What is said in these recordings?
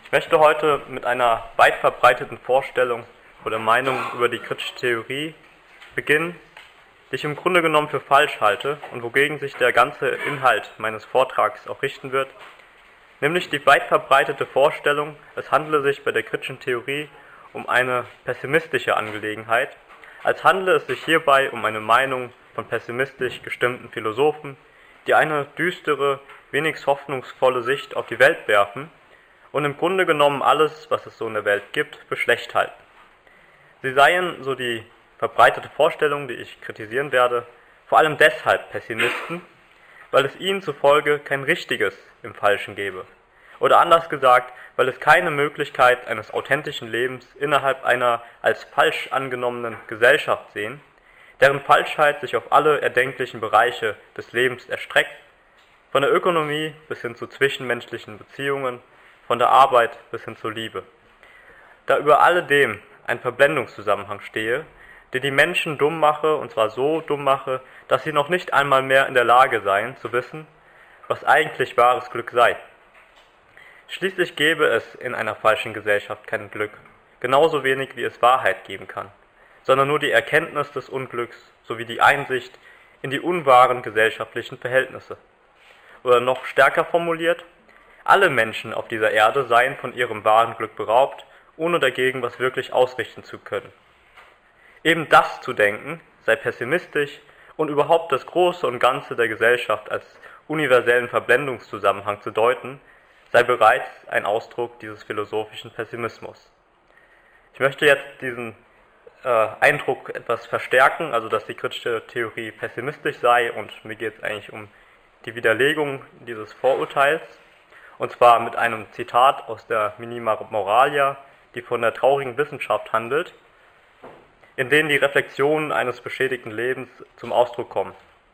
Ich möchte heute mit einer weit verbreiteten Vorstellung oder Meinung über die kritische Theorie beginnen, die ich im Grunde genommen für falsch halte und wogegen sich der ganze Inhalt meines Vortrags auch richten wird, nämlich die weit verbreitete Vorstellung, es handle sich bei der kritischen Theorie um eine pessimistische Angelegenheit, als handle es sich hierbei um eine Meinung von pessimistisch gestimmten Philosophen, die eine düstere, wenig hoffnungsvolle Sicht auf die Welt werfen und im Grunde genommen alles, was es so in der Welt gibt, für schlecht halten. Sie seien, so die verbreitete Vorstellung, die ich kritisieren werde, vor allem deshalb Pessimisten, weil es ihnen zufolge kein Richtiges im Falschen gäbe. Oder anders gesagt, weil es keine Möglichkeit eines authentischen Lebens innerhalb einer als falsch angenommenen Gesellschaft sehen, deren Falschheit sich auf alle erdenklichen Bereiche des Lebens erstreckt, von der Ökonomie bis hin zu zwischenmenschlichen Beziehungen, von der Arbeit bis hin zur Liebe. Da über alledem ein Verblendungszusammenhang stehe, der die Menschen dumm mache, und zwar so dumm mache, dass sie noch nicht einmal mehr in der Lage seien, zu wissen, was eigentlich wahres Glück sei. Schließlich gäbe es in einer falschen Gesellschaft kein Glück, genauso wenig wie es Wahrheit geben kann, sondern nur die Erkenntnis des Unglücks sowie die Einsicht in die unwahren gesellschaftlichen Verhältnisse. Oder noch stärker formuliert, alle Menschen auf dieser Erde seien von ihrem wahren Glück beraubt, ohne dagegen was wirklich ausrichten zu können. Eben das zu denken, sei pessimistisch und überhaupt das Große und Ganze der Gesellschaft als universellen Verblendungszusammenhang zu deuten, sei bereits ein Ausdruck dieses philosophischen Pessimismus. Ich möchte jetzt diesen Eindruck etwas verstärken, also dass die kritische Theorie pessimistisch sei, und mir geht es eigentlich um die Widerlegung dieses Vorurteils, und zwar mit einem Zitat aus der Minima Moralia, die von der traurigen Wissenschaft handelt, in denen die Reflexionen eines beschädigten Lebens zum Ausdruck kommen.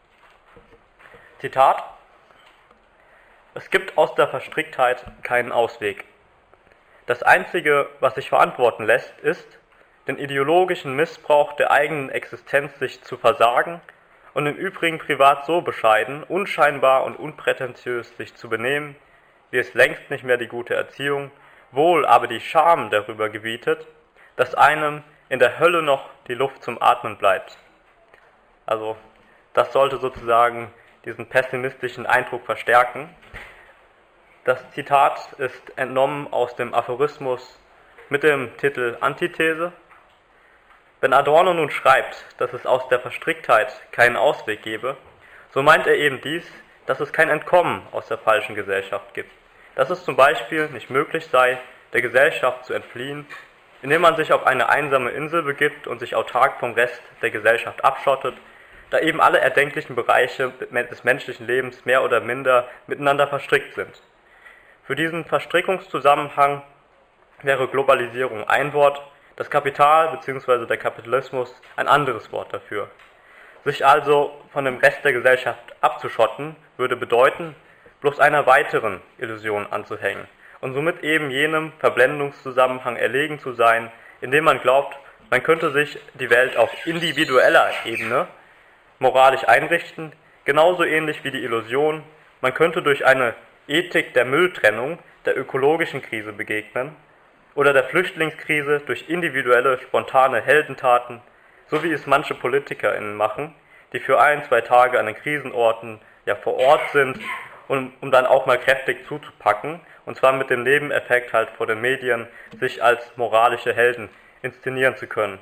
Zitat: Es gibt aus der Verstricktheit keinen Ausweg. Das Einzige, was sich verantworten lässt, ist, den ideologischen Missbrauch der eigenen Existenz sich zu versagen und im Übrigen privat so bescheiden, unscheinbar und unprätentiös sich zu benehmen, wie es längst nicht mehr die gute Erziehung, wohl aber die Scham darüber gebietet, dass einem in der Hölle noch die Luft zum Atmen bleibt. Also das sollte sozusagen diesen pessimistischen Eindruck verstärken. Das Zitat ist entnommen aus dem Aphorismus mit dem Titel Antithese. Wenn Adorno nun schreibt, dass es aus der Verstricktheit keinen Ausweg gebe, so meint er eben dies, dass es kein Entkommen aus der falschen Gesellschaft gibt. Dass es zum Beispiel nicht möglich sei, der Gesellschaft zu entfliehen, indem man sich auf eine einsame Insel begibt und sich autark vom Rest der Gesellschaft abschottet, da eben alle erdenklichen Bereiche des menschlichen Lebens mehr oder minder miteinander verstrickt sind. Für diesen Verstrickungszusammenhang wäre Globalisierung ein Wort, das Kapital bzw. der Kapitalismus ein anderes Wort dafür. Sich also von dem Rest der Gesellschaft abzuschotten, würde bedeuten, bloß einer weiteren Illusion anzuhängen und somit eben jenem Verblendungszusammenhang erlegen zu sein, indem man glaubt, man könnte sich die Welt auf individueller Ebene moralisch einrichten, genauso ähnlich wie die Illusion, man könnte durch eine Ethik der Mülltrennung der ökologischen Krise begegnen oder der Flüchtlingskrise durch individuelle, spontane Heldentaten, so wie es manche PolitikerInnen machen, die für 1-2 Tage an den Krisenorten ja vor Ort sind, um dann auch mal kräftig zuzupacken, und zwar mit dem Nebeneffekt halt vor den Medien, sich als moralische Helden inszenieren zu können.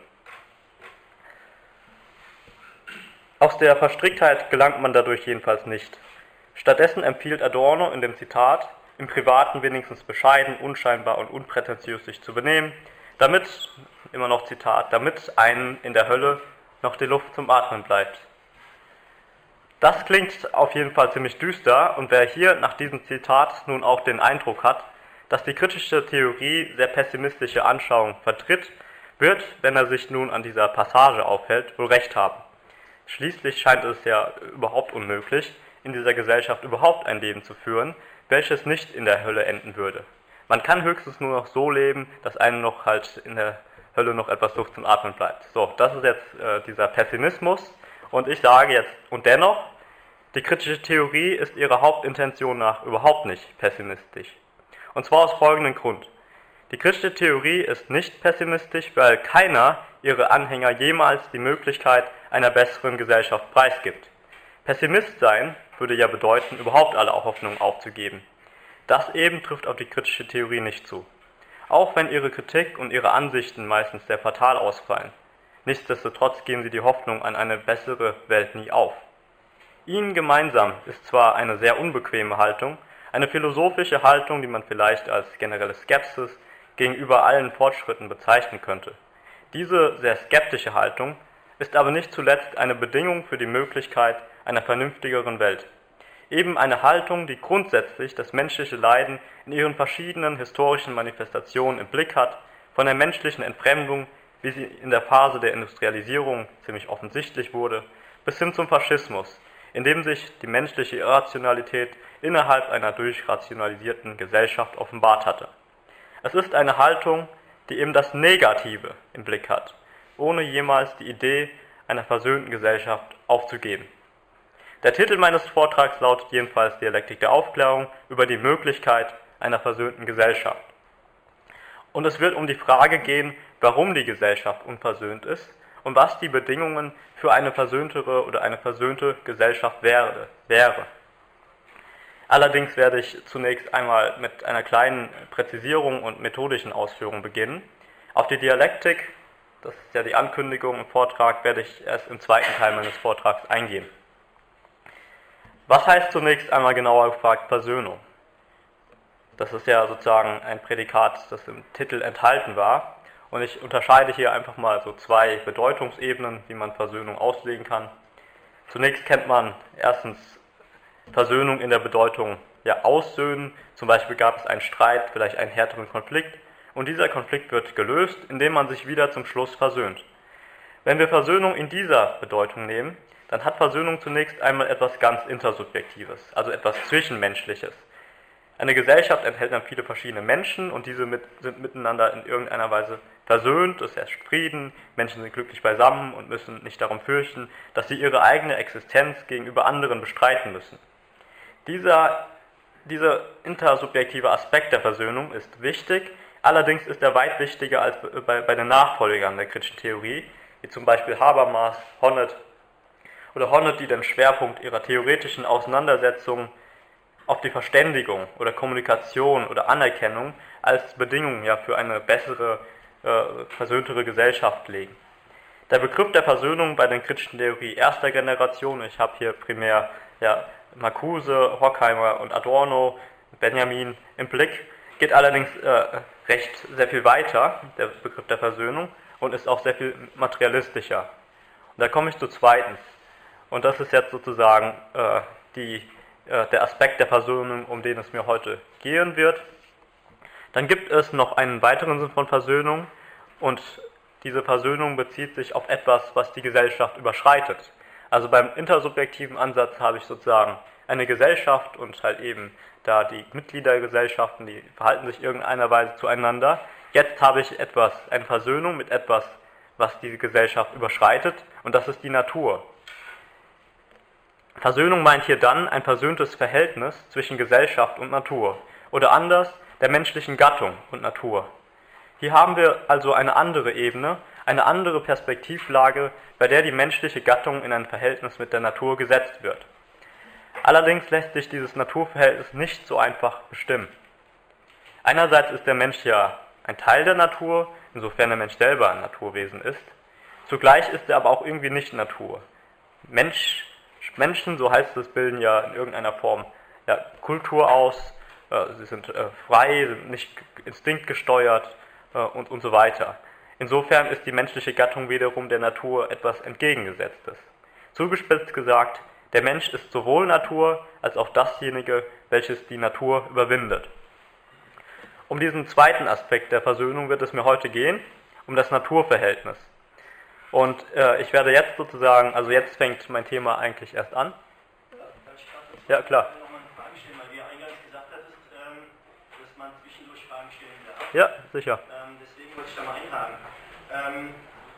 Aus der Verstricktheit gelangt man dadurch jedenfalls nicht. Stattdessen empfiehlt Adorno in dem Zitat, im Privaten wenigstens bescheiden, unscheinbar und unprätentiös sich zu benehmen, damit, immer noch Zitat, damit einem in der Hölle noch die Luft zum Atmen bleibt. Das klingt auf jeden Fall ziemlich düster, und wer hier nach diesem Zitat nun auch den Eindruck hat, dass die kritische Theorie sehr pessimistische Anschauungen vertritt, wird, wenn er sich nun an dieser Passage aufhält, wohl recht haben. Schließlich scheint es ja überhaupt unmöglich, in dieser Gesellschaft überhaupt ein Leben zu führen, welches nicht in der Hölle enden würde. Man kann höchstens nur noch so leben, dass einem noch halt in der Hölle noch etwas Luft zum Atmen bleibt. So, das ist jetzt dieser Pessimismus. Und ich sage jetzt, und dennoch, die kritische Theorie ist ihrer Hauptintention nach überhaupt nicht pessimistisch. Und zwar aus folgendem Grund. Die kritische Theorie ist nicht pessimistisch, weil keiner ihrer Anhänger jemals die Möglichkeit einer besseren Gesellschaft preisgibt. Pessimist sein würde ja bedeuten, überhaupt alle Hoffnungen aufzugeben. Das eben trifft auf die kritische Theorie nicht zu. Auch wenn ihre Kritik und ihre Ansichten meistens sehr fatal ausfallen. Nichtsdestotrotz geben sie die Hoffnung an eine bessere Welt nie auf. Ihnen gemeinsam ist zwar eine sehr unbequeme Haltung, eine philosophische Haltung, die man vielleicht als generelle Skepsis gegenüber allen Fortschritten bezeichnen könnte. Diese sehr skeptische Haltung ist aber nicht zuletzt eine Bedingung für die Möglichkeit einer vernünftigeren Welt. Eben eine Haltung, die grundsätzlich das menschliche Leiden in ihren verschiedenen historischen Manifestationen im Blick hat, von der menschlichen Entfremdung, wie sie in der Phase der Industrialisierung ziemlich offensichtlich wurde, bis hin zum Faschismus, in dem sich die menschliche Irrationalität innerhalb einer durchrationalisierten Gesellschaft offenbart hatte. Es ist eine Haltung, die eben das Negative im Blick hat, ohne jemals die Idee einer versöhnten Gesellschaft aufzugeben. Der Titel meines Vortrags lautet jedenfalls Dialektik der Aufklärung über die Möglichkeit einer versöhnten Gesellschaft. Und es wird um die Frage gehen, warum die Gesellschaft unversöhnt ist und was die Bedingungen für eine versöhntere oder eine versöhnte Gesellschaft wäre. Allerdings werde ich zunächst einmal mit einer kleinen Präzisierung und methodischen Ausführung beginnen. Auf die Dialektik, das ist ja die Ankündigung im Vortrag, werde ich erst im zweiten Teil meines Vortrags eingehen. Was heißt zunächst einmal genauer gefragt Versöhnung? Das ist ja sozusagen ein Prädikat, das im Titel enthalten war. Und ich unterscheide hier einfach mal so zwei Bedeutungsebenen, wie man Versöhnung auslegen kann. Zunächst kennt man erstens Versöhnung in der Bedeutung aussöhnen. Zum Beispiel gab es einen Streit, vielleicht einen härteren Konflikt. Und dieser Konflikt wird gelöst, indem man sich wieder zum Schluss versöhnt. Wenn wir Versöhnung in dieser Bedeutung nehmen, dann hat Versöhnung zunächst einmal etwas ganz Intersubjektives, also etwas Zwischenmenschliches. Eine Gesellschaft enthält dann viele verschiedene Menschen und diese sind miteinander in irgendeiner Weise versöhnt, es herrscht Frieden, Menschen sind glücklich beisammen und müssen nicht darum fürchten, dass sie ihre eigene Existenz gegenüber anderen bestreiten müssen. Dieser intersubjektive Aspekt der Versöhnung ist wichtig, allerdings ist er weit wichtiger als bei den Nachfolgern der kritischen Theorie, wie zum Beispiel Habermas, Honneth, die den Schwerpunkt ihrer theoretischen Auseinandersetzung auf die Verständigung oder Kommunikation oder Anerkennung als Bedingung für eine bessere, versöhntere Gesellschaft legen. Der Begriff der Versöhnung bei den kritischen Theorie erster Generation, ich habe hier primär Marcuse, Horkheimer und Adorno, Benjamin im Blick, geht allerdings sehr viel weiter, der Begriff der Versöhnung, und ist auch sehr viel materialistischer. Und da komme ich zu zweitens. Und das ist jetzt sozusagen der Aspekt der Versöhnung, um den es mir heute gehen wird. Dann gibt es noch einen weiteren Sinn von Versöhnung, und diese Versöhnung bezieht sich auf etwas, was die Gesellschaft überschreitet. Also beim intersubjektiven Ansatz habe ich sozusagen eine Gesellschaft und halt eben da die Mitglieder der Gesellschaften, die verhalten sich irgendeiner Weise zueinander. Jetzt habe ich eine Versöhnung mit etwas, was diese Gesellschaft überschreitet, und das ist die Natur. Versöhnung meint hier dann ein versöhntes Verhältnis zwischen Gesellschaft und Natur, oder anders, der menschlichen Gattung und Natur. Hier haben wir also eine andere Ebene, eine andere Perspektivlage, bei der die menschliche Gattung in ein Verhältnis mit der Natur gesetzt wird. Allerdings lässt sich dieses Naturverhältnis nicht so einfach bestimmen. Einerseits ist der Mensch ja ein Teil der Natur, insofern der Mensch selber ein Naturwesen ist. Zugleich ist er aber auch irgendwie nicht Natur. Menschen, so heißt es, bilden ja in irgendeiner Form Kultur aus, sie sind frei, sind nicht instinktgesteuert und so weiter. Insofern ist die menschliche Gattung wiederum der Natur etwas Entgegengesetztes. Zugespitzt gesagt, der Mensch ist sowohl Natur als auch dasjenige, welches die Natur überwindet. Um diesen zweiten Aspekt der Versöhnung wird es mir heute gehen, um das Naturverhältnis. Und ich werde jetzt sozusagen, also jetzt fängt mein Thema eigentlich erst an. Ja, klar. Ich noch mal eine Frage stellen, weil du ja eingangs gesagt hattest, dass man zwischendurch Fragen stellen darf. Ja, sicher. Deswegen wollte ich da mal einhaken.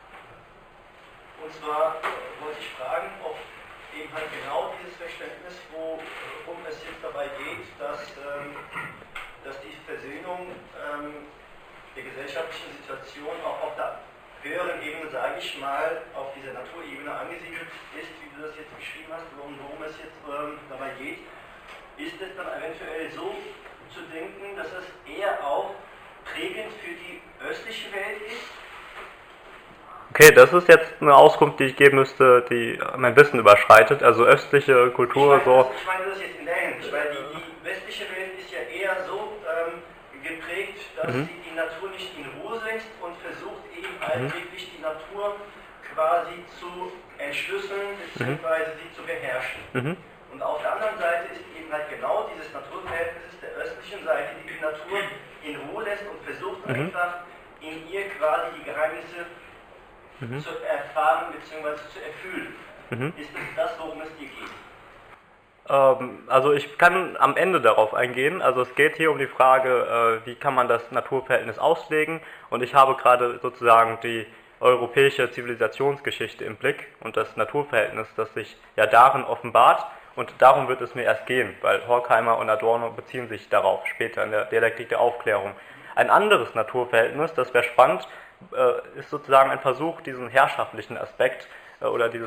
Und zwar wollte ich fragen, ob eben halt genau dieses Verständnis, worum es jetzt dabei geht, dass die Versöhnung der gesellschaftlichen Situation auch auf der höheren Ebene, sage ich mal, auf dieser Naturebene angesiedelt ist, wie du das jetzt beschrieben hast, worum es jetzt dabei geht, ist es dann eventuell so zu denken, dass es eher auch prägend für die östliche Welt ist? Okay, das ist jetzt eine Auskunft, die ich geben müsste, die mein Wissen überschreitet, also östliche Kultur so. Ich meine das jetzt in der Hinsicht, weil die westliche Welt ist ja eher so geprägt, dass sie die Natur nicht in Ruhe lässt und versucht eben halt wirklich die Natur quasi zu entschlüsseln bzw. sie zu beherrschen. Und auf der anderen Seite ist eben halt genau dieses Naturverhältnis der östlichen Seite, die die Natur in Ruhe lässt und versucht einfach in ihr quasi die Geheimnisse zu erfahren bzw. zu erfüllen. Ist es das, worum es dir geht? Also ich kann am Ende darauf eingehen. Also es geht hier um die Frage, wie kann man das Naturverhältnis auslegen, und ich habe gerade sozusagen die europäische Zivilisationsgeschichte im Blick und das Naturverhältnis, das sich ja darin offenbart, und darum wird es mir erst gehen, weil Horkheimer und Adorno beziehen sich darauf später in der Dialektik der Aufklärung. Ein anderes Naturverhältnis, das wäre spannend, ist sozusagen ein Versuch, diesen herrschaftlichen Aspekt oder dieses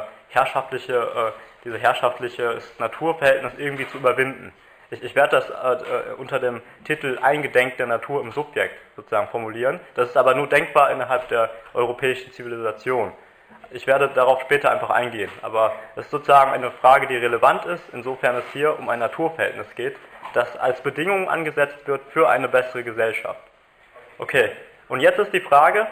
herrschaftliches Naturverhältnis irgendwie zu überwinden. Ich werde das unter dem Titel Eingedenk der Natur im Subjekt sozusagen formulieren. Das ist aber nur denkbar innerhalb der europäischen Zivilisation. Ich werde darauf später einfach eingehen, aber es ist sozusagen eine Frage, die relevant ist, insofern es hier um ein Naturverhältnis geht, das als Bedingung angesetzt wird für eine bessere Gesellschaft. Okay, und jetzt ist die Frage,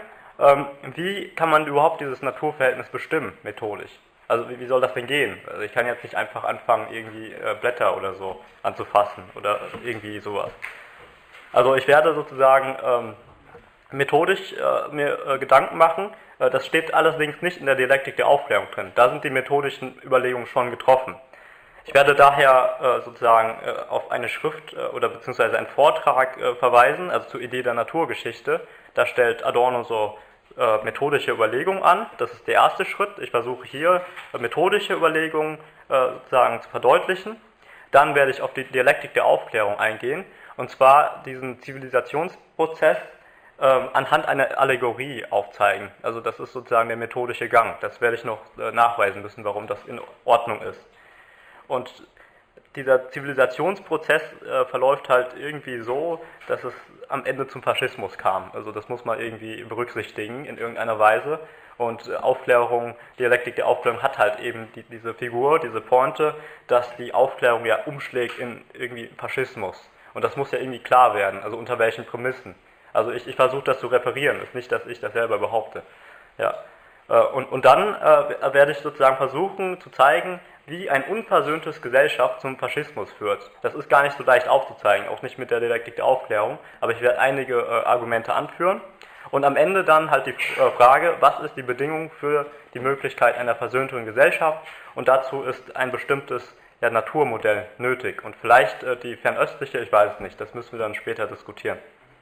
wie kann man überhaupt dieses Naturverhältnis bestimmen, methodisch? Also wie soll das denn gehen? Also ich kann jetzt nicht einfach anfangen, irgendwie Blätter oder so anzufassen oder irgendwie sowas. Also ich werde sozusagen methodisch mir Gedanken machen. Das steht allerdings nicht in der Dialektik der Aufklärung drin. Da sind die methodischen Überlegungen schon getroffen. Ich werde daher sozusagen auf eine Schrift oder beziehungsweise einen Vortrag verweisen, also zur Idee der Naturgeschichte. Da stellt Adorno so methodische Überlegungen an. Das ist der erste Schritt. Ich versuche hier methodische Überlegungen sozusagen zu verdeutlichen. Dann werde ich auf die Dialektik der Aufklärung eingehen, und zwar diesen Zivilisationsprozess anhand einer Allegorie aufzeigen. Also das ist sozusagen der methodische Gang. Das werde ich noch nachweisen müssen, warum das in Ordnung ist. Und dieser Zivilisationsprozess verläuft halt irgendwie so, dass es am Ende zum Faschismus kam. Also das muss man irgendwie berücksichtigen in irgendeiner Weise. Und Aufklärung, Dialektik der Aufklärung hat halt eben diese Figur, diese Pointe, dass die Aufklärung ja umschlägt in irgendwie Faschismus. Und das muss ja irgendwie klar werden, also unter welchen Prämissen. Also ich versuche das zu referieren, ist nicht, dass ich das selber behaupte. Ja. Und dann werde ich sozusagen versuchen zu zeigen, wie ein unversöhntes Gesellschaft zum Faschismus führt. Das ist gar nicht so leicht aufzuzeigen, auch nicht mit der Dialektik der Aufklärung, aber ich werde einige Argumente anführen. Und am Ende dann halt die Frage, was ist die Bedingung für die Möglichkeit einer versöhnteren Gesellschaft? Und dazu ist ein bestimmtes Naturmodell nötig. Und vielleicht die fernöstliche, ich weiß es nicht, das müssen wir dann später diskutieren.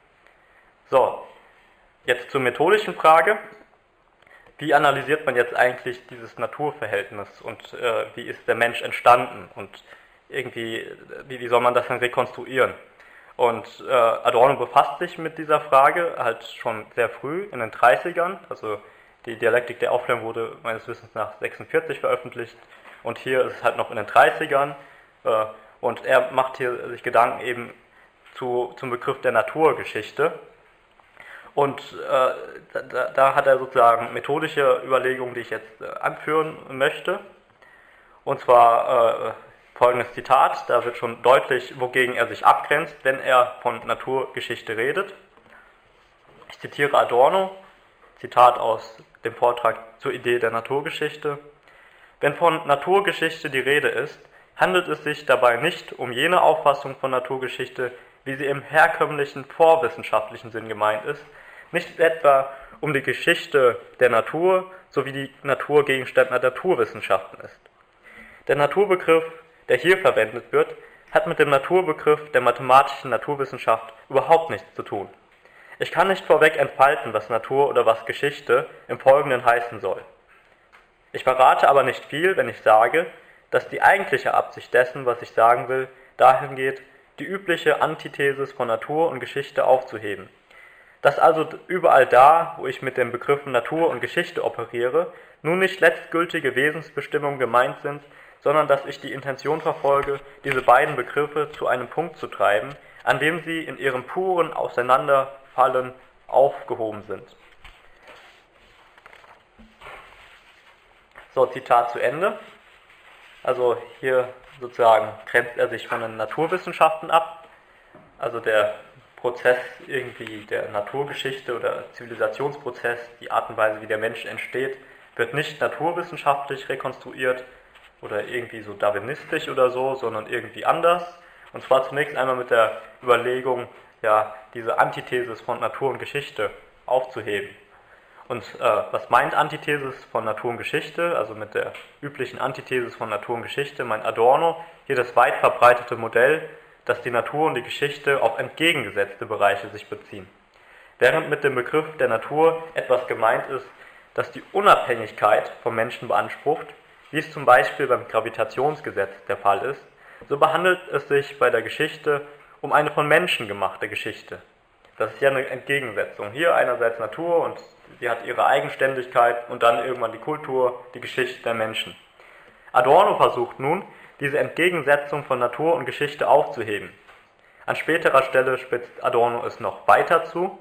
So, jetzt zur methodischen Frage. Wie analysiert man jetzt eigentlich dieses Naturverhältnis und wie ist der Mensch entstanden und irgendwie, wie soll man das dann rekonstruieren? Und Adorno befasst sich mit dieser Frage halt schon sehr früh, in den 30ern, also die Dialektik der Aufklärung wurde meines Wissens nach 46 veröffentlicht, und hier ist es halt noch in den 30ern, und er macht hier sich Gedanken eben zum Begriff der Naturgeschichte. Und da hat er sozusagen methodische Überlegungen, die ich jetzt anführen möchte. Und zwar folgendes Zitat, da wird schon deutlich, wogegen er sich abgrenzt, wenn er von Naturgeschichte redet. Ich zitiere Adorno, Zitat aus dem Vortrag zur Idee der Naturgeschichte. Wenn von Naturgeschichte die Rede ist, handelt es sich dabei nicht um jene Auffassung von Naturgeschichte, wie sie im herkömmlichen vorwissenschaftlichen Sinn gemeint ist, nicht etwa um die Geschichte der Natur, sowie die Natur Gegenstand der Naturwissenschaften ist. Der Naturbegriff, der hier verwendet wird, hat mit dem Naturbegriff der mathematischen Naturwissenschaft überhaupt nichts zu tun. Ich kann nicht vorweg entfalten, was Natur oder was Geschichte im Folgenden heißen soll. Ich verrate aber nicht viel, wenn ich sage, dass die eigentliche Absicht dessen, was ich sagen will, dahin geht, die übliche Antithesis von Natur und Geschichte aufzuheben. Dass also überall da, wo ich mit den Begriffen Natur und Geschichte operiere, nun nicht letztgültige Wesensbestimmungen gemeint sind, sondern dass ich die Intention verfolge, diese beiden Begriffe zu einem Punkt zu treiben, an dem sie in ihrem puren Auseinanderfallen aufgehoben sind. So, Zitat zu Ende. Also hier sozusagen grenzt er sich von den Naturwissenschaften ab. Also der Prozess irgendwie der Naturgeschichte oder Zivilisationsprozess, die Art und Weise, wie der Mensch entsteht, wird nicht naturwissenschaftlich rekonstruiert oder irgendwie so darwinistisch oder so, sondern irgendwie anders. Und zwar zunächst einmal mit der Überlegung, ja, diese Antithesis von Natur und Geschichte aufzuheben. Und was meint Antithesis von Natur und Geschichte? Also mit der üblichen Antithesis von Natur und Geschichte meint Adorno hier das weit verbreitete Modell, dass die Natur und die Geschichte auf entgegengesetzte Bereiche sich beziehen. Während mit dem Begriff der Natur etwas gemeint ist, das die Unabhängigkeit vom Menschen beansprucht, wie es zum Beispiel beim Gravitationsgesetz der Fall ist, so behandelt es sich bei der Geschichte um eine von Menschen gemachte Geschichte. Das ist ja eine Entgegensetzung. Hier einerseits Natur und sie hat ihre Eigenständigkeit und dann irgendwann die Kultur, die Geschichte der Menschen. Adorno versucht nun, diese Entgegensetzung von Natur und Geschichte aufzuheben. An späterer Stelle spitzt Adorno es noch weiter zu.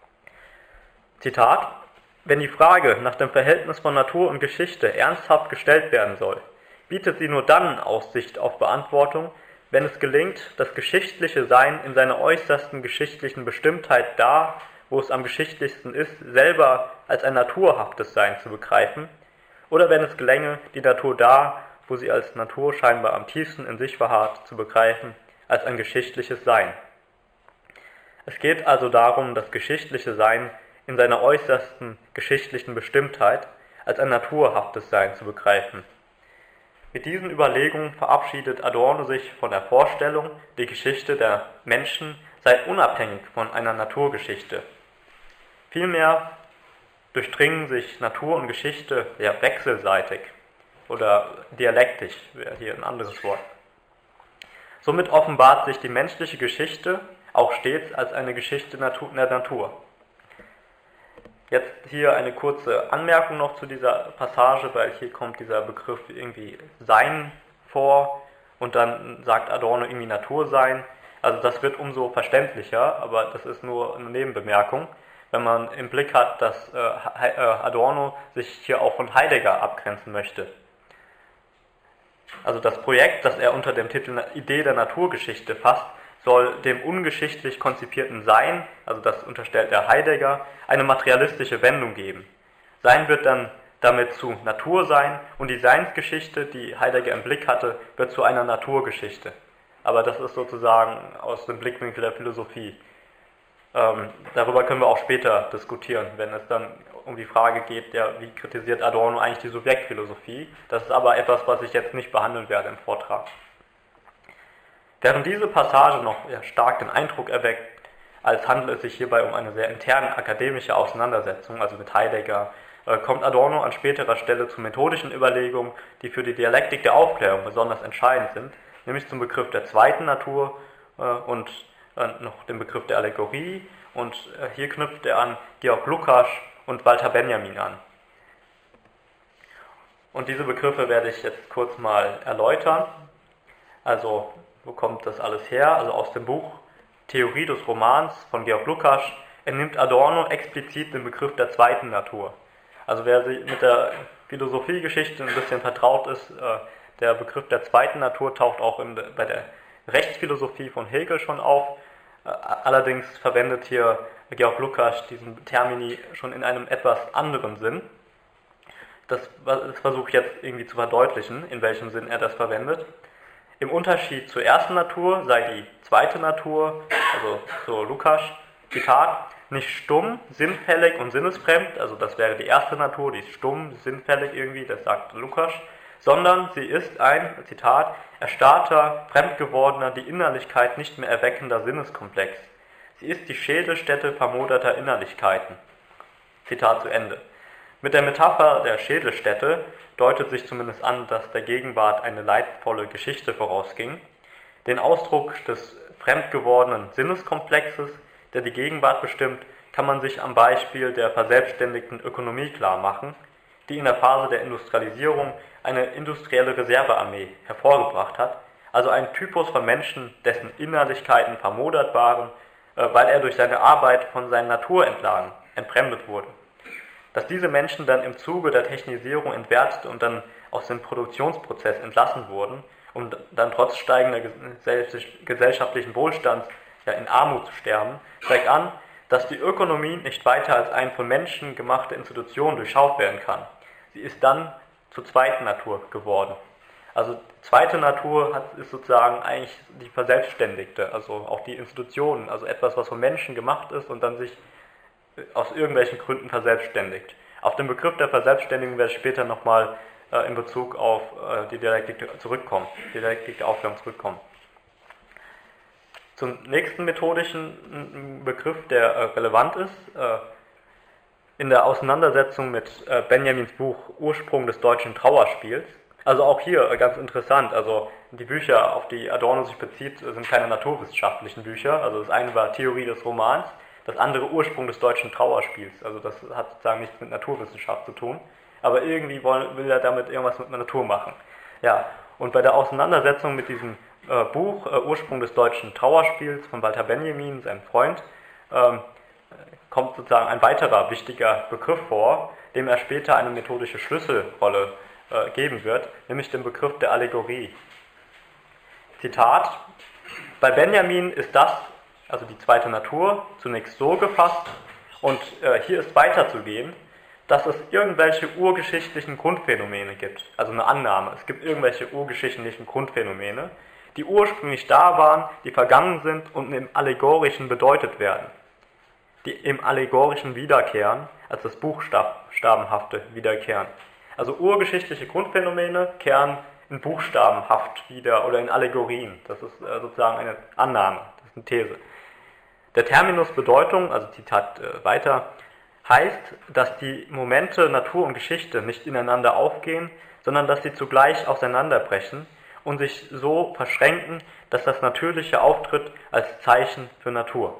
Zitat: Wenn die Frage nach dem Verhältnis von Natur und Geschichte ernsthaft gestellt werden soll, bietet sie nur dann Aussicht auf Beantwortung, wenn es gelingt, das geschichtliche Sein in seiner äußersten geschichtlichen Bestimmtheit da, wo es am geschichtlichsten ist, selber als ein naturhaftes Sein zu begreifen, oder wenn es gelänge, die Natur da, wo sie als Natur scheinbar am tiefsten in sich verharrt, zu begreifen, als ein geschichtliches Sein. Es geht also darum, das geschichtliche Sein in seiner äußersten geschichtlichen Bestimmtheit als ein naturhaftes Sein zu begreifen. Mit diesen Überlegungen verabschiedet Adorno sich von der Vorstellung, die Geschichte der Menschen sei unabhängig von einer Naturgeschichte. Vielmehr durchdringen sich Natur und Geschichte ja wechselseitig oder dialektisch, wäre hier ein anderes Wort. Somit offenbart sich die menschliche Geschichte auch stets als eine Geschichte der Natur. Jetzt hier eine kurze Anmerkung noch zu dieser Passage, weil hier kommt dieser Begriff irgendwie Sein vor und dann sagt Adorno irgendwie Natursein. Also das wird umso verständlicher, aber das ist nur eine Nebenbemerkung, wenn man im Blick hat, dass Adorno sich hier auch von Heidegger abgrenzen möchte. Also das Projekt, das er unter dem Titel Idee der Naturgeschichte fasst, soll dem ungeschichtlich konzipierten Sein, also das unterstellt der Heidegger, eine materialistische Wendung geben. Sein wird dann damit zu Natursein und die Seinsgeschichte, die Heidegger im Blick hatte, wird zu einer Naturgeschichte. Aber das ist sozusagen aus dem Blickwinkel der Philosophie. Darüber können wir auch später diskutieren, wenn es dann um die Frage geht, ja, wie kritisiert Adorno eigentlich die Subjektphilosophie. Das ist aber etwas, was ich jetzt nicht behandeln werde im Vortrag. Während diese Passage noch stark den Eindruck erweckt, als handelt es sich hierbei um eine sehr interne akademische Auseinandersetzung, also mit Heidegger, kommt Adorno an späterer Stelle zu methodischen Überlegungen, die für die Dialektik der Aufklärung besonders entscheidend sind, nämlich zum Begriff der zweiten Natur und noch dem Begriff der Allegorie, und hier knüpft er an Georg Lukács und Walter Benjamin an. Und diese Begriffe werde ich jetzt kurz mal erläutern. Also, wo kommt das alles her? Also aus dem Buch Theorie des Romans von Georg Lukács entnimmt Adorno explizit den Begriff der zweiten Natur. Also wer sich mit der Philosophiegeschichte ein bisschen vertraut ist, der Begriff der zweiten Natur taucht auch bei der Rechtsphilosophie von Hegel schon auf. Allerdings verwendet hier Georg Lukács diesen Termini schon in einem etwas anderen Sinn. Das versuche ich jetzt irgendwie zu verdeutlichen, in welchem Sinn er das verwendet. Im Unterschied zur ersten Natur sei die zweite Natur, also so Lukács, Zitat, nicht stumm, sinnfällig und sinnesfremd, also das wäre die erste Natur, die ist stumm, sinnfällig irgendwie, das sagt Lukács, sondern sie ist ein, Zitat, erstarrter, fremdgewordener, die Innerlichkeit nicht mehr erweckender Sinneskomplex. Sie ist die Schädelstätte vermoderter Innerlichkeiten. Zitat zu Ende. Mit der Metapher der Schädelstätte deutet sich zumindest an, dass der Gegenwart eine leidvolle Geschichte vorausging. Den Ausdruck des fremdgewordenen Sinneskomplexes, der die Gegenwart bestimmt, kann man sich am Beispiel der verselbstständigten Ökonomie klar machen, die in der Phase der Industrialisierung eine industrielle Reservearmee hervorgebracht hat, also ein Typus von Menschen, dessen Innerlichkeiten vermodert waren, weil er durch seine Arbeit von seinen Naturentlagen entfremdet wurde. Dass diese Menschen dann im Zuge der Technisierung entwertet und dann aus dem Produktionsprozess entlassen wurden, um dann trotz steigender gesellschaftlichen Wohlstands in Armut zu sterben, zeigt an, dass die Ökonomie nicht weiter als eine von Menschen gemachte Institution durchschaut werden kann. Sie ist dann zur zweiten Natur geworden. Also zweite Natur ist sozusagen eigentlich die verselbstständigte, also auch die Institutionen, also etwas, was von Menschen gemacht ist und dann sich aus irgendwelchen Gründen verselbstständigt. Auf den Begriff der Verselbstständigung werde ich später nochmal in Bezug auf die Dialektik der Aufklärung zurückkommen. Zum nächsten methodischen Begriff, der relevant ist, in der Auseinandersetzung mit Benjamins Buch Ursprung des deutschen Trauerspiels. Also auch hier ganz interessant, also die Bücher, auf die Adorno sich bezieht, sind keine naturwissenschaftlichen Bücher. Also das eine war Theorie des Romans, das andere Ursprung des deutschen Trauerspiels. Also das hat sozusagen nichts mit Naturwissenschaft zu tun, aber irgendwie will er damit irgendwas mit der Natur machen. Ja, und bei der Auseinandersetzung mit diesem Buch Ursprung des deutschen Trauerspiels von Walter Benjamin, seinem Freund, kommt sozusagen ein weiterer wichtiger Begriff vor, dem er später eine methodische Schlüsselrolle geben wird, nämlich den Begriff der Allegorie. Zitat: Bei Benjamin ist das, also die zweite Natur, zunächst so gefasst, und hier ist weiterzugehen, dass es irgendwelche urgeschichtlichen Grundphänomene gibt, also eine Annahme, es gibt irgendwelche urgeschichtlichen Grundphänomene, die ursprünglich da waren, die vergangen sind und im Allegorischen bedeutet werden, die im Allegorischen wiederkehren, als das Buchstabenhafte wiederkehren. Also urgeschichtliche Grundphänomene kehren in buchstabenhaft wieder oder in Allegorien. Das ist sozusagen eine Annahme, das ist eine These. Der Terminus Bedeutung, also Zitat weiter, heißt, dass die Momente Natur und Geschichte nicht ineinander aufgehen, sondern dass sie zugleich auseinanderbrechen und sich so verschränken, dass das Natürliche auftritt als Zeichen für Natur.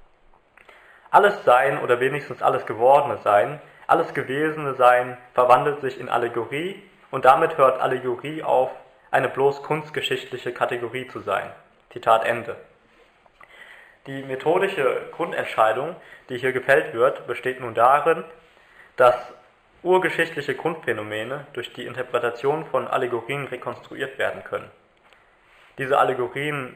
Alles Sein oder wenigstens alles gewordene Sein, alles gewesene Sein verwandelt sich in Allegorie und damit hört Allegorie auf, eine bloß kunstgeschichtliche Kategorie zu sein. Zitat Ende. Die methodische Grundentscheidung, die hier gefällt wird, besteht nun darin, dass urgeschichtliche Grundphänomene durch die Interpretation von Allegorien rekonstruiert werden können. Diese Allegorien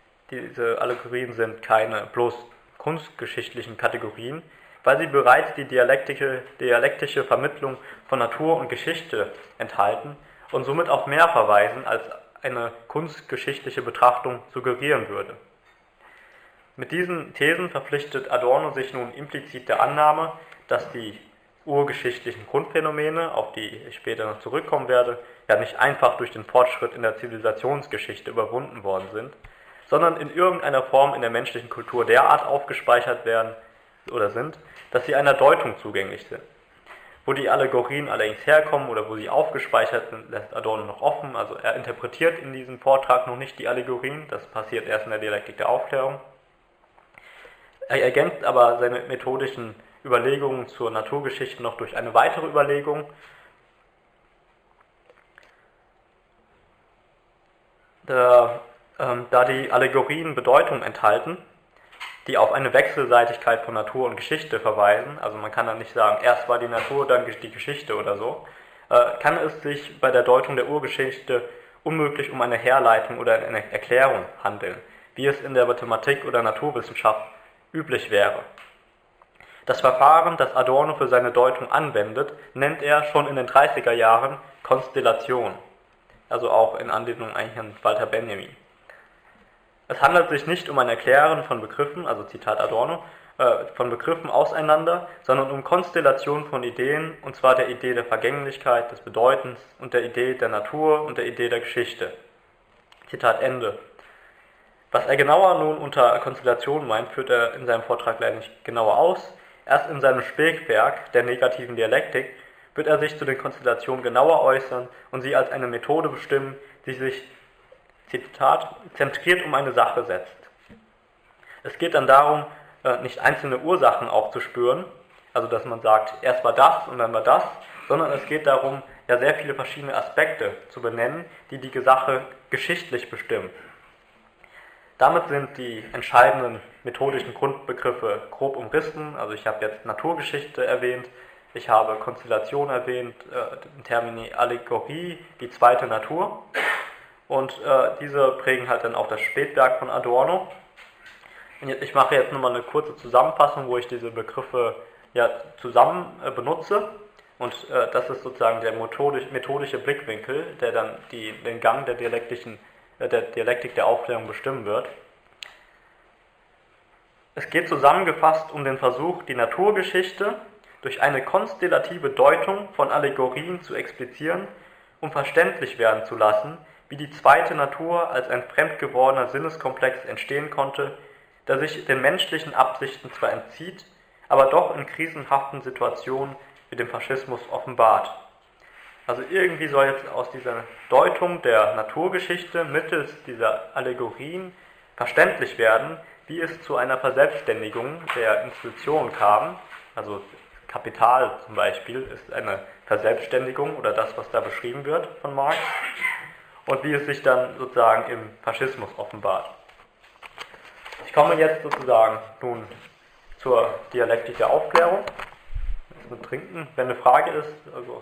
sind keine bloß kunstgeschichtlichen Kategorien, weil sie bereits die dialektische Vermittlung von Natur und Geschichte enthalten und somit auf mehr verweisen, als eine kunstgeschichtliche Betrachtung suggerieren würde. Mit diesen Thesen verpflichtet Adorno sich nun implizit der Annahme, dass die urgeschichtlichen Grundphänomene, auf die ich später noch zurückkommen werde, ja nicht einfach durch den Fortschritt in der Zivilisationsgeschichte überwunden worden sind, sondern in irgendeiner Form in der menschlichen Kultur derart aufgespeichert werden oder sind, dass sie einer Deutung zugänglich sind. Wo die Allegorien allerdings herkommen oder wo sie aufgespeichert sind, lässt Adorno noch offen, also er interpretiert in diesem Vortrag noch nicht die Allegorien, das passiert erst in der Dialektik der Aufklärung. Er ergänzt aber seine methodischen Überlegungen zur Naturgeschichte noch durch eine weitere Überlegung. Da die Allegorien Bedeutung enthalten, die auf eine Wechselseitigkeit von Natur und Geschichte verweisen, also man kann dann nicht sagen, erst war die Natur, dann die Geschichte oder so, kann es sich bei der Deutung der Urgeschichte unmöglich um eine Herleitung oder eine Erklärung handeln, wie es in der Mathematik oder Naturwissenschaft üblich wäre. Das Verfahren, das Adorno für seine Deutung anwendet, nennt er schon in den 30er Jahren Konstellation, also auch in Anlehnung eigentlich an Walter Benjamin. Es handelt sich nicht um ein Erklären von Begriffen, also Zitat Adorno, von Begriffen auseinander, sondern um Konstellation von Ideen, und zwar der Idee der Vergänglichkeit, des Bedeutens und der Idee der Natur und der Idee der Geschichte. Zitat Ende. Was er genauer nun unter Konstellation meint, führt er in seinem Vortrag leider nicht genauer aus. Erst in seinem Spätwerk der negativen Dialektik wird er sich zu den Konstellationen genauer äußern und sie als eine Methode bestimmen, die sich, Zitat, zentriert um eine Sache setzt. Es geht dann darum, nicht einzelne Ursachen aufzuspüren, also dass man sagt, erst war das und dann war das, sondern es geht darum, ja sehr viele verschiedene Aspekte zu benennen, die die Sache geschichtlich bestimmen. Damit sind die entscheidenden methodischen Grundbegriffe grob umrissen, also ich habe jetzt Naturgeschichte erwähnt, ich habe Konstellation erwähnt, den Termini Allegorie, die zweite Natur, und diese prägen halt dann auch das Spätwerk von Adorno. Ich mache jetzt nochmal eine kurze Zusammenfassung, wo ich diese Begriffe ja zusammen benutze, und das ist sozusagen der methodische Blickwinkel, der dann den Gang der Dialektik der Aufklärung bestimmen wird. Es geht zusammengefasst um den Versuch, die Naturgeschichte durch eine konstellative Deutung von Allegorien zu explizieren, um verständlich werden zu lassen, wie die zweite Natur als ein fremd gewordener Sinneskomplex entstehen konnte, der sich den menschlichen Absichten zwar entzieht, aber doch in krisenhaften Situationen wie dem Faschismus offenbart. Also irgendwie soll jetzt aus dieser Deutung der Naturgeschichte mittels dieser Allegorien verständlich werden, wie es zu einer Verselbstständigung der Institutionen kam. Also Kapital zum Beispiel ist eine Verselbstständigung oder das, was da beschrieben wird von Marx, und wie es sich dann sozusagen im Faschismus offenbart. Ich komme jetzt sozusagen nun zur Dialektik der Aufklärung. Jetzt mit Trinken, wenn eine Frage ist, also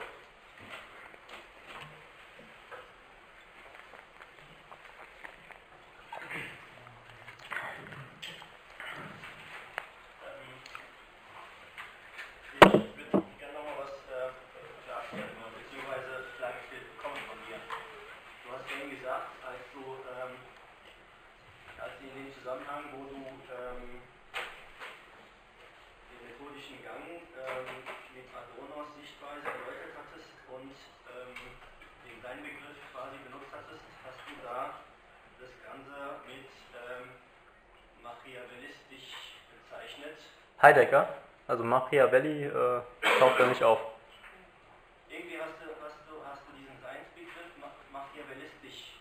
Heidegger, also Machiavelli, taucht da nicht auf. Irgendwie hast du diesen Seinsbegriff machiavellistisch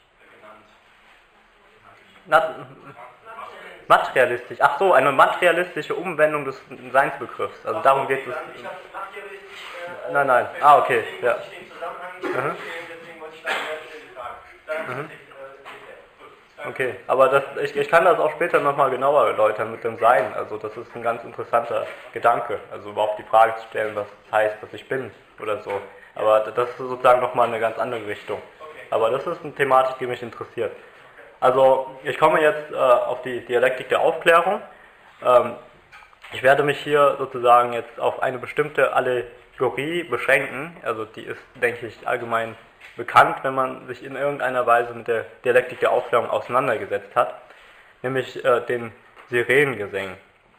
genannt. Materialistisch, ach so, eine materialistische Umwendung des Seinsbegriffs, also darum geht es. Ich habe machiavellistisch. Nein, okay, ja. Deswegen wollte ich da die Frage. Okay, aber ich kann das auch später nochmal genauer erläutern mit dem Sein. Also das ist ein ganz interessanter Gedanke. Also überhaupt die Frage zu stellen, was heißt, dass ich bin oder so. Aber das ist sozusagen nochmal eine ganz andere Richtung. Aber das ist eine Thematik, die mich interessiert. Also ich komme jetzt auf die Dialektik der Aufklärung. Ich werde mich hier sozusagen jetzt auf eine bestimmte Allegorie beschränken. Also die ist, denke ich, allgemein bekannt, wenn man sich in irgendeiner Weise mit der Dialektik der Aufklärung auseinandergesetzt hat, nämlich den Sirenengesängen.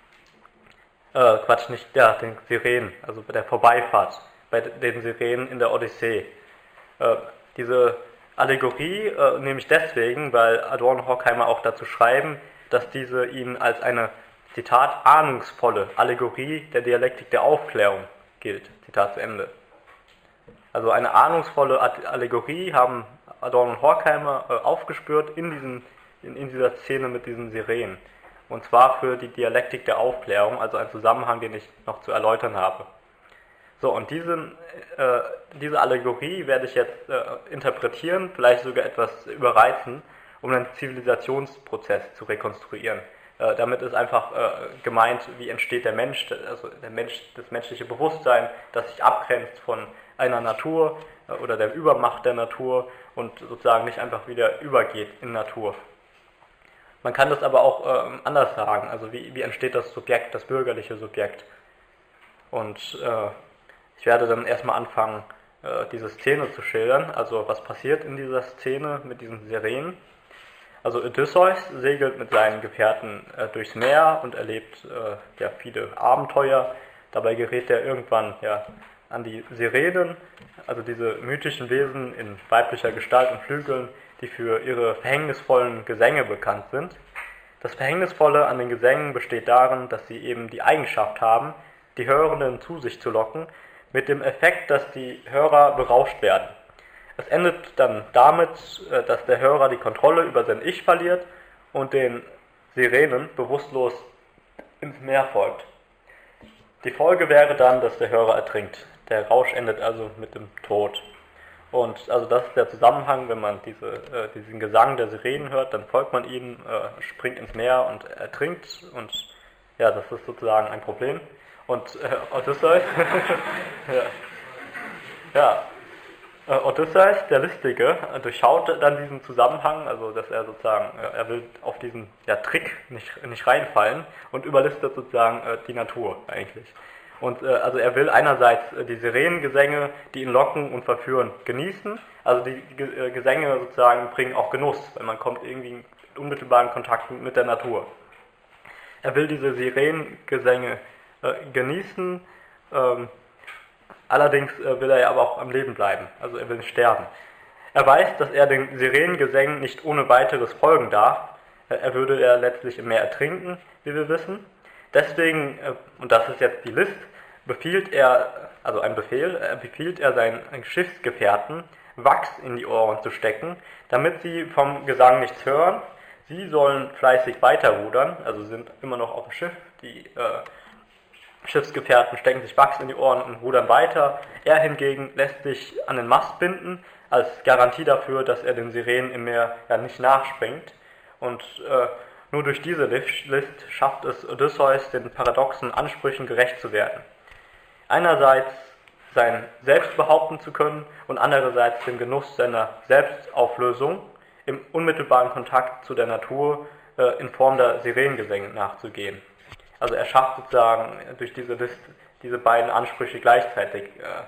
Den Sirenen, also bei der Vorbeifahrt, bei den Sirenen in der Odyssee. Diese Allegorie nehme ich deswegen, weil Adorno und Horkheimer auch dazu schreiben, dass diese ihnen als eine, Zitat, ahnungsvolle Allegorie der Dialektik der Aufklärung gilt. Zitat zu Ende. Also eine ahnungsvolle Allegorie haben Adorno und Horkheimer aufgespürt in dieser Szene mit diesen Sirenen. Und zwar für die Dialektik der Aufklärung, also ein Zusammenhang, den ich noch zu erläutern habe. So, und diese Allegorie werde ich jetzt interpretieren, vielleicht sogar etwas überreizen, um den Zivilisationsprozess zu rekonstruieren. Damit ist einfach gemeint, wie entsteht der Mensch, also das menschliche Bewusstsein, das sich abgrenzt von einer Natur oder der Übermacht der Natur und sozusagen nicht einfach wieder übergeht in Natur. Man kann das aber auch anders sagen, also wie entsteht das Subjekt, das bürgerliche Subjekt. Und ich werde dann erstmal anfangen, diese Szene zu schildern, also was passiert in dieser Szene mit diesen Sirenen. Also Odysseus segelt mit seinen Gefährten durchs Meer und erlebt viele Abenteuer. Dabei gerät er irgendwann an die Sirenen, also diese mythischen Wesen in weiblicher Gestalt und Flügeln, die für ihre verhängnisvollen Gesänge bekannt sind. Das Verhängnisvolle an den Gesängen besteht darin, dass sie eben die Eigenschaft haben, die Hörenden zu sich zu locken, mit dem Effekt, dass die Hörer berauscht werden. Es endet dann damit, dass der Hörer die Kontrolle über sein Ich verliert und den Sirenen bewusstlos ins Meer folgt. Die Folge wäre dann, dass der Hörer ertrinkt. Der Rausch endet also mit dem Tod. Und also das ist der Zusammenhang, wenn man diesen Gesang der Sirenen hört, dann folgt man ihnen, springt ins Meer und ertrinkt. Und ja, das ist sozusagen ein Problem. Und Odysseus, Odysseus, der Listige, durchschaut dann diesen Zusammenhang, also dass er sozusagen, er will auf diesen Trick nicht reinfallen und überlistet sozusagen die Natur eigentlich. Und also er will einerseits die Sirenengesänge, die ihn locken und verführen, genießen, also die Gesänge sozusagen bringen auch Genuss, weil man kommt irgendwie in unmittelbaren Kontakt mit der Natur. Er will diese Sirenengesänge genießen, allerdings will er ja aber auch am Leben bleiben, also er will nicht sterben. Er weiß, dass er den Sirenengesängen nicht ohne weiteres folgen darf, er würde ja letztlich im Meer ertrinken, wie wir wissen. Deswegen, und das ist jetzt die List, befiehlt er seinen Schiffsgefährten, Wachs in die Ohren zu stecken, damit sie vom Gesang nichts hören. Sie sollen fleißig weiterrudern, also sind immer noch auf dem Schiff, die Schiffsgefährten stecken sich Wachs in die Ohren und rudern weiter. Er hingegen lässt sich an den Mast binden, als Garantie dafür, dass er den Sirenen im Meer nicht nachspringt. Und nur durch diese List schafft es Odysseus, den paradoxen Ansprüchen gerecht zu werden. Einerseits sein Selbst behaupten zu können und andererseits den Genuss seiner Selbstauflösung im unmittelbaren Kontakt zu der Natur in Form der Sirenengesänge nachzugehen. Also er schafft sozusagen durch diese List diese beiden Ansprüche gleichzeitig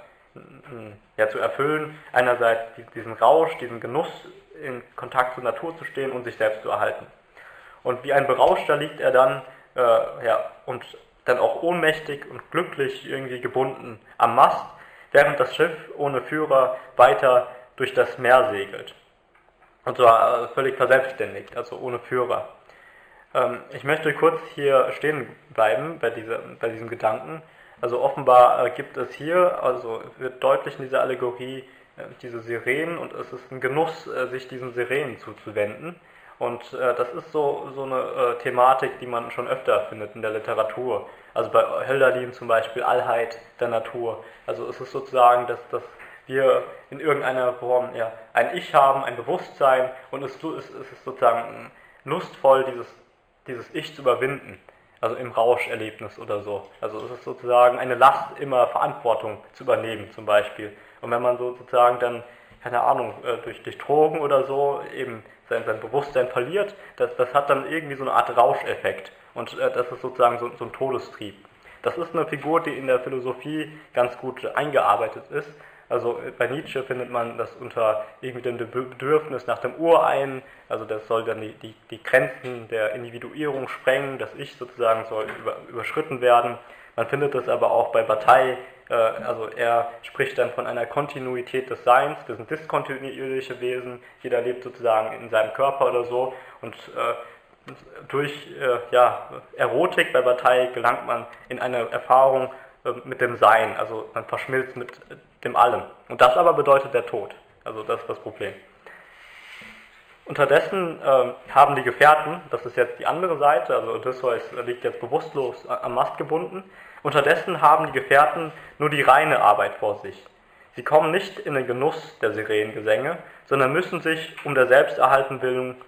zu erfüllen. Einerseits diesen Rausch, diesen Genuss, in Kontakt zur Natur zu stehen und sich selbst zu erhalten. Und wie ein Berauschter liegt er dann, und dann auch ohnmächtig und glücklich irgendwie gebunden am Mast, während das Schiff ohne Führer weiter durch das Meer segelt. Und zwar völlig verselbstständigt, also ohne Führer. Ich möchte kurz hier stehen bleiben bei diesem Gedanken. Also offenbar gibt es hier, also wird deutlich in dieser Allegorie, diese Sirenen, und es ist ein Genuss, sich diesen Sirenen zuzuwenden. Und das ist so eine Thematik, die man schon öfter findet in der Literatur. Also bei Hölderlin zum Beispiel, Allheit der Natur. Also es ist sozusagen, dass wir in irgendeiner Form ein Ich haben, ein Bewusstsein, und es ist sozusagen lustvoll, dieses Ich zu überwinden. Also im Rauscherlebnis oder so. Also es ist sozusagen eine Last, immer Verantwortung zu übernehmen zum Beispiel. Und wenn man sozusagen dann, keine Ahnung, durch Drogen oder so eben sein Bewusstsein verliert, das hat dann irgendwie so eine Art Rauscheffekt. Und das ist sozusagen so ein Todestrieb. Das ist eine Figur, die in der Philosophie ganz gut eingearbeitet ist. Also bei Nietzsche findet man das unter irgendwie dem Bedürfnis nach dem Urein, also das soll dann die Grenzen der Individuierung sprengen, das Ich sozusagen soll überschritten werden. Man findet das aber auch bei Bataille, also er spricht dann von einer Kontinuität des Seins, das sind diskontinuierliche Wesen, jeder lebt sozusagen in seinem Körper oder so, und durch Erotik bei Bataille gelangt man in eine Erfahrung mit dem Sein, also man verschmilzt mit dem Allem. Und das aber bedeutet der Tod, also das ist das Problem. Unterdessen haben die Gefährten, das ist jetzt die andere Seite, also Odysseus liegt jetzt bewusstlos am Mast gebunden, unterdessen haben die Gefährten nur die reine Arbeit vor sich. Sie kommen nicht in den Genuss der Sirenengesänge, sondern müssen sich um der Selbsterhaltung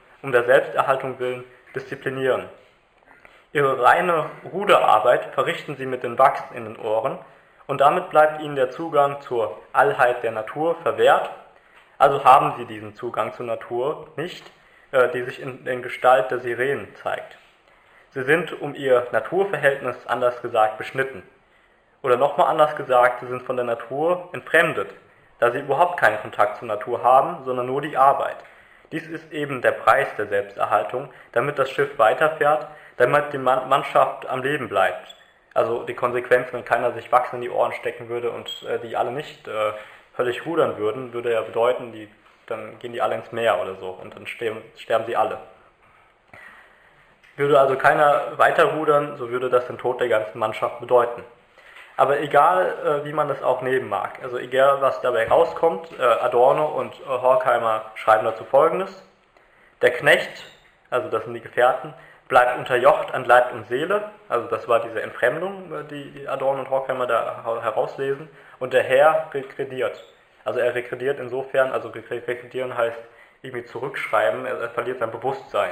willen disziplinieren. Ihre reine Ruderarbeit verrichten sie mit den Wachs in den Ohren, und damit bleibt ihnen der Zugang zur Allheit der Natur verwehrt. Also haben sie diesen Zugang zur Natur nicht, die sich in der Gestalt der Sirenen zeigt. Sie sind um ihr Naturverhältnis, anders gesagt, beschnitten. Oder nochmal anders gesagt, sie sind von der Natur entfremdet, da sie überhaupt keinen Kontakt zur Natur haben, sondern nur die Arbeit. Dies ist eben der Preis der Selbsterhaltung, damit das Schiff weiterfährt, damit die Mannschaft am Leben bleibt. Also die Konsequenz, wenn keiner sich Wachs in die Ohren stecken würde und die alle nicht völlig rudern würden, würde ja bedeuten, dann gehen die alle ins Meer oder so und dann sterben sie alle. Würde also keiner weiter rudern, so würde das den Tod der ganzen Mannschaft bedeuten. Aber egal, wie man das auch nehmen mag, also egal, was dabei rauskommt, Adorno und Horkheimer schreiben dazu Folgendes: Der Knecht, also das sind die Gefährten, bleibt unterjocht an Leib und Seele, also das war diese Entfremdung, die Adorno und Horkheimer da herauslesen, und der Herr regrediert. Also er regrediert insofern, also regredieren heißt irgendwie zurückschreiben, er verliert sein Bewusstsein.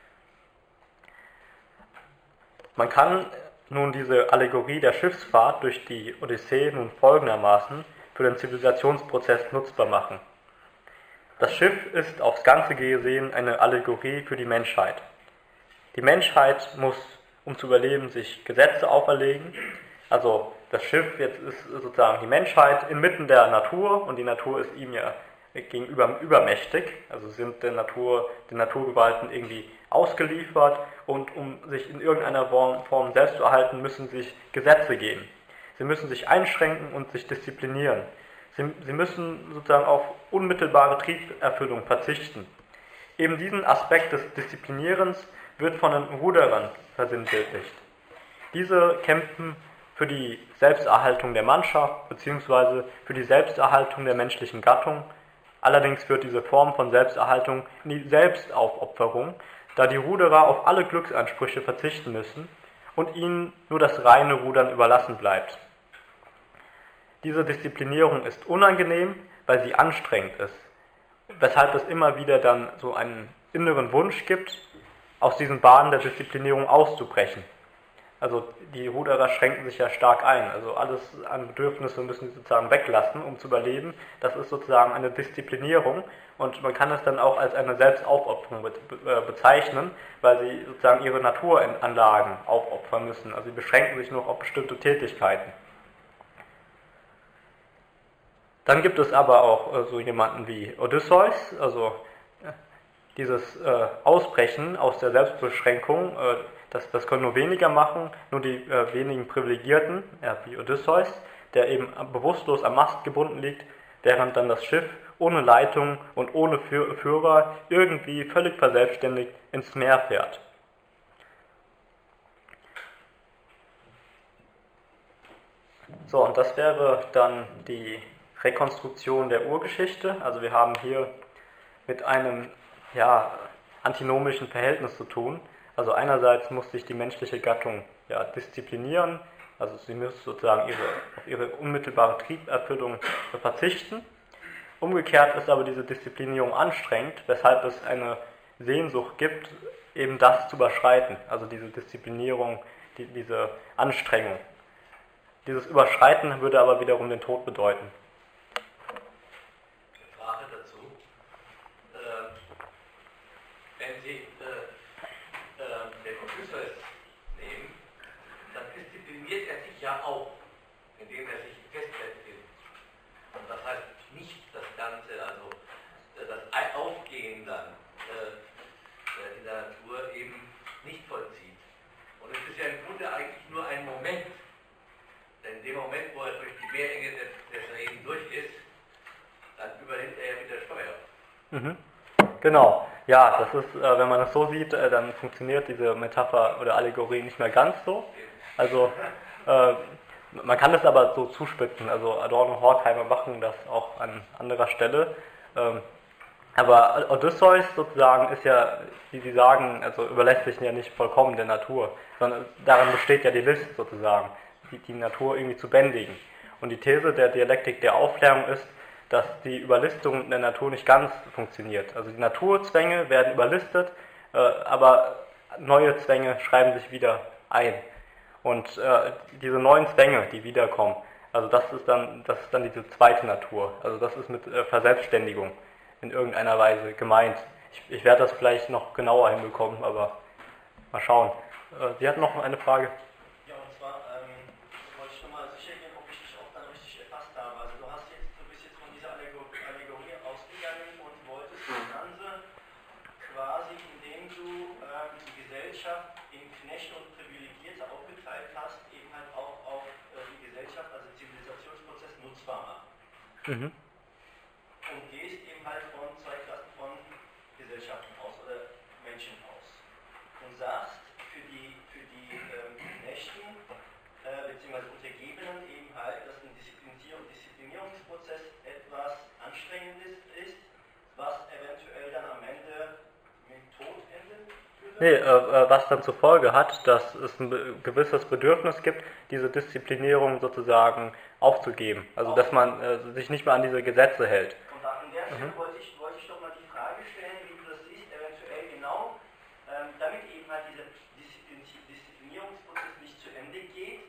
Man kann nun diese Allegorie der Schiffsfahrt durch die Odyssee nun folgendermaßen für den Zivilisationsprozess nutzbar machen. Das Schiff ist aufs Ganze gesehen eine Allegorie für die Menschheit. Die Menschheit muss, um zu überleben, sich Gesetze auferlegen. Also das Schiff jetzt ist sozusagen die Menschheit inmitten der Natur, und die Natur ist ihm ja gegenüber übermächtig, also sind den Naturgewalten irgendwie ausgeliefert, und um sich in irgendeiner Form selbst zu erhalten, müssen sich Gesetze geben. Sie müssen sich einschränken und sich disziplinieren. Sie müssen sozusagen auf unmittelbare Trieberfüllung verzichten. Eben diesen Aspekt des Disziplinierens wird von den Ruderern versinnbildlicht. Diese kämpfen für die Selbsterhaltung der Mannschaft bzw. für die Selbsterhaltung der menschlichen Gattung. Allerdings führt diese Form von Selbsterhaltung in die Selbstaufopferung, da die Ruderer auf alle Glücksansprüche verzichten müssen und ihnen nur das reine Rudern überlassen bleibt. Diese Disziplinierung ist unangenehm, weil sie anstrengend ist, weshalb es immer wieder dann so einen inneren Wunsch gibt, aus diesen Bahnen der Disziplinierung auszubrechen. Also die Ruderer schränken sich ja stark ein, also alles an Bedürfnisse müssen sie sozusagen weglassen, um zu überleben. Das ist sozusagen eine Disziplinierung, und man kann es dann auch als eine Selbstaufopferung bezeichnen, weil sie sozusagen ihre Naturanlagen aufopfern müssen. Also sie beschränken sich nur auf bestimmte Tätigkeiten. Dann gibt es aber auch so jemanden wie Odysseus, also dieses Ausbrechen aus der Selbstbeschränkung, das können nur weniger machen, nur die wenigen Privilegierten, wie Odysseus, der eben bewusstlos am Mast gebunden liegt, während dann das Schiff ohne Leitung und ohne Führer irgendwie völlig verselbstständigt ins Meer fährt. So, und das wäre dann die Rekonstruktion der Urgeschichte. Also wir haben hier mit einem antinomischen Verhältnis zu tun. Also einerseits muss sich die menschliche Gattung disziplinieren, also sie muss sozusagen auf ihre unmittelbare Trieberfüllung verzichten. Umgekehrt ist aber diese Disziplinierung anstrengend, weshalb es eine Sehnsucht gibt, eben das zu überschreiten, also diese Disziplinierung, diese Anstrengung. Dieses Überschreiten würde aber wiederum den Tod bedeuten. Frage dazu. Wenn Sie den Odysseus nehmen, dann diszipliniert er sich ja auch, indem er sich festsetzt. Und das heißt nicht das Ganze, also das Aufgehen dann in der Natur eben nicht vollzieht. Und es ist ja im Grunde eigentlich nur ein Moment. Denn in dem Moment, wo er durch die Meerenge des Regen durch ist, dann übernimmt er ja wieder Steuer. Mhm. Genau. Ja, das ist, wenn man das so sieht, dann funktioniert diese Metapher oder Allegorie nicht mehr ganz so. Also man kann das aber so zuspitzen. Also Adorno und Horkheimer machen das auch an anderer Stelle. Aber Odysseus sozusagen ist ja, wie Sie sagen, also überlässt sich ja nicht vollkommen der Natur, sondern daran besteht ja die List sozusagen, die Natur irgendwie zu bändigen. Und die These der Dialektik der Aufklärung ist, dass die Überlistung der Natur nicht ganz funktioniert. Also die Naturzwänge werden überlistet, aber neue Zwänge schreiben sich wieder ein. Und diese neuen Zwänge, die wiederkommen, also das ist dann diese zweite Natur. Also das ist mit Verselbstständigung in irgendeiner Weise gemeint. Ich werde das vielleicht noch genauer hinbekommen, aber mal schauen. Sie hatten noch eine Frage? Ja, und zwar wollte ich nochmal sicher gehen, ob ich dich auch dann richtig erfasst habe. Also du bist jetzt von dieser Allegorie ausgegangen und wolltest das Ganze quasi, indem du die Gesellschaft in Knechte und Privilegierte aufgeteilt hast, eben halt auch auf die Gesellschaft, also Zivilisationsprozess nutzbar machen. Mhm. Und gehst eben halt von zwei Klassen von Gesellschaften aus oder Menschen aus. Und sagst, für die Knechten bzw. Untergebenen eben halt, dass ein Disziplinierungsprozess etwas Anstrengendes ist, was eventuell dann am Ende mit Tod enden würde. Nee, was dann zur Folge hat, dass es ein gewisses Bedürfnis gibt, diese Disziplinierung sozusagen aufzugeben. Also dass man sich nicht mehr an diese Gesetze hält. Und da an der Stelle wollte ich doch mal die Frage stellen, wie du das siehst, eventuell genau, damit eben halt dieser Disziplinierungsprozess nicht zu Ende geht,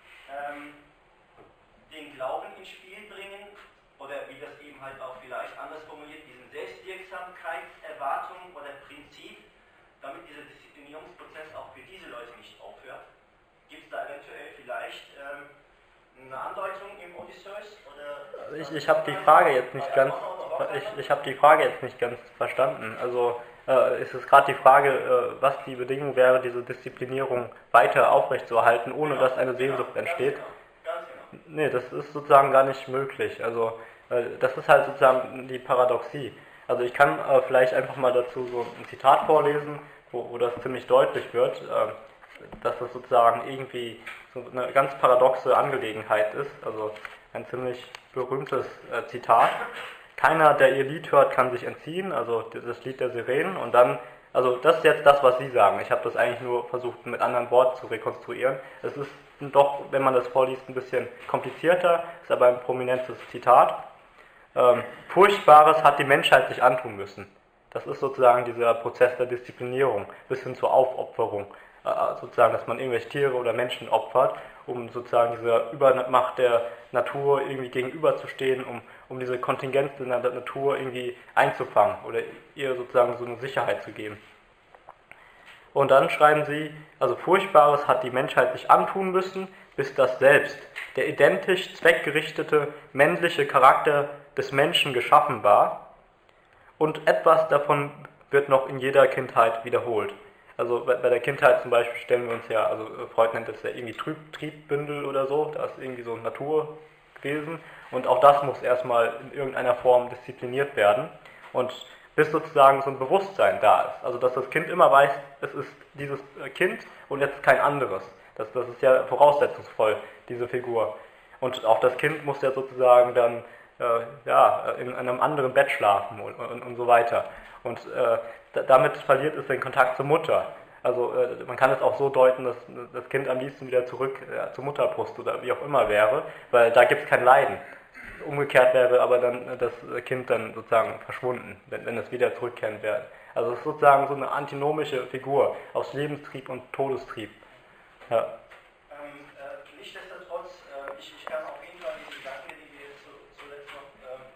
den Glauben ins Spiel bringen, oder wie das eben halt auch vielleicht anders formuliert, diesen Selbstwirksamkeitserwartung oder Prinzip, damit dieser Disziplinierungsprozess auch für diese Leute nicht aufhört. Gibt es da eventuell vielleicht eine Andeutung im Odysseus? Oder Ich habe die Frage jetzt nicht ganz, ich habe die Frage jetzt nicht ganz verstanden. Also ist es gerade die Frage, was die Bedingung wäre, diese Disziplinierung weiter aufrechtzuerhalten, ohne dass eine Sehnsucht entsteht? Ganz genau. Nee, das ist sozusagen gar nicht möglich. Also das ist halt sozusagen die Paradoxie. Also ich kann vielleicht einfach mal dazu so ein Zitat vorlesen, wo das ziemlich deutlich wird, dass das sozusagen irgendwie so eine ganz paradoxe Angelegenheit ist. Also ein ziemlich berühmtes Zitat. Keiner, der ihr Lied hört, kann sich entziehen, also das Lied der Sirenen. Und dann, also das ist jetzt das, was Sie sagen. Ich habe das eigentlich nur versucht, mit anderen Worten zu rekonstruieren. Es ist doch, wenn man das vorliest, ein bisschen komplizierter, ist aber ein prominentes Zitat. Furchtbares hat die Menschheit sich antun müssen. Das ist sozusagen dieser Prozess der Disziplinierung, bis hin zur Aufopferung. Sozusagen, dass man irgendwelche Tiere oder Menschen opfert, um sozusagen dieser Übermacht der Natur irgendwie gegenüberzustehen, um diese Kontingenz in der Natur irgendwie einzufangen oder ihr sozusagen so eine Sicherheit zu geben. Und dann schreiben sie, also Furchtbares hat die Menschheit sich antun müssen, bis das Selbst, der identisch zweckgerichtete männliche Charakter des Menschen geschaffen war, und etwas davon wird noch in jeder Kindheit wiederholt. Also bei der Kindheit zum Beispiel stellen wir uns ja, also Freud nennt das ja irgendwie Triebbündel oder so, da ist irgendwie so Naturwesen, und auch das muss erstmal in irgendeiner Form diszipliniert werden, und bis sozusagen so ein Bewusstsein da ist. Also dass das Kind immer weiß, es ist dieses Kind und jetzt kein anderes. Das ist ja voraussetzungsvoll, diese Figur. Und auch das Kind muss ja sozusagen dann in einem anderen Bett schlafen und so weiter. Und damit verliert es den Kontakt zur Mutter. Also man kann es auch so deuten, dass das Kind am liebsten wieder zurück zur Mutterbrust oder wie auch immer wäre, weil da gibt es kein Leiden. Umgekehrt wäre aber dann das Kind dann sozusagen verschwunden, wenn es wieder zurückkehren würde. Also es ist sozusagen so eine antinomische Figur aus Lebenstrieb und Todestrieb. Ja. Nichtsdestotrotz, ich kann auf jeden Fall die Gedanken, die wir jetzt zuletzt noch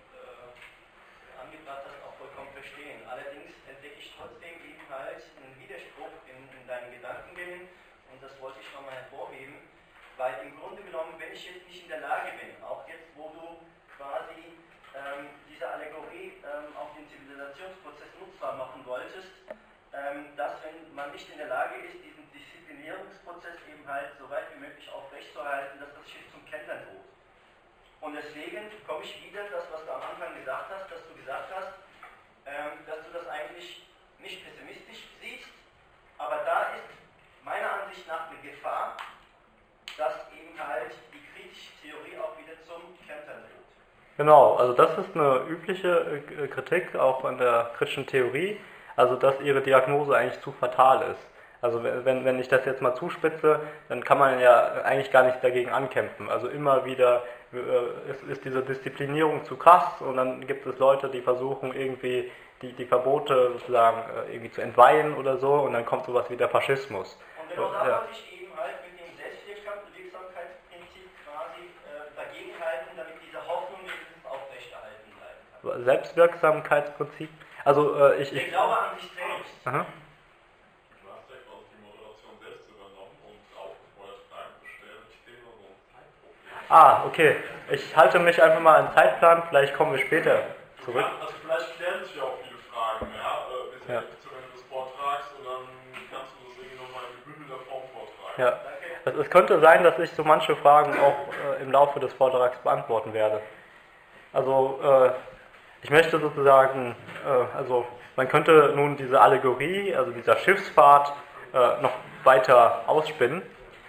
angebracht hast, auch vollkommen verstehen. Allerdings entdecke ich trotzdem eben halt einen Widerspruch in deinen Gedankengängen, und das wollte ich nochmal hervorheben, weil im Grunde genommen, wenn ich jetzt nicht in der Lage bin, auch jetzt, wo du quasi diese Allegorie auf den Zivilisationsprozess nutzbar machen wolltest, dass wenn man nicht in der Lage ist, diesen Disziplinierungsprozess eben halt so weit wie möglich aufrechtzuerhalten, dass das Schiff zum Kentern droht. Und deswegen komme ich wieder, das was du am Anfang gesagt hast, dass du gesagt hast, dass du das eigentlich nicht pessimistisch siehst, aber da ist meiner Ansicht nach eine Gefahr, dass eben halt die kritische Theorie auch wieder zum Kentern droht. Genau, also das ist eine übliche Kritik auch an der kritischen Theorie, also dass ihre Diagnose eigentlich zu fatal ist. Also wenn ich das jetzt mal zuspitze, dann kann man ja eigentlich gar nicht dagegen ankämpfen. Also immer wieder ist diese Disziplinierung zu krass, und dann gibt es Leute, die versuchen irgendwie die Verbote sozusagen irgendwie zu entweihen oder so, und dann kommt sowas wie der Faschismus. Und genau da wollte ich eben halt mit dem Selbstwirksamkeitsprinzip quasi dagegenhalten, damit diese Hoffnung wenigstens aufrechterhalten bleiben kann. Selbstwirksamkeitsprinzip, also Der Glaube an sich selbst. Aha. Du hast ja quasi die Moderation selbst übernommen und aufgefordert, Fragen zu stellen. Ich sehe nur so ein Zeitproblem. Okay. Ich halte mich einfach mal an den Zeitplan, vielleicht kommen wir später zurück. Also vielleicht klären sich ja auch viele Fragen, ja? Wir sind Ja. zum Ende des Vortrags, und dann kannst du das irgendwie nochmal in gebündelter Form vortragen. Ja. Es könnte sein, dass ich so manche Fragen auch im Laufe des Vortrags beantworten werde. Also ich möchte sozusagen, also man könnte nun diese Allegorie, also dieser Schiffsfahrt, noch weiter ausspinnen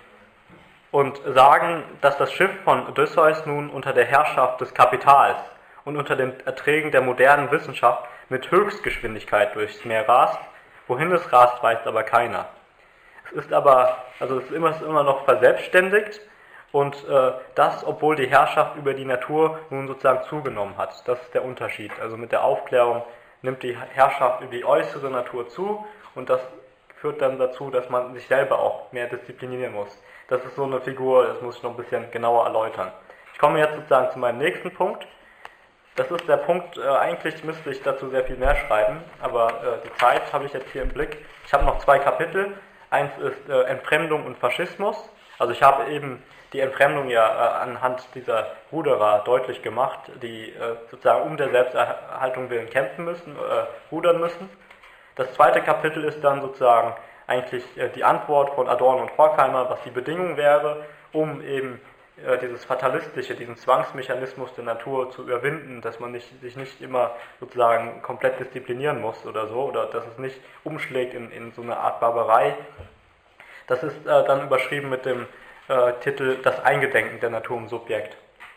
und sagen, dass das Schiff von Odysseus nun unter der Herrschaft des Kapitals und unter den Erträgen der modernen Wissenschaft mit Höchstgeschwindigkeit durchs Meer rast Wohin es rast, weiß aber keiner. Es ist immer noch verselbstständigt und das, obwohl die Herrschaft über die Natur nun sozusagen zugenommen hat. Das ist der Unterschied. Also mit der Aufklärung nimmt die Herrschaft über die äußere Natur zu und das führt dann dazu, dass man sich selber auch mehr disziplinieren muss. Das ist so eine Figur, das muss ich noch ein bisschen genauer erläutern. Ich komme jetzt sozusagen zu meinem nächsten Punkt. Das ist der Punkt, eigentlich müsste ich dazu sehr viel mehr schreiben, aber die Zeit habe ich jetzt hier im Blick. Ich habe noch 2 Kapitel. Eins ist Entfremdung und Faschismus. Also ich habe eben die Entfremdung ja anhand dieser Ruderer deutlich gemacht, die sozusagen um der Selbsterhaltung willen kämpfen müssen, rudern müssen. Das zweite Kapitel ist dann sozusagen eigentlich die Antwort von Adorno und Horkheimer, was die Bedingung wäre, um eben dieses Fatalistische, diesen Zwangsmechanismus der Natur zu überwinden, dass man sich nicht immer sozusagen komplett disziplinieren muss oder so, oder dass es nicht umschlägt in so eine Art Barbarei. Das ist dann überschrieben mit dem Titel Das Eingedenken der Natur im Subjekt.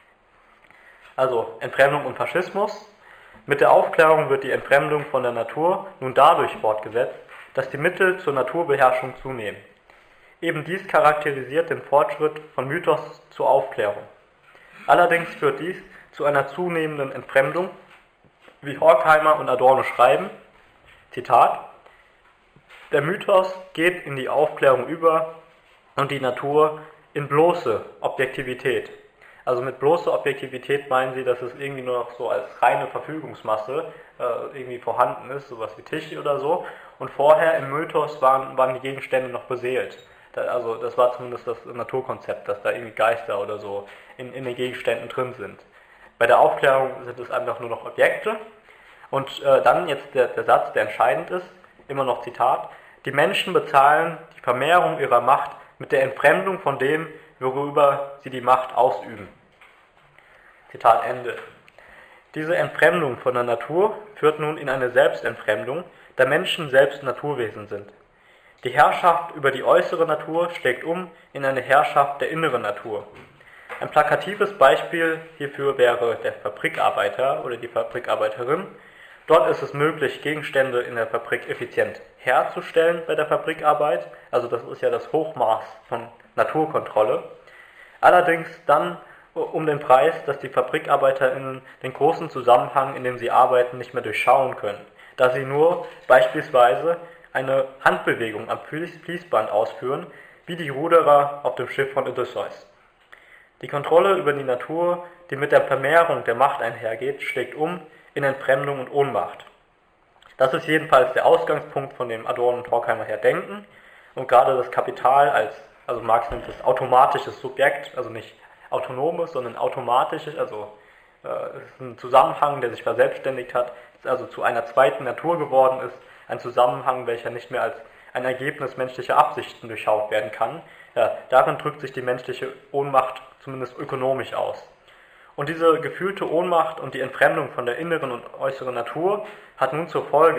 Also Entfremdung und Faschismus. Mit der Aufklärung wird die Entfremdung von der Natur nun dadurch fortgesetzt, dass die Mittel zur Naturbeherrschung zunehmen. Eben dies charakterisiert den Fortschritt von Mythos zur Aufklärung. Allerdings führt dies zu einer zunehmenden Entfremdung, wie Horkheimer und Adorno schreiben, Zitat, der Mythos geht in die Aufklärung über und die Natur in bloße Objektivität. Also mit bloßer Objektivität meinen sie, dass es irgendwie nur noch so als reine Verfügungsmasse irgendwie vorhanden ist, sowas wie Tisch oder so. Und vorher im Mythos waren die Gegenstände noch beseelt. Also das war zumindest das Naturkonzept, dass da irgendwie Geister oder so in den Gegenständen drin sind. Bei der Aufklärung sind es einfach nur noch Objekte. Und dann jetzt der Satz, der entscheidend ist, immer noch Zitat, die Menschen bezahlen die Vermehrung ihrer Macht mit der Entfremdung von dem, worüber sie die Macht ausüben. Zitat Ende. Diese Entfremdung von der Natur führt nun in eine Selbstentfremdung, da Menschen selbst Naturwesen sind. Die Herrschaft über die äußere Natur schlägt um in eine Herrschaft der inneren Natur. Ein plakatives Beispiel hierfür wäre der Fabrikarbeiter oder die Fabrikarbeiterin. Dort ist es möglich, Gegenstände in der Fabrik effizient herzustellen bei der Fabrikarbeit, also das ist ja das Hochmaß von Naturkontrolle. Allerdings dann um den Preis, dass die FabrikarbeiterInnen den großen Zusammenhang, in dem sie arbeiten, nicht mehr durchschauen können, da sie nur beispielsweise eine Handbewegung am Fließband ausführen, wie die Ruderer auf dem Schiff von Odysseus. Die Kontrolle über die Natur, die mit der Vermehrung der Macht einhergeht, schlägt um in Entfremdung und Ohnmacht. Das ist jedenfalls der Ausgangspunkt, von dem Adorno und Horkheimer her denken, und gerade das Kapital also Marx nennt es automatisches Subjekt, also nicht autonomes, sondern automatisches, also es ist ein Zusammenhang, der sich verselbstständigt hat, also zu einer zweiten Natur geworden ist, ein Zusammenhang, welcher nicht mehr als ein Ergebnis menschlicher Absichten durchschaut werden kann. Ja, darin drückt sich die menschliche Ohnmacht zumindest ökonomisch aus. Und diese gefühlte Ohnmacht und die Entfremdung von der inneren und äußeren Natur hat nun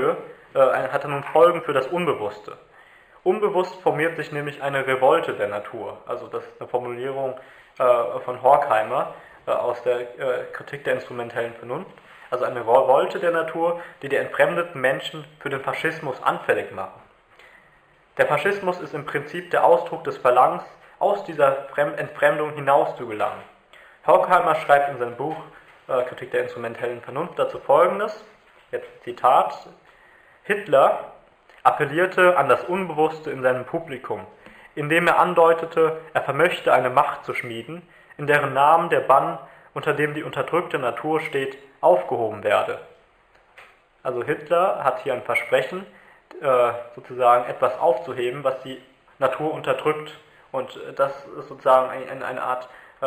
Folgen für das Unbewusste. Unbewusst formiert sich nämlich eine Revolte der Natur. Also das ist eine Formulierung von Horkheimer aus der Kritik der instrumentellen Vernunft. Also eine Revolte der Natur, die die entfremdeten Menschen für den Faschismus anfällig machen. Der Faschismus ist im Prinzip der Ausdruck des Verlangens, aus dieser Entfremdung hinaus zu gelangen. Horkheimer schreibt in seinem Buch Kritik der instrumentellen Vernunft dazu Folgendes, jetzt Zitat, Hitler appellierte an das Unbewusste in seinem Publikum, indem er andeutete, er vermöchte eine Macht zu schmieden, in deren Namen der Bann, unter dem die unterdrückte Natur steht, aufgehoben werde. Also Hitler hat hier ein Versprechen, sozusagen etwas aufzuheben, was die Natur unterdrückt, und das ist sozusagen eine Art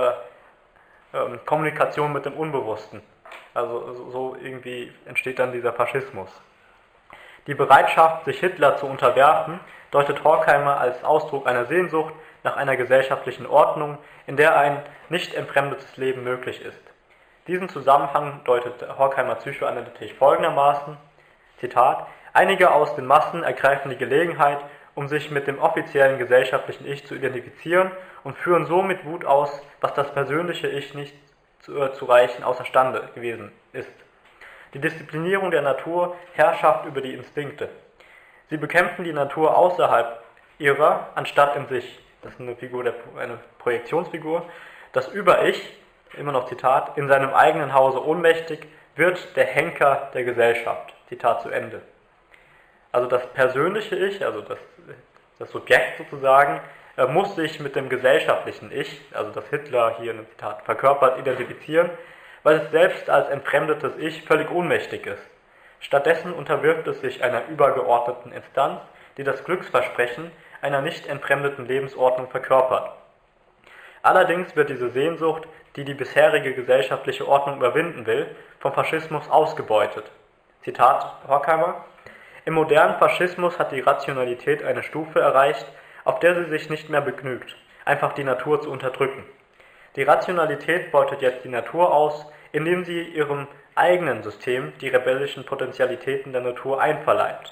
Kommunikation mit dem Unbewussten. Also so irgendwie entsteht dann dieser Faschismus. Die Bereitschaft, sich Hitler zu unterwerfen, deutet Horkheimer als Ausdruck einer Sehnsucht nach einer gesellschaftlichen Ordnung, in der ein nicht entfremdetes Leben möglich ist. Diesen Zusammenhang deutet Horkheimer psychoanalytisch folgendermaßen, Zitat, einige aus den Massen ergreifen die Gelegenheit, um sich mit dem offiziellen gesellschaftlichen Ich zu identifizieren und führen so mit Wut aus, was das persönliche Ich nicht zu reichen außerstande gewesen ist. Die Disziplinierung der Natur, Herrschaft über die Instinkte. Sie bekämpfen die Natur außerhalb ihrer, anstatt in sich. Das ist eine Projektionsfigur. Das Über-Ich, immer noch Zitat, in seinem eigenen Hause ohnmächtig, wird der Henker der Gesellschaft. Zitat zu Ende. Also das persönliche Ich, also das Subjekt sozusagen, muss sich mit dem gesellschaftlichen Ich, also das Hitler hier in dem Zitat verkörpert, identifizieren, weil es selbst als entfremdetes Ich völlig ohnmächtig ist. Stattdessen unterwirft es sich einer übergeordneten Instanz, die das Glücksversprechen einer nicht entfremdeten Lebensordnung verkörpert. Allerdings wird diese Sehnsucht, die die bisherige gesellschaftliche Ordnung überwinden will, vom Faschismus ausgebeutet. Zitat Horkheimer: Im modernen Faschismus hat die Rationalität eine Stufe erreicht, auf der sie sich nicht mehr begnügt, einfach die Natur zu unterdrücken. Die Rationalität beutet jetzt die Natur aus, indem sie ihrem eigenen System die rebellischen Potentialitäten der Natur einverleibt.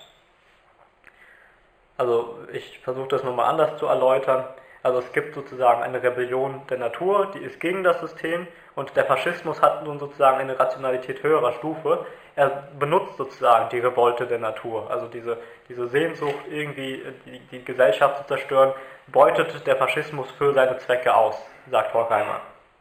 Also ich versuche das nochmal anders zu erläutern. Also es gibt sozusagen eine Rebellion der Natur, die ist gegen das System, und der Faschismus hat nun sozusagen eine Rationalität höherer Stufe. Er benutzt sozusagen die Revolte der Natur, also diese Sehnsucht, irgendwie die Gesellschaft zu zerstören, beutet der Faschismus für seine Zwecke aus, sagt Horkheimer.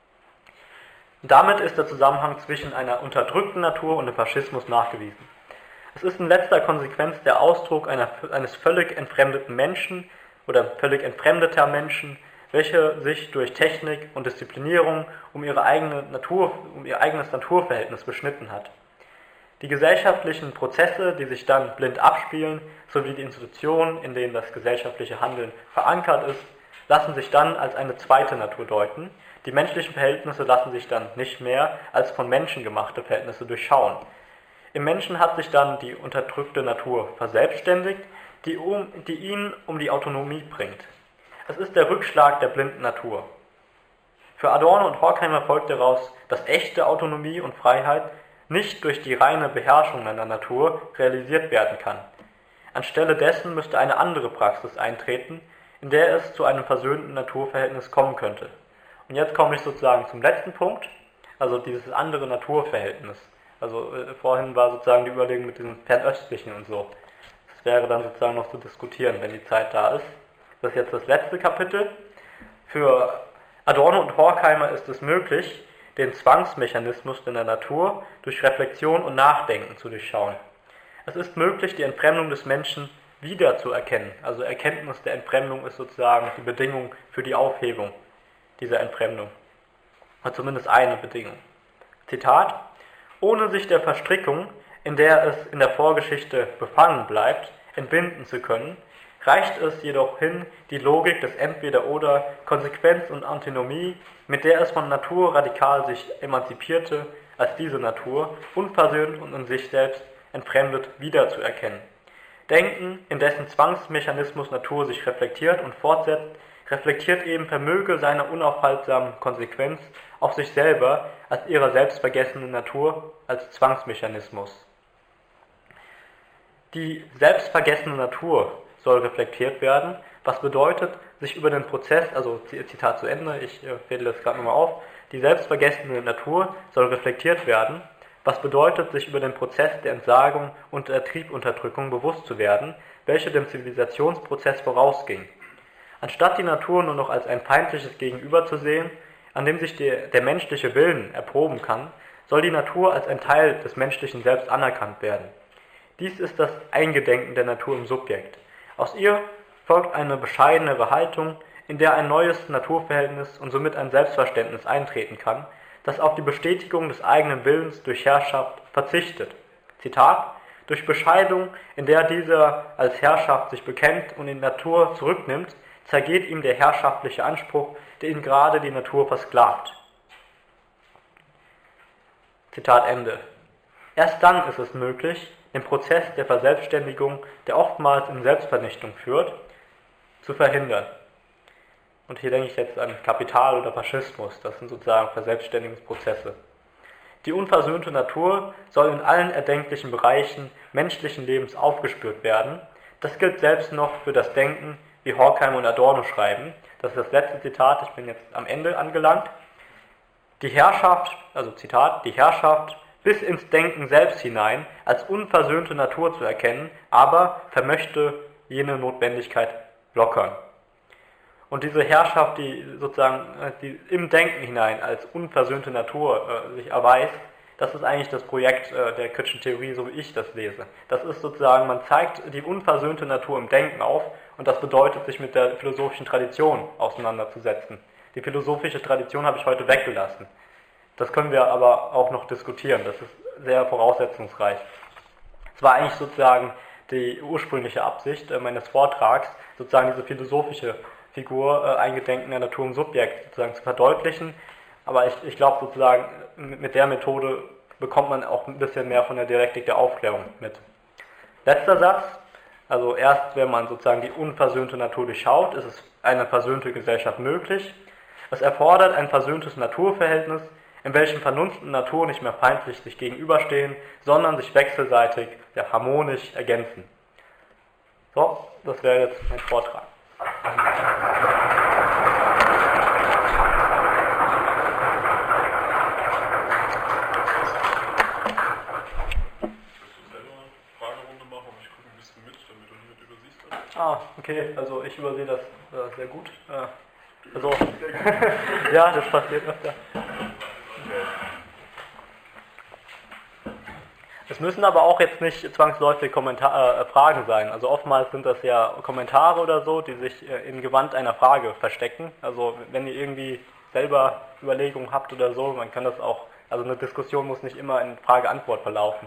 Damit ist der Zusammenhang zwischen einer unterdrückten Natur und dem Faschismus nachgewiesen. Es ist in letzter Konsequenz der Ausdruck eines völlig entfremdeten Menschen oder völlig entfremdeter Menschen, welche sich durch Technik und Disziplinierung um ihr eigenes Naturverhältnis beschnitten hat. Die gesellschaftlichen Prozesse, die sich dann blind abspielen, sowie die Institutionen, in denen das gesellschaftliche Handeln verankert ist, lassen sich dann als eine zweite Natur deuten. Die menschlichen Verhältnisse lassen sich dann nicht mehr als von Menschen gemachte Verhältnisse durchschauen. Im Menschen hat sich dann die unterdrückte Natur verselbstständigt, die ihn um die Autonomie bringt. Es ist der Rückschlag der blinden Natur. Für Adorno und Horkheimer folgt daraus, dass echte Autonomie und Freiheit nicht durch die reine Beherrschung einer Natur realisiert werden kann. Anstelle dessen müsste eine andere Praxis eintreten, in der es zu einem versöhnten Naturverhältnis kommen könnte. Und jetzt komme ich sozusagen zum letzten Punkt, also dieses andere Naturverhältnis. Also vorhin war sozusagen die Überlegung mit diesem Fernöstlichen und so. Das wäre dann sozusagen noch zu diskutieren, wenn die Zeit da ist. Das ist jetzt das letzte Kapitel. Für Adorno und Horkheimer ist es möglich, den Zwangsmechanismus in der Natur durch Reflexion und Nachdenken zu durchschauen. Es ist möglich, die Entfremdung des Menschen wiederzuerkennen. Also Erkenntnis der Entfremdung ist sozusagen die Bedingung für die Aufhebung dieser Entfremdung. Oder zumindest eine Bedingung. Zitat: Ohne sich der Verstrickung, in der es in der Vorgeschichte befangen bleibt, entbinden zu können, reicht es jedoch hin, die Logik des Entweder-Oder, Konsequenz und Antinomie, mit der es von Natur radikal sich emanzipierte, als diese Natur, unversöhnt und in sich selbst entfremdet, wiederzuerkennen. Denken, in dessen Zwangsmechanismus Natur sich reflektiert und fortsetzt, reflektiert eben vermöge seiner unaufhaltsamen Konsequenz auf sich selber als ihrer selbstvergessene Natur, als Zwangsmechanismus. Die selbstvergessene Natur soll reflektiert werden, was bedeutet, sich über den Prozess, also Zitat zu Ende, ich fädel das gerade nochmal auf, die selbstvergessene Natur soll reflektiert werden, was bedeutet, sich über den Prozess der Entsagung und der Triebunterdrückung bewusst zu werden, welche dem Zivilisationsprozess vorausging. Anstatt die Natur nur noch als ein feindliches Gegenüber zu sehen, an dem sich der menschliche Willen erproben kann, soll die Natur als ein Teil des menschlichen Selbst anerkannt werden. Dies ist das Eingedenken der Natur im Subjekt. Aus ihr folgt eine bescheidenere Haltung, in der ein neues Naturverhältnis und somit ein Selbstverständnis eintreten kann, das auf die Bestätigung des eigenen Willens durch Herrschaft verzichtet. Zitat: Durch Bescheidung, in der dieser als Herrschaft sich bekennt und in die Natur zurücknimmt, zergeht ihm der herrschaftliche Anspruch, der ihn gerade die Natur versklavt. Zitat Ende. Erst dann ist es möglich, den Prozess der Verselbstständigung, der oftmals in Selbstvernichtung führt, zu verhindern. Und hier denke ich jetzt an Kapital oder Faschismus, das sind sozusagen Verselbstständigungsprozesse. Die unversöhnte Natur soll in allen erdenklichen Bereichen menschlichen Lebens aufgespürt werden. Das gilt selbst noch für das Denken, wie Horkheimer und Adorno schreiben. Das ist das letzte Zitat, ich bin jetzt am Ende angelangt. Die Herrschaft, also Zitat, die Herrschaft bis ins Denken selbst hinein als unversöhnte Natur zu erkennen, aber vermöchte jene Notwendigkeit lockern. Und diese Herrschaft, die sozusagen die im Denken hinein als unversöhnte Natur sich erweist, das ist eigentlich das Projekt der kritischen Theorie, so wie ich das lese. Das ist sozusagen, man zeigt die unversöhnte Natur im Denken auf und das bedeutet, sich mit der philosophischen Tradition auseinanderzusetzen. Die philosophische Tradition habe ich heute weggelassen. Das können wir aber auch noch diskutieren, das ist sehr voraussetzungsreich. Es war eigentlich sozusagen die ursprüngliche Absicht meines Vortrags, sozusagen diese philosophische Figur, Eingedenken der Natur im Subjekt sozusagen zu verdeutlichen, aber ich glaube sozusagen, mit der Methode bekommt man auch ein bisschen mehr von der Dialektik der Aufklärung mit. Letzter Satz, also erst wenn man sozusagen die unversöhnte Natur durchschaut, ist es eine versöhnte Gesellschaft möglich. Es erfordert ein versöhntes Naturverhältnis, in welchem Vernunft und Natur nicht mehr feindlich sich gegenüberstehen, sondern sich wechselseitig, ja, harmonisch ergänzen. So, das wäre jetzt mein Vortrag. Ah, okay, also ich übersehe das sehr gut. Also, ja, das passiert öfter. Es müssen aber auch jetzt nicht zwangsläufig Fragen sein. Also oftmals sind das ja Kommentare oder so, die sich im Gewand einer Frage verstecken. Also wenn ihr irgendwie selber Überlegungen habt oder so, man kann das auch, also eine Diskussion muss nicht immer in Frage-Antwort verlaufen.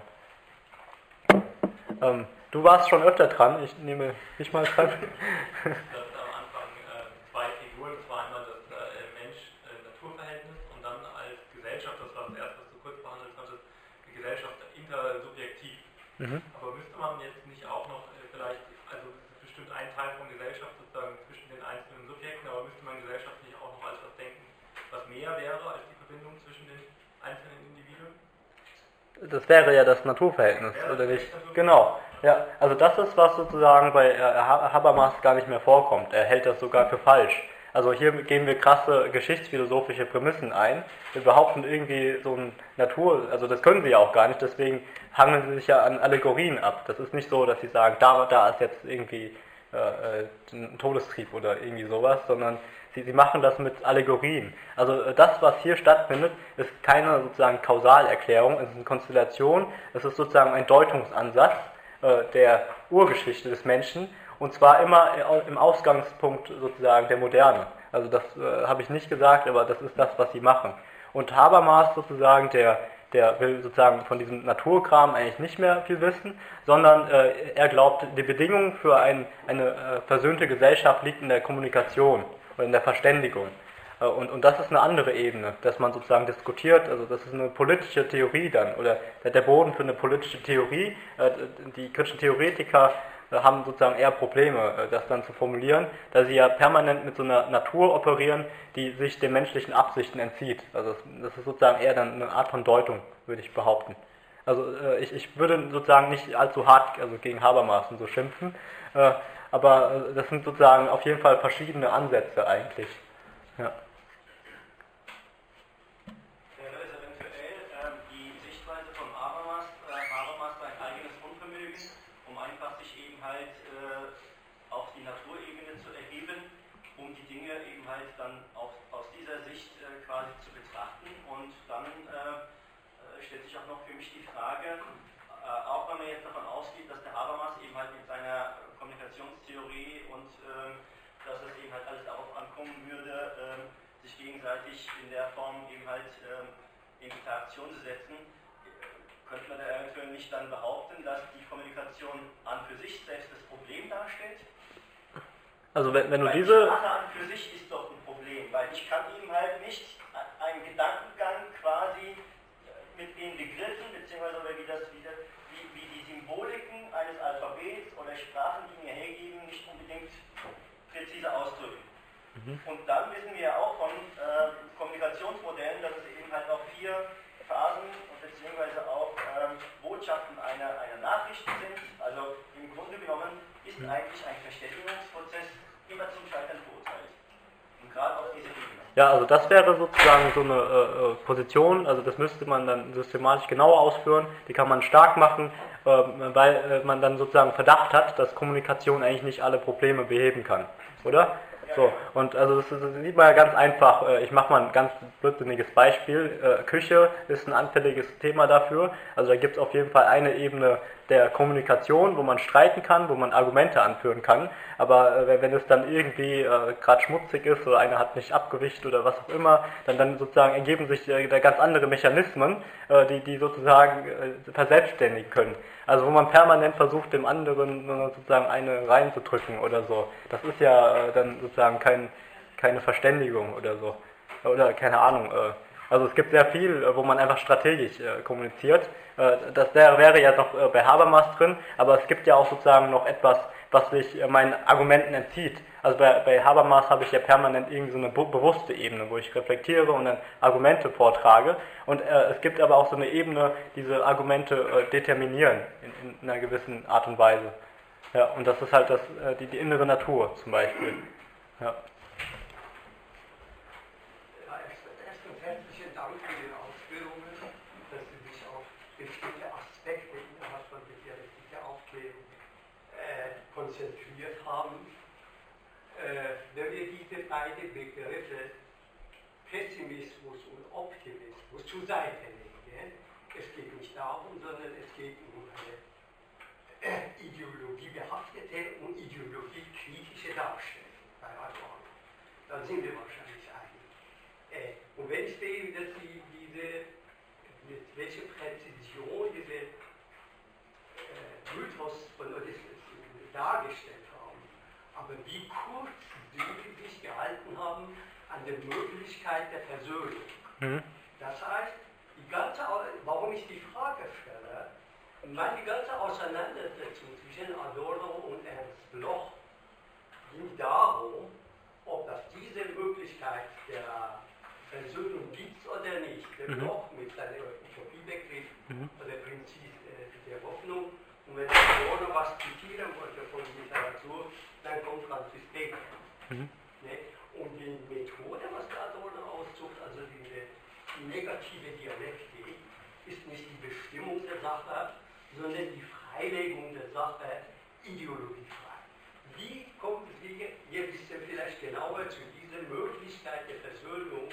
Du warst schon öfter dran, ich nehme dich mal dran. Am Anfang zwei Figuren, das war einmal das Mensch-Natur-Verhältnis und dann als Gesellschaft, das war das erste, was du kurz behandelt hattest, die Gesellschaft intersubjektiv. Aber müsste man jetzt nicht auch noch vielleicht, also bestimmt ein Teil von Gesellschaft sozusagen zwischen den einzelnen Subjekten, aber müsste man Gesellschaft nicht auch noch als was denken, was mehr wäre als die Verbindung zwischen den einzelnen Individuen? Das wäre ja das Naturverhältnis, oder nicht? Genau. Ja, also das ist, was sozusagen bei Habermas gar nicht mehr vorkommt. Er hält das sogar für falsch. Also hier gehen wir krasse geschichtsphilosophische Prämissen ein. Wir behaupten irgendwie so ein also das können sie ja auch gar nicht, deswegen hangeln sie sich ja an Allegorien ab. Das ist nicht so, dass sie sagen, da ist jetzt irgendwie ein Todestrieb oder irgendwie sowas, sondern sie machen das mit Allegorien. Also das, was hier stattfindet, ist keine sozusagen Kausalerklärung, es ist eine Konstellation, es ist sozusagen ein Deutungsansatz der Urgeschichte des Menschen, und zwar immer im Ausgangspunkt sozusagen der Moderne. Also das habe ich nicht gesagt, aber das ist das, was sie machen. Und Habermas sozusagen, der will sozusagen von diesem Naturkram eigentlich nicht mehr viel wissen, sondern er glaubt, die Bedingung für eine versöhnte Gesellschaft liegt in der Kommunikation oder in der Verständigung. Und das ist eine andere Ebene, dass man sozusagen diskutiert, also das ist eine politische Theorie dann, oder der Boden für eine politische Theorie. Die kritischen Theoretiker haben sozusagen eher Probleme, das dann zu formulieren, da sie ja permanent mit so einer Natur operieren, die sich den menschlichen Absichten entzieht. Also das ist sozusagen eher dann eine Art von Deutung, würde ich behaupten. Also ich würde sozusagen nicht allzu hart gegen Habermas und so schimpfen, aber das sind sozusagen auf jeden Fall verschiedene Ansätze eigentlich. Ja. Wäre es eventuell die Sichtweise von Habermas sein eigenes Unvermögen, um einfach sich eben halt auf die Naturebene zu erheben, um die Dinge eben halt dann aus dieser Sicht quasi zu betrachten, und dann stellt sich auch noch für mich die Frage, auch wenn man jetzt davon ausgeht, dass der Habermas eben halt mit seiner Kommunikationstheorie und dass es eben halt alles darauf ankommen würde, sich gegenseitig in der Form eben halt in Interaktion zu setzen, könnte man da eventuell nicht dann behaupten, dass die Kommunikation an für sich selbst das Problem darstellt? Also wenn du weil diese... Die Sprache an für sich ist doch ein Problem, weil ich kann eben halt nicht einen Gedankengang quasi mit den Begriffen, beziehungsweise wie die Symboliken eines Alphabets oder Sprachen, die mir hergeben, nicht unbedingt präzise ausdrücken. Und dann wissen wir ja auch von Kommunikationsmodellen, dass es eben halt auch 4 Phasen beziehungsweise auch Botschaften einer Nachricht sind. Also im Grunde genommen ist eigentlich ein Verständigungsprozess immer zum Scheitern verurteilt. Und gerade auf dieser Ebene. Ja, also das wäre sozusagen so eine Position, also das müsste man dann systematisch genauer ausführen, die kann man stark machen, weil man dann sozusagen Verdacht hat, dass Kommunikation eigentlich nicht alle Probleme beheben kann, oder? So, und also das sieht man ja ganz einfach, ich mache mal ein ganz blödsinniges Beispiel, Küche ist ein anfälliges Thema dafür, also da gibt es auf jeden Fall eine Ebene der Kommunikation, wo man streiten kann, wo man Argumente anführen kann, aber wenn es dann irgendwie gerade schmutzig ist oder einer hat nicht abgewischt oder was auch immer, dann sozusagen ergeben sich da ganz andere Mechanismen, die sozusagen verselbstständigen können. Also wo man permanent versucht, dem anderen sozusagen eine reinzudrücken oder so. Das ist ja dann sozusagen keine Verständigung oder so. Oder keine Ahnung. Also es gibt sehr viel, wo man einfach strategisch kommuniziert. Das wäre ja noch bei Habermas drin, aber es gibt ja auch sozusagen noch etwas, was sich meinen Argumenten entzieht. Also bei Habermas habe ich ja permanent irgendwie so eine bewusste Ebene, wo ich reflektiere und dann Argumente vortrage. Und es gibt aber auch so eine Ebene, diese Argumente determinieren in einer gewissen Art und Weise. Ja, und das ist halt die innere Natur zum Beispiel. Ja. Erstens herzlichen Dank für Ihre Ausführungen, dass Sie sich auf bestimmte Aspekte innerhalb von dialektischer Aufklärung konzentriert haben. Wenn wir diese beiden Begriffe Pessimismus und Optimismus zur Seite legen, es geht nicht darum, sondern es geht um eine ideologiebehaftete und ideologiekritische Darstellung bei Adorno. Dann sind wir wahrscheinlich einig. Und wenn ich sehe, dass Sie mit welcher Präzision diese Mythos von Odysseus dargestellt haben, aber wie kurz Sie sich gehalten haben an der Möglichkeit der Versöhnung. Das heißt, warum ich die Frage stelle, die ganze Auseinandersetzung zwischen Adorno und Ernst Bloch ging darum, ob es diese Möglichkeit der Versöhnung gibt oder nicht. Der Bloch mit seiner Utopiebegriff oder Prinzip der Hoffnung. Und wenn Adorno was zitieren wollte von Literatur, dann kommt Francis Bacon. Ne? Und die Methode, was der Adorno aussucht, also die negative Dialektik, ist nicht die Bestimmung der Sache, sondern die Freilegung der Sache ideologiefrei. Wie kommt es, ihr wisst ja vielleicht genauer zu dieser Möglichkeit der Versöhnung,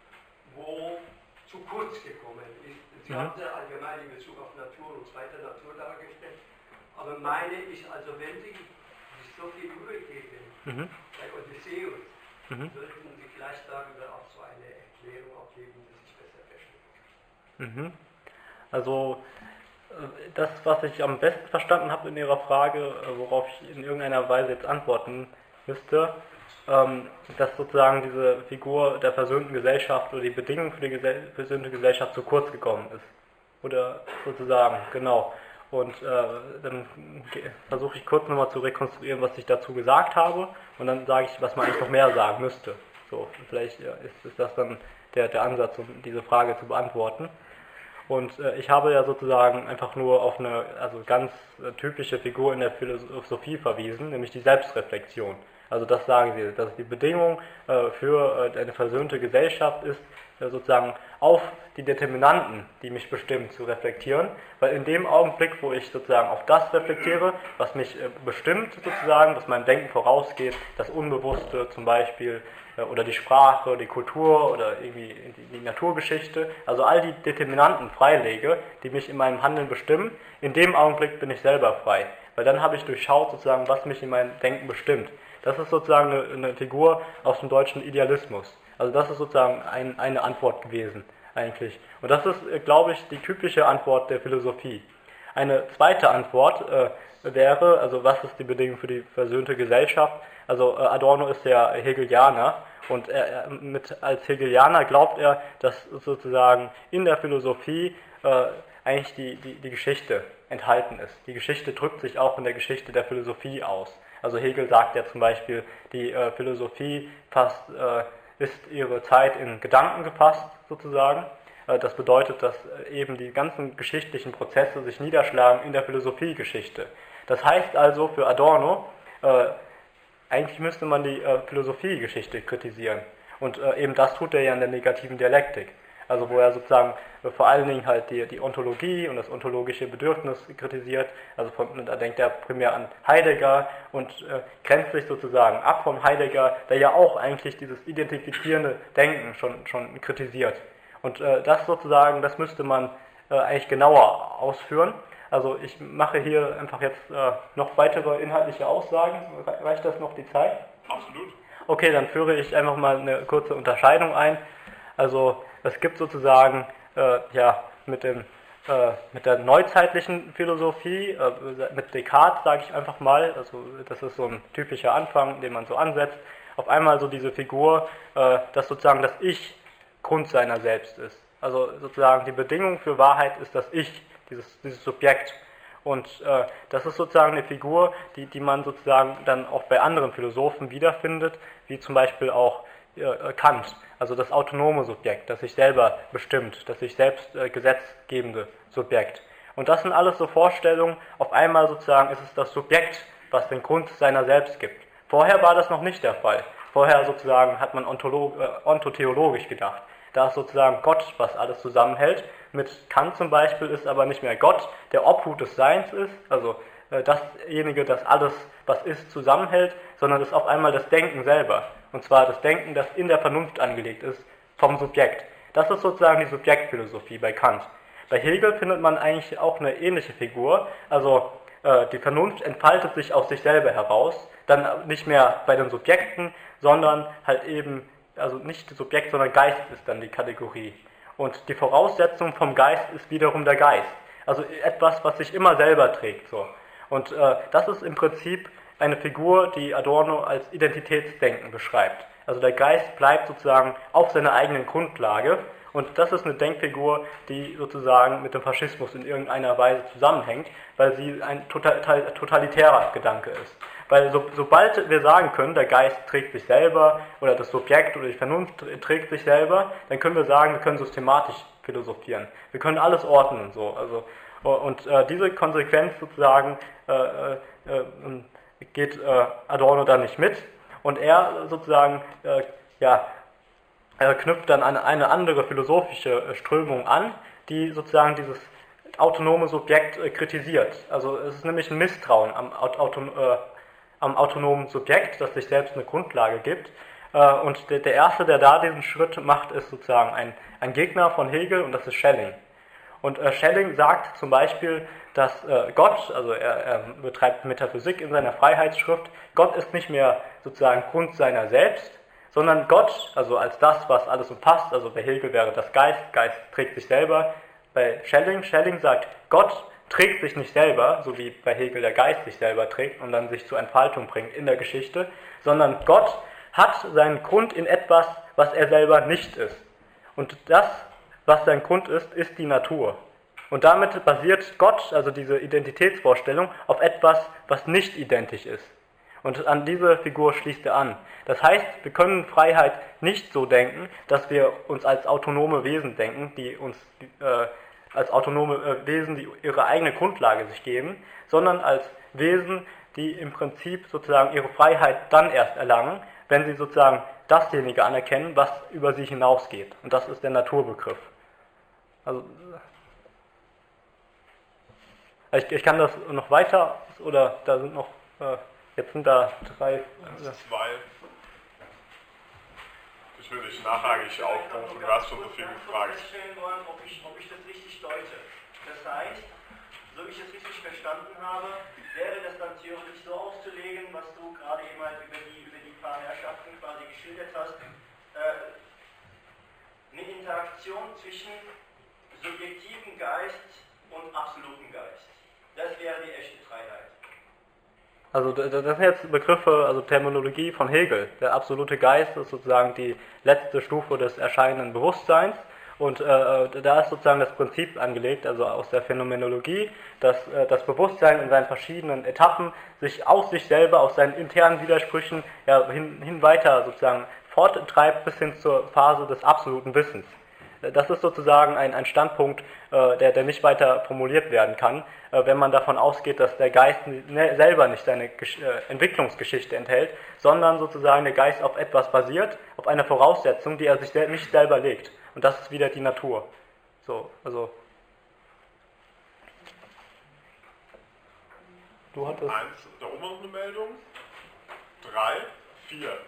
wo zu kurz gekommen ist. Sie haben sie allgemein in Bezug auf Natur und zweite Natur dargestellt, aber meine ich, also wenn Sie sich so viel Mühe geben, bei Odysseus, sollten Sie vielleicht darüber auch so eine Erklärung abgeben, die sich besser versteht. Also das, was ich am besten verstanden habe in Ihrer Frage, worauf ich in irgendeiner Weise jetzt antworten müsste, dass sozusagen diese Figur der versöhnten Gesellschaft oder die Bedingung für die versöhnte Gesellschaft zu kurz gekommen ist. Oder sozusagen, genau. Und dann versuche ich kurz nochmal zu rekonstruieren, was ich dazu gesagt habe, und dann sage ich, was man eigentlich noch mehr sagen müsste. So, vielleicht ist das dann der Ansatz, um diese Frage zu beantworten. Und ich habe ja sozusagen einfach nur auf eine ganz typische Figur in der Philosophie verwiesen, nämlich die Selbstreflexion. Also das sagen sie, dass die Bedingung für eine versöhnte Gesellschaft ist, sozusagen auf die Determinanten, die mich bestimmen, zu reflektieren, weil in dem Augenblick, wo ich sozusagen auf das reflektiere, was mich bestimmt sozusagen, was mein Denken vorausgeht, das Unbewusste zum Beispiel, oder die Sprache, die Kultur oder irgendwie die Naturgeschichte, also all die Determinanten freilege, die mich in meinem Handeln bestimmen, in dem Augenblick bin ich selber frei, weil dann habe ich durchschaut sozusagen, was mich in meinem Denken bestimmt. Das ist sozusagen eine Figur aus dem deutschen Idealismus. Also das ist sozusagen eine Antwort gewesen eigentlich. Und das ist, glaube ich, die typische Antwort der Philosophie. Eine zweite Antwort wäre, also was ist die Bedingung für die versöhnte Gesellschaft? Also Adorno ist ja Hegelianer und als Hegelianer glaubt er, dass sozusagen in der Philosophie eigentlich die Geschichte enthalten ist. Die Geschichte drückt sich auch in der Geschichte der Philosophie aus. Also Hegel sagt ja zum Beispiel, die Philosophie ist ihre Zeit in Gedanken gefasst sozusagen. Das bedeutet, dass eben die ganzen geschichtlichen Prozesse sich niederschlagen in der Philosophiegeschichte. Das heißt also für Adorno, eigentlich müsste man die Philosophiegeschichte kritisieren. Und eben das tut er ja in der negativen Dialektik. Also wo er sozusagen vor allen Dingen halt die Ontologie und das ontologische Bedürfnis kritisiert. Also da denkt er primär an Heidegger und grenzt sich sozusagen ab von Heidegger, der ja auch eigentlich dieses identifizierende Denken schon kritisiert. Und das sozusagen, das müsste man eigentlich genauer ausführen. Also ich mache hier einfach jetzt noch weitere inhaltliche Aussagen. Reicht das noch die Zeit? Absolut. Okay, dann führe ich einfach mal eine kurze Unterscheidung ein. Also es gibt sozusagen mit der neuzeitlichen Philosophie, mit Descartes sage ich einfach mal, also das ist so ein typischer Anfang, den man so ansetzt, auf einmal so diese Figur, dass sozusagen das Ich Grund seiner selbst ist. Also sozusagen die Bedingung für Wahrheit ist das Ich, dieses Subjekt. Und das ist sozusagen eine Figur, die man sozusagen dann auch bei anderen Philosophen wiederfindet, wie zum Beispiel auch Kant, also das autonome Subjekt, das sich selber bestimmt, das sich selbst gesetzgebende Subjekt. Und das sind alles so Vorstellungen, auf einmal sozusagen ist es das Subjekt, was den Grund seiner selbst gibt. Vorher war das noch nicht der Fall. Vorher sozusagen hat man ontotheologisch gedacht. Da ist sozusagen Gott, was alles zusammenhält. Mit Kant zum Beispiel ist aber nicht mehr Gott, der Obhut des Seins ist, also dasjenige, das alles, was ist, zusammenhält, sondern ist auf einmal das Denken selber. Und zwar das Denken, das in der Vernunft angelegt ist, vom Subjekt. Das ist sozusagen die Subjektphilosophie bei Kant. Bei Hegel findet man eigentlich auch eine ähnliche Figur, also die Vernunft entfaltet sich aus sich selber heraus, dann nicht mehr bei den Subjekten, sondern halt eben, also nicht Subjekt, sondern Geist ist dann die Kategorie. Und die Voraussetzung vom Geist ist wiederum der Geist. Also etwas, was sich immer selber trägt. So. Und das ist im Prinzip eine Figur, die Adorno als Identitätsdenken beschreibt. Also der Geist bleibt sozusagen auf seiner eigenen Grundlage. Und das ist eine Denkfigur, die sozusagen mit dem Faschismus in irgendeiner Weise zusammenhängt, weil sie ein totalitärer Gedanke ist. Weil sobald wir sagen können, der Geist trägt sich selber oder das Subjekt oder die Vernunft trägt sich selber, dann können wir sagen, wir können systematisch philosophieren. Wir können alles ordnen und so. Also, und diese Konsequenz sozusagen geht Adorno dann nicht mit. Und er sozusagen knüpft dann an eine andere philosophische Strömung an, die sozusagen dieses autonome Subjekt kritisiert. Also es ist nämlich ein Misstrauen am autonomen Subjekt, das sich selbst eine Grundlage gibt. Und der Erste, der da diesen Schritt macht, ist sozusagen ein Gegner von Hegel, und das ist Schelling. Und Schelling sagt zum Beispiel, dass Gott, also er betreibt Metaphysik in seiner Freiheitsschrift, Gott ist nicht mehr sozusagen Grund seiner selbst, sondern Gott, also als das, was alles umfasst, also bei Hegel wäre das Geist trägt sich selber. Bei Schelling sagt, Gott trägt sich nicht selber, so wie bei Hegel der Geist sich selber trägt und dann sich zur Entfaltung bringt in der Geschichte, sondern Gott hat seinen Grund in etwas, was er selber nicht ist. Und das, was sein Grund ist, ist die Natur. Und damit basiert Gott, also diese Identitätsvorstellung, auf etwas, was nicht identisch ist. Und an diese Figur schließt er an. Das heißt, wir können Freiheit nicht so denken, dass wir uns als autonome Wesen denken, die ihre eigene Grundlage sich geben, sondern als Wesen, die im Prinzip sozusagen ihre Freiheit dann erst erlangen, wenn sie sozusagen dasjenige anerkennen, was über sie hinausgeht. Und das ist der Naturbegriff. Also, ich kann das noch weiter, oder da sind noch, jetzt sind da 3... Zwei. Ich will dich nachrangig aufrufen, du hast schon so viel gefragt. Ich stellen wollen, ob ich das richtig deute. Das heißt, so wie ich es richtig verstanden habe, wäre das dann theoretisch so auszulegen, was du gerade eben halt über die paar Herrschaften quasi geschildert hast, eine Interaktion zwischen subjektivem Geist und absolutem Geist. Das wäre die echte Freiheit. Also das sind jetzt Begriffe, also Terminologie von Hegel. Der absolute Geist ist sozusagen die letzte Stufe des erscheinenden Bewusstseins. Und da ist sozusagen das Prinzip angelegt, also aus der Phänomenologie, dass das Bewusstsein in seinen verschiedenen Etappen sich aus sich selber, aus seinen internen Widersprüchen hin weiter sozusagen forttreibt bis hin zur Phase des absoluten Wissens. Das ist sozusagen ein Standpunkt, der nicht weiter formuliert werden kann, wenn man davon ausgeht, dass der Geist selber nicht seine Entwicklungsgeschichte enthält, sondern sozusagen der Geist auf etwas basiert, auf einer Voraussetzung, die er sich nicht selber legt. Und das ist wieder die Natur. So, also du hattest... Da oben noch eine Meldung. 3, 4. Ja.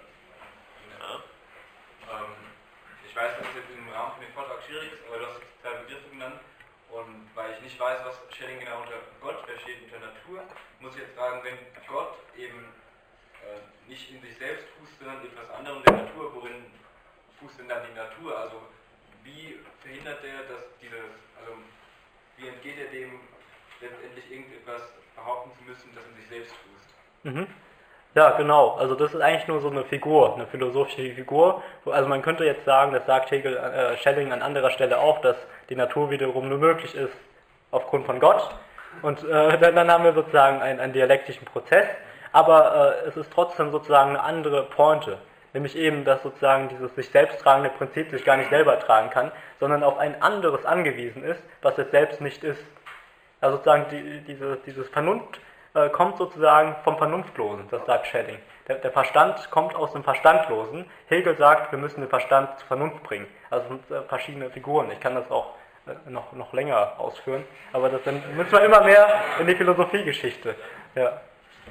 Ich weiß, dass es jetzt im Rahmen von dem Vortrag schwierig ist, aber du hast zwei Begriffe genannt. Und weil ich nicht weiß, was Schelling genau unter Gott versteht, unter Natur, muss ich jetzt fragen, wenn Gott eben nicht in sich selbst fußt, sondern in etwas anderem der Natur, worin fußt denn dann die Natur? Also wie verhindert er, dass wie entgeht er dem, letztendlich irgendetwas behaupten zu müssen, das in sich selbst fußt? Mhm. Ja, genau. Also das ist eigentlich nur so eine Figur, eine philosophische Figur. Also man könnte jetzt sagen, das sagt Schelling an anderer Stelle auch, dass die Natur wiederum nur möglich ist aufgrund von Gott. Und dann haben wir sozusagen einen dialektischen Prozess. Aber es ist trotzdem sozusagen eine andere Pointe. Nämlich eben, dass sozusagen dieses sich selbst tragende Prinzip sich gar nicht selber tragen kann, sondern auf ein anderes angewiesen ist, was es selbst nicht ist. Also sozusagen dieses Vernunft kommt sozusagen vom Vernunftlosen, das sagt Schelling. Der Verstand kommt aus dem Verstandlosen. Hegel sagt, wir müssen den Verstand zur Vernunft bringen. Also es sind verschiedene Figuren. Ich kann das auch noch länger ausführen, aber dann müssen wir immer mehr in die Philosophiegeschichte. Ja.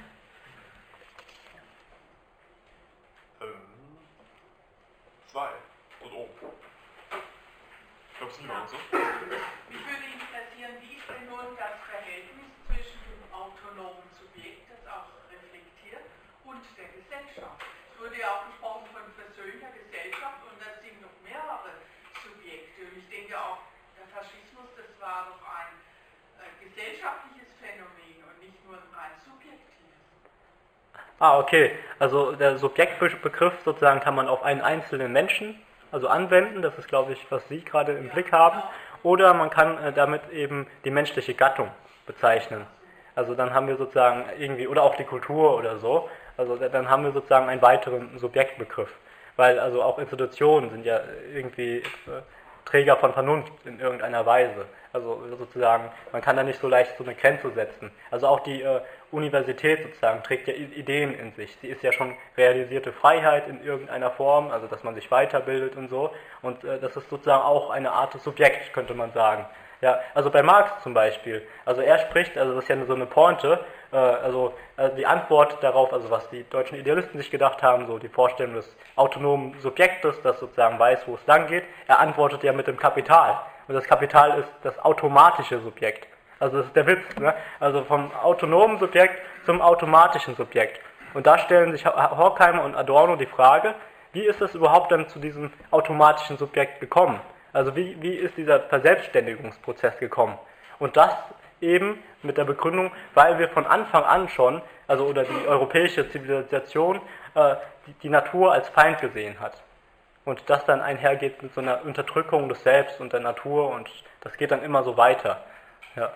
2 und oben. Ich glaube, Sie waren so. Mich würde interessieren, wie ist denn nun das Verhältnis zwischen dem autonomen Subjekt, das auch reflektiert, und der Gesellschaft? Es wurde ja auch gesprochen von versöhnter Gesellschaft und das sind noch mehrere Subjekte. Und ich denke auch, der Faschismus, das war doch ein gesellschaftliches Phänomen und nicht nur ein rein subjektives. Okay. Also der Subjektbegriff sozusagen kann man auf einen einzelnen Menschen anwenden. Das ist, glaube ich, was Sie gerade im Blick haben. Oder man kann damit eben die menschliche Gattung bezeichnen. Also dann haben wir sozusagen irgendwie, oder auch die Kultur oder so. Also dann haben wir sozusagen einen weiteren Subjektbegriff. Weil also auch Institutionen sind ja irgendwie Träger von Vernunft in irgendeiner Weise. Also sozusagen, man kann da nicht so leicht so eine Grenze setzen. Also auch die Universität sozusagen trägt ja Ideen in sich. Sie ist ja schon realisierte Freiheit in irgendeiner Form, also dass man sich weiterbildet und so. Und das ist sozusagen auch eine Art des Subjekt, könnte man sagen. Ja, also bei Marx zum Beispiel, also er spricht, also das ist ja so eine Pointe, die Antwort darauf, also was die deutschen Idealisten sich gedacht haben, so die Vorstellung des autonomen Subjektes, das sozusagen weiß, wo es lang geht, er antwortet ja mit dem Kapital. Und das Kapital ist das automatische Subjekt. Also das ist der Witz, ne? Also vom autonomen Subjekt zum automatischen Subjekt. Und da stellen sich Horkheimer und Adorno die Frage, wie ist es überhaupt dann zu diesem automatischen Subjekt gekommen? Also wie ist dieser Verselbstständigungsprozess gekommen? Und das eben mit der Begründung, weil wir von Anfang an schon, oder die europäische Zivilisation, die Natur als Feind gesehen hat. Und das dann einhergeht mit so einer Unterdrückung des Selbst und der Natur und das geht dann immer so weiter. Ja.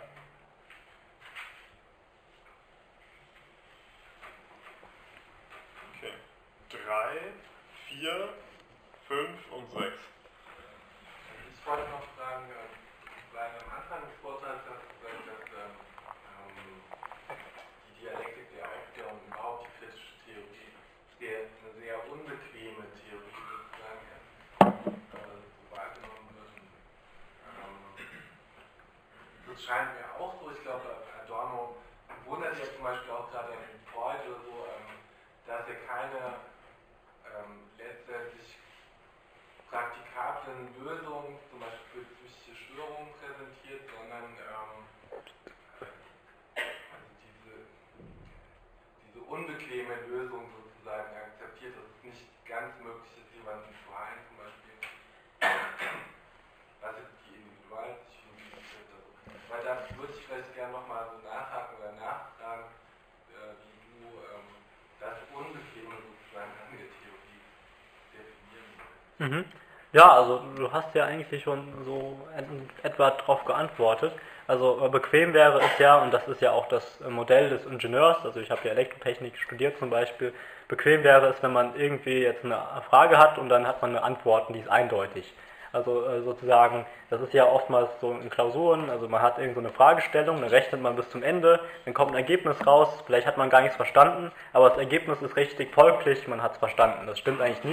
Okay. 3, 4, 5 und 6. Ich wollte noch fragen, weil am Anfang des Vortrags hast du gesagt, dass die Dialektik der Aufklärung und überhaupt die kritische Theorie eine sehr unbequeme Theorie sozusagen so wahrgenommen wird. Das scheint mir auch so. Ich glaube, Adorno wundert sich zum Beispiel auch gerade an Freud oder so, dass er keine letztendlich praktikablen Lösungen, zum Beispiel für psychische Störungen präsentiert, sondern diese unbequeme Lösung sozusagen akzeptiert, dass es nicht ganz möglich ist, jemanden zu heilen, zum Beispiel, was jetzt die Individualpsychologie betrifft. Weil da würde ich vielleicht gerne nochmal so nachhaken oder nachfragen, wie du das Unbequeme sozusagen an der Theorie definieren willst. Ja, also du hast ja eigentlich schon so etwa darauf geantwortet. Also bequem wäre es ja, und das ist ja auch das Modell des Ingenieurs, also ich habe ja Elektrotechnik studiert zum Beispiel, bequem wäre es, wenn man irgendwie jetzt eine Frage hat und dann hat man eine Antwort und die ist eindeutig. Also sozusagen, das ist ja oftmals so in Klausuren, also man hat irgend so eine Fragestellung, dann rechnet man bis zum Ende, dann kommt ein Ergebnis raus, vielleicht hat man gar nichts verstanden, aber das Ergebnis ist richtig folglich, man hat es verstanden. Das stimmt eigentlich nie.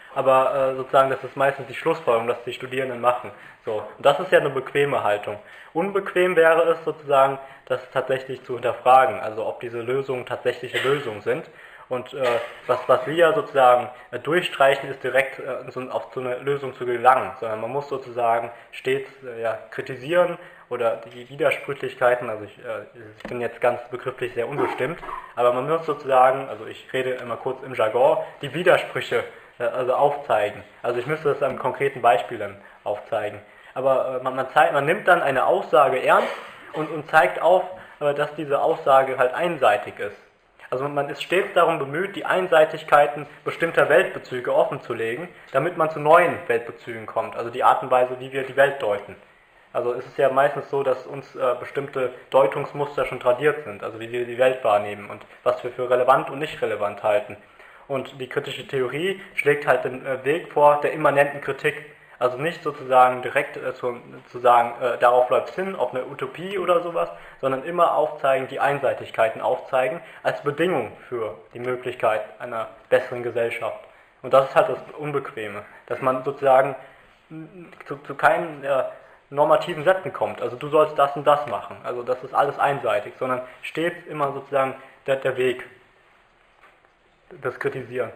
aber sozusagen das ist meistens die Schlussfolgerung, dass die Studierenden machen. So, und das ist ja eine bequeme Haltung. Unbequem wäre es sozusagen, das tatsächlich zu hinterfragen, also ob diese Lösungen tatsächliche Lösungen sind. Und was wir ja sozusagen durchstreichen, ist direkt auf so eine Lösung zu gelangen, sondern man muss sozusagen stets kritisieren oder die Widersprüchlichkeiten, also ich bin jetzt ganz begrifflich sehr unbestimmt, aber man muss sozusagen, also ich rede immer kurz im Jargon, die Widersprüche also aufzeigen. Also ich müsste das an konkreten Beispielen aufzeigen. Aber man nimmt dann eine Aussage ernst und zeigt auf, dass diese Aussage halt einseitig ist. Also man ist stets darum bemüht, die Einseitigkeiten bestimmter Weltbezüge offenzulegen, damit man zu neuen Weltbezügen kommt, also die Art und Weise, wie wir die Welt deuten. Also es ist ja meistens so, dass uns bestimmte Deutungsmuster schon tradiert sind, also wie wir die Welt wahrnehmen und was wir für relevant und nicht relevant halten. Und die kritische Theorie schlägt halt den Weg vor der immanenten Kritik. Also nicht sozusagen direkt zu sagen, darauf läuft es hin, auf eine Utopie oder sowas, sondern immer aufzeigen, die Einseitigkeiten aufzeigen, als Bedingung für die Möglichkeit einer besseren Gesellschaft. Und das ist halt das Unbequeme, dass man sozusagen zu keinen normativen Sätzen kommt. Also du sollst das und das machen. Also das ist alles einseitig, sondern stets immer sozusagen der Weg des Kritisierens.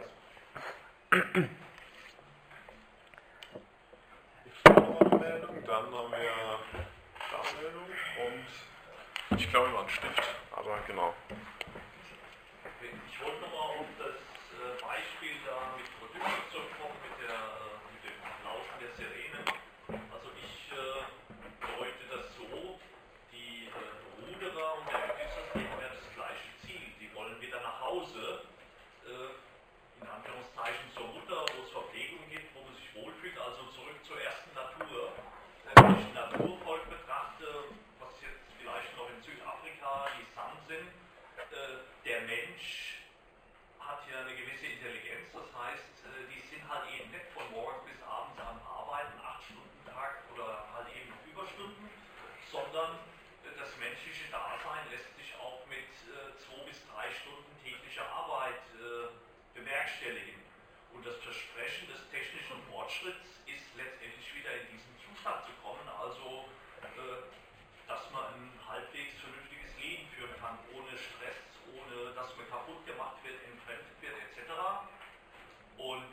Dann haben wir Darmeldung und ich glaube immer einen Stift, aber genau. Ich wollte nochmal auf das Beispiel da mit Produkten zurückkommen, mit dem Lauschen der Sirene. Also ich deute das so, die Ruderer und der Odysseus, die haben ja das gleiche Ziel. Die wollen wieder nach Hause, in Anführungszeichen zur Mutter, wo es Verpflegung gibt, wo man sich wohlfühlt, also zurück zur ersten Natur. Wenn ich ein Naturvolk betrachte, was jetzt vielleicht noch in Südafrika die San sind, der Mensch hat ja eine gewisse Intelligenz, das heißt, die sind halt eben nicht von morgens bis abends am Arbeiten, 8-Stunden-Tag oder halt eben Überstunden, sondern das menschliche Dasein lässt sich auch mit 2 bis 3 Stunden täglicher Arbeit bewerkstelligen. Und das Versprechen des technischen Fortschritts ist letztendlich wieder in diesen Zustand zu kommen, also dass man ein halbwegs vernünftiges Leben führen kann, ohne Stress, ohne dass man kaputt gemacht wird, entfremdet wird etc. Und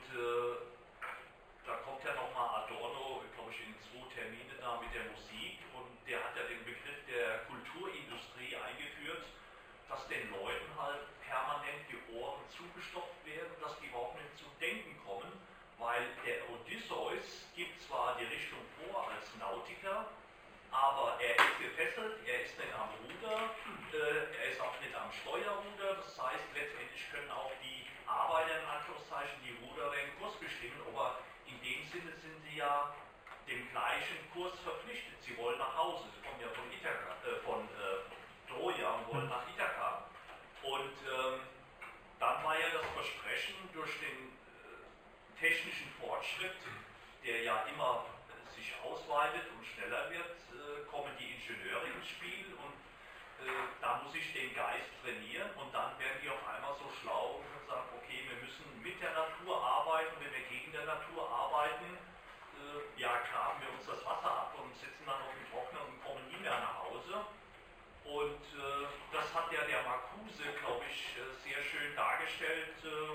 da kommt ja nochmal Adorno, glaube ich, in 2 Termine da mit der Musik, und der hat ja den Begriff der Kulturindustrie eingeführt, dass den Leuten halt permanent die Ohren zugestopft werden, dass die überhaupt nicht zum Denken kommen, weil der Odysseus gibt zwar die Richtung vor als Nautiker, aber er ist gefesselt, er ist nicht am Ruder, er ist auch nicht am Steuerruder, das heißt, letztendlich können auch die Arbeiter in Anführungszeichen die Ruderer den Kurs bestimmen, aber in dem Sinne sind sie ja dem gleichen Kurs verpflichtet. Sie wollen nach Hause, sie kommen ja von Troja und wollen nach Ithaka. Und dann war ja das Versprechen durch den technischen Fortschritt, der ja immer sich ausweitet und schneller wird, kommen die Ingenieure ins Spiel, und da muss ich den Geist trainieren, und dann werden die auf einmal so schlau und sagen, okay, wir müssen mit der Natur arbeiten, wenn wir gegen der Natur arbeiten, graben wir uns das Wasser ab und sitzen dann auf dem Trockner und kommen nie mehr nach Hause. Und das hat ja der Marcuse, glaube ich, sehr schön dargestellt.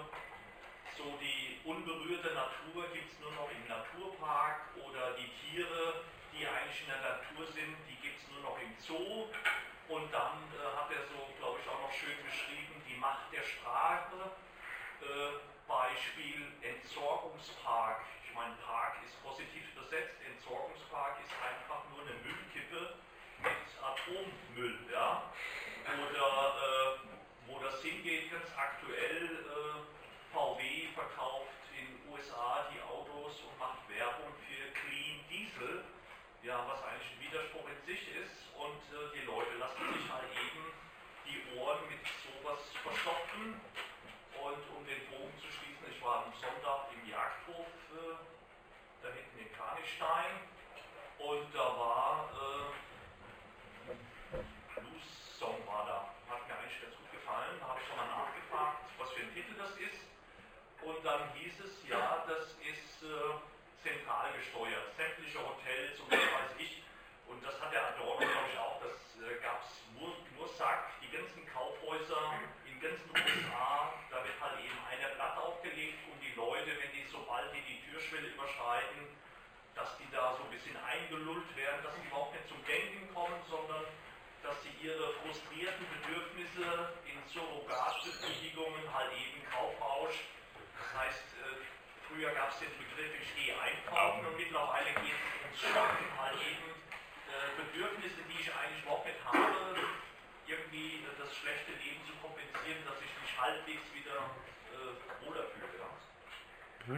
So die unberührte Natur gibt es nur noch im Naturpark, oder die Tiere, die eigentlich in der Natur sind, die gibt es nur noch im Zoo. Und dann hat er so, glaube ich, auch noch schön beschrieben, die Macht der Sprache. Beispiel Entsorgungspark. Ich meine, Park ist positiv besetzt, Entsorgungspark ist einfach nur eine Müllkippe mit Atommüll. Ja? Oder wo das hingeht, ganz aktuell, VW verkauft in den USA die Autos und macht Werbung für Clean Diesel, ja, was eigentlich ein Widerspruch in sich ist, und die Leute lassen sich halt eben die Ohren mit sowas verstopfen. Und um den Bogen zu schließen, ich war am Sonntag im Jagdhof da hinten in Kranichstein, und da war Blues Song war da, hat mir eigentlich ganz gut gefallen, da habe ich schon mal nachgefragt, was für ein Titel das ist, und dann hieß es, ja, das USA, da wird halt eben eine Platte aufgelegt und die Leute, wenn die sobald die Türschwelle überschreiten, dass die da so ein bisschen eingelullt werden, dass sie überhaupt nicht zum Denken kommen, sondern dass sie ihre frustrierten Bedürfnisse in Surrogatbefriedigungen halt eben Kaufrausch, das heißt, früher gab es den Begriff, ich gehe einkaufen und mittlerweile geht es ums Shoppen, halt eben Bedürfnisse, die ich eigentlich überhaupt nicht habe, irgendwie das schlechte Leben zu kompensieren, dass ich mich halbwegs wieder wohler fühle. Ja.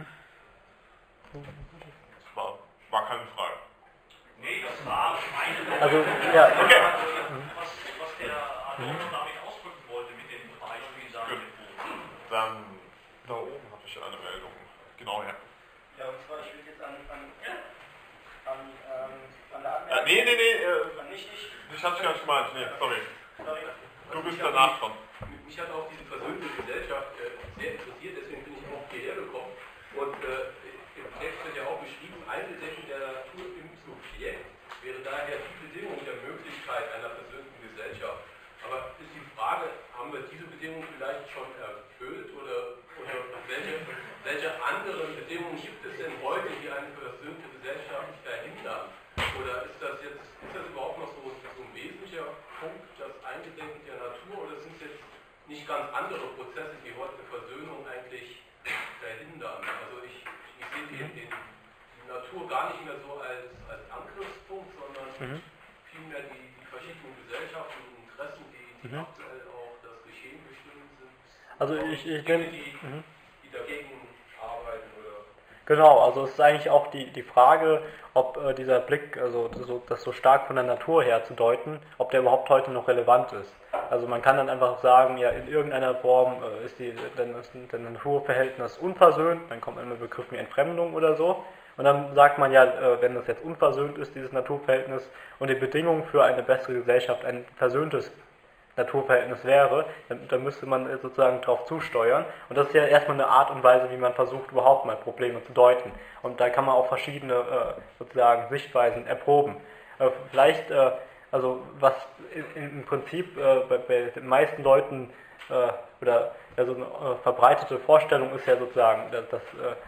War keine Frage. Nee, das war meine Also, ja. Okay. was der Adorno damit ausdrücken wollte mit dem Beispiel da. Dann da oben habe ich eine Meldung. Genau, ja. Ja, und zwar, ich will jetzt an der Anmerkung... Ich hab's gar nicht gemeint. Nee, sorry. Du bist danach dran. Mich hat auch diese versöhnte Gesellschaft sehr interessiert, deswegen bin ich auch hierher gekommen. Und im Text wird ja auch beschrieben, Einbedecken der Natur im Subjekt wäre daher die Bedingung der Möglichkeit einer versöhnten Gesellschaft. Aber ist die Frage, haben wir diese Bedingung vielleicht schon erfüllt oder welche anderen Bedingungen gibt es denn heute, die eine versöhnte Gesellschaft verhindern? Oder ist das überhaupt noch so ein wesentlicher Punkt, das Eingedenken der Natur, oder sind es jetzt nicht ganz andere Prozesse, die heute eine Versöhnung eigentlich verhindern? Also ich sehe die Natur gar nicht mehr so als Angriffspunkt, sondern vielmehr die verschiedenen Gesellschaften und Interessen, die aktuell auch das Geschehen bestimmen sind. Also ich denke, die dagegen arbeiten oder... Genau, also es ist eigentlich auch die Frage, ob dieser Blick, also das so stark von der Natur her zu deuten, ob der überhaupt heute noch relevant ist. Also man kann dann einfach sagen, ja, in irgendeiner Form ist das Naturverhältnis unversöhnt, dann kommt ein Begriff wie Entfremdung oder so. Und dann sagt man ja, wenn das jetzt unversöhnt ist, dieses Naturverhältnis, und die Bedingung für eine bessere Gesellschaft ein versöhntes Naturverhältnis wäre, dann müsste man sozusagen darauf zusteuern. Und das ist ja erstmal eine Art und Weise, wie man versucht, überhaupt mal Probleme zu deuten. Und da kann man auch verschiedene sozusagen Sichtweisen erproben. Vielleicht, also was im Prinzip bei den meisten Leuten oder so eine verbreitete Vorstellung ist ja sozusagen das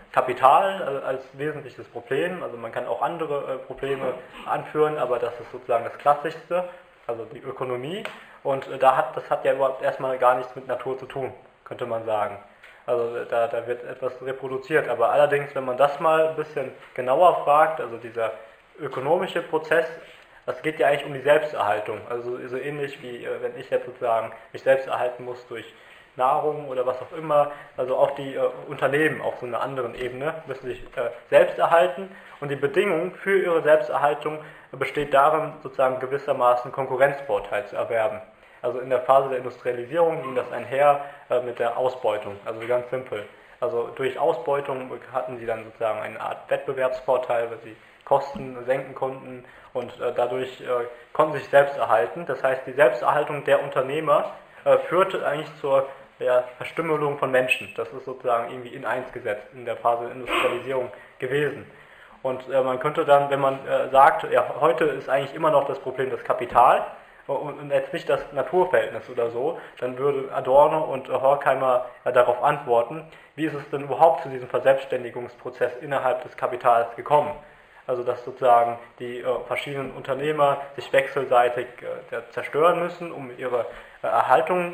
Kapital als wesentliches Problem. Also man kann auch andere Probleme anführen, aber das ist sozusagen das Klassischste, also die Ökonomie. Und das hat ja überhaupt erstmal gar nichts mit Natur zu tun, könnte man sagen. Also da wird etwas reproduziert. Aber allerdings, wenn man das mal ein bisschen genauer fragt, also dieser ökonomische Prozess, das geht ja eigentlich um die Selbsterhaltung. Also so ähnlich wie wenn ich jetzt sozusagen mich selbst erhalten muss durch Nahrung oder was auch immer. Also auch die Unternehmen auf so einer anderen Ebene müssen sich selbst erhalten. Und die Bedingung für ihre Selbsterhaltung besteht darin, sozusagen gewissermaßen Konkurrenzvorteil zu erwerben. Also in der Phase der Industrialisierung ging das einher mit der Ausbeutung, also ganz simpel. Also durch Ausbeutung hatten sie dann sozusagen eine Art Wettbewerbsvorteil, weil sie Kosten senken konnten und dadurch konnten sie sich selbst erhalten. Das heißt, die Selbsterhaltung der Unternehmer führte eigentlich zur Verstümmelung von Menschen. Das ist sozusagen irgendwie in eins gesetzt in der Phase der Industrialisierung gewesen. Und man könnte dann, wenn man sagt, ja, heute ist eigentlich immer noch das Problem das Kapital und jetzt nicht das Naturverhältnis oder so, dann würde Adorno und Horkheimer darauf antworten, wie ist es denn überhaupt zu diesem Verselbstständigungsprozess innerhalb des Kapitals gekommen? Also dass sozusagen die verschiedenen Unternehmer sich wechselseitig zerstören müssen, um ihre Erhaltung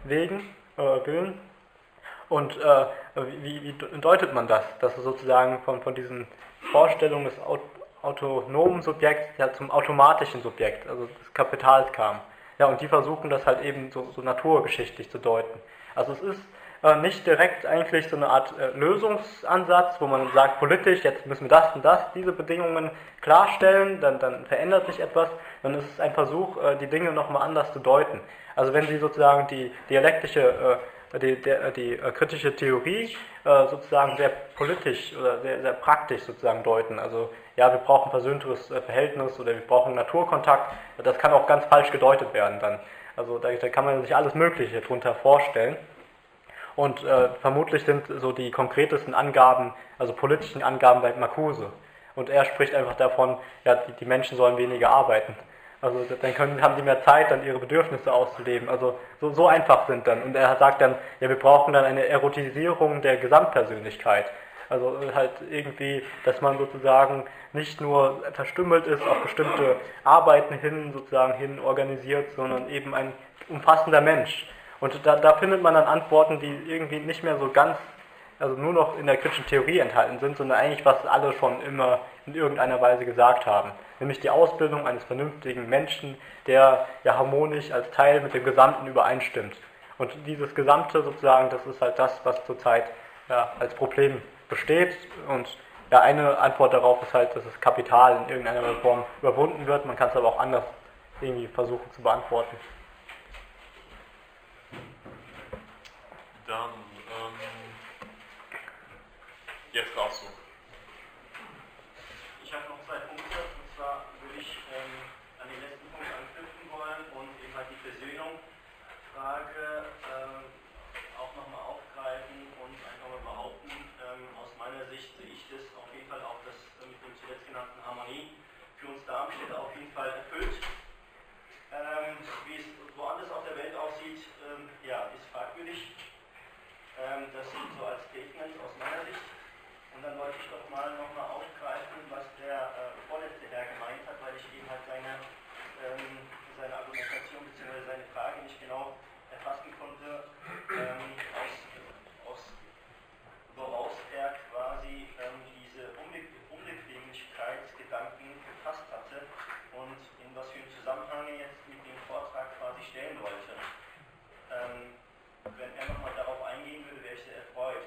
willen. Und wie deutet man das? Dass es sozusagen von diesen Vorstellungen des autonomen Subjekts zum automatischen Subjekt, also des Kapitals kam. Ja, und die versuchen das halt eben so naturgeschichtlich zu deuten. Also es ist nicht direkt eigentlich so eine Art Lösungsansatz, wo man sagt, politisch, jetzt müssen wir das und das, diese Bedingungen klarstellen, dann verändert sich etwas, dann ist es ein Versuch, die Dinge nochmal anders zu deuten. Also wenn Sie sozusagen die dialektische, die kritische Theorie sozusagen sehr politisch oder sehr, sehr praktisch sozusagen deuten, also ja, wir brauchen ein versöhnteres Verhältnis oder wir brauchen Naturkontakt, das kann auch ganz falsch gedeutet werden dann. Also da kann man sich alles Mögliche darunter vorstellen. Und vermutlich sind so die konkretesten Angaben, also politischen Angaben bei Marcuse. Und er spricht einfach davon, ja, die Menschen sollen weniger arbeiten. Also dann haben die mehr Zeit, dann ihre Bedürfnisse auszuleben. Also so einfach sind dann. Und er sagt dann, ja, wir brauchen dann eine Erotisierung der Gesamtpersönlichkeit. Also halt irgendwie, dass man sozusagen nicht nur verstümmelt ist, auf bestimmte Arbeiten hin organisiert, sondern eben ein umfassender Mensch. Und da findet man dann Antworten, die irgendwie nicht mehr so ganz, also nur noch in der kritischen Theorie enthalten sind, sondern eigentlich, was alle schon immer in irgendeiner Weise gesagt haben. Nämlich die Ausbildung eines vernünftigen Menschen, der ja harmonisch als Teil mit dem Gesamten übereinstimmt. Und dieses Gesamte sozusagen, das ist halt das, was zurzeit ja, als Problem besteht. Und ja, eine Antwort darauf ist halt, dass das Kapital in irgendeiner Form überwunden wird. Man kann es aber auch anders irgendwie versuchen zu beantworten. Dann, jetzt darfst du. Ich habe noch 2 Punkte, und zwar würde ich an den letzten Punkt anknüpfen wollen und eben halt die Versöhnung-Frage auch nochmal aufgreifen und einfach mal behaupten. Aus meiner Sicht sehe ich das auf jeden Fall auch das mit dem zuletzt genannten Harmonie für uns Darmstädter auf jeden Fall erfüllt. Wie es woanders auf der Welt aussieht, ja, ist fragwürdig. Das so als Statement aus meiner Sicht. Und dann wollte ich doch mal nochmal aufgreifen, was der vorletzte Herr gemeint hat, weil ich eben halt seine Argumentation bzw. seine Frage nicht genau erfassen konnte, woraus er quasi diese Unbequemlichkeitsgedanken gefasst hatte und in was für einen Zusammenhang er jetzt mit dem Vortrag quasi stellen wollte. Wenn er nochmal darauf eingehen würde, wäre ich sehr erfreut.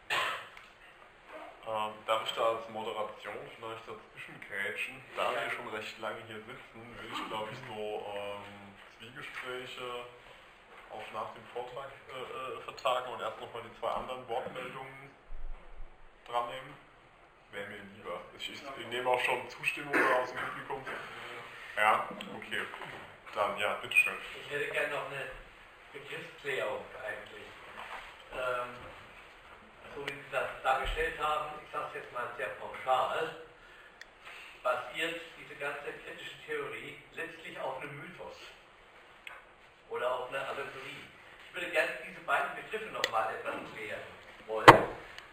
Darf ich da als Moderation vielleicht dazwischen grätschen? Da wir schon recht lange hier sitzen, will ich glaube ich so Zwiegespräche auch nach dem Vortrag vertagen und erst nochmal die 2 anderen Wortmeldungen dran nehmen. Wäre mir lieber. Ich nehme auch schon Zustimmung aus dem Publikum. Ja, okay. Dann, ja, bitteschön. Ich hätte gerne noch eine Begriffsklärung eigentlich. So wie Sie das dargestellt haben, ich sage es jetzt mal sehr pauschal, basiert diese ganze kritische Theorie letztlich auf einem Mythos oder auf einer Allegorie. Ich würde gerne diese beiden Begriffe nochmal etwas klären wollen.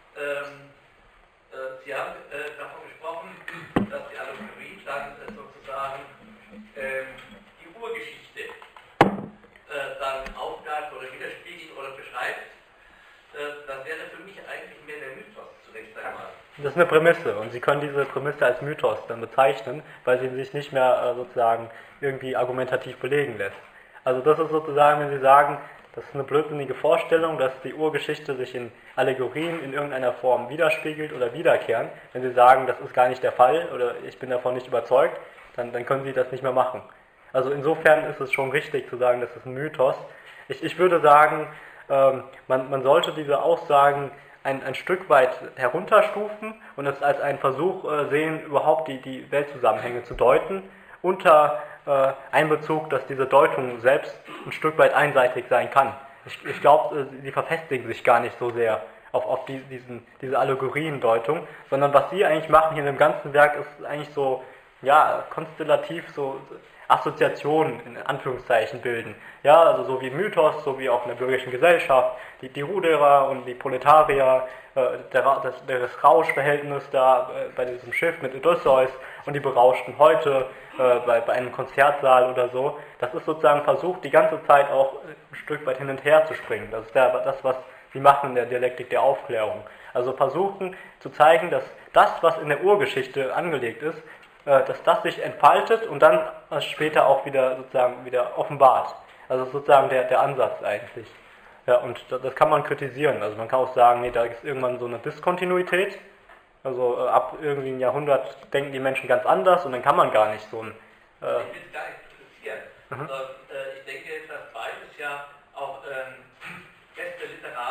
Sie haben davon gesprochen, dass die Allegorie dann sozusagen die Urgeschichte dann aufgreift oder widerspiegelt oder beschreibt. Das wäre für mich eigentlich mehr der Mythos zunächst einmal. Das ist eine Prämisse und Sie können diese Prämisse als Mythos dann bezeichnen, weil sie sich nicht mehr sozusagen irgendwie argumentativ belegen lässt. Also das ist sozusagen, wenn Sie sagen, das ist eine blödsinnige Vorstellung, dass die Urgeschichte sich in Allegorien in irgendeiner Form widerspiegelt oder wiederkehren. Wenn Sie sagen, das ist gar nicht der Fall oder ich bin davon nicht überzeugt, dann können Sie das nicht mehr machen. Also insofern ist es schon richtig zu sagen, das ist ein Mythos. Ich würde sagen, man sollte diese Aussagen ein Stück weit herunterstufen und es als einen Versuch sehen, überhaupt die Weltzusammenhänge zu deuten, unter Einbezug, dass diese Deutung selbst ein Stück weit einseitig sein kann. Ich glaube, sie verfestigen sich gar nicht so sehr auf diese Allegoriendeutung, sondern was sie eigentlich machen hier in dem ganzen Werk ist eigentlich so, ja, konstellativ so Assoziationen in Anführungszeichen bilden. Ja, also so wie Mythos, so wie auch in der bürgerlichen Gesellschaft, die Ruderer und die Proletarier, das Rauschverhältnis da bei diesem Schiff mit Odysseus und die Berauschten heute bei einem Konzertsaal oder so. Das ist sozusagen versucht, die ganze Zeit auch ein Stück weit hin und her zu springen. Das ist das, was sie machen in der Dialektik der Aufklärung. Also versuchen zu zeigen, dass das, was in der Urgeschichte angelegt ist, dass das sich entfaltet und dann später auch wieder offenbart. Also sozusagen der Ansatz eigentlich. Ja, und das kann man kritisieren. Also man kann auch sagen, nee, da ist irgendwann so eine Diskontinuität. Also ab irgendwie ein Jahrhundert denken die Menschen ganz anders und dann kann man gar nicht so ein... Ich will es gar nicht kritisieren. Ich denke, dass beides ja auch feste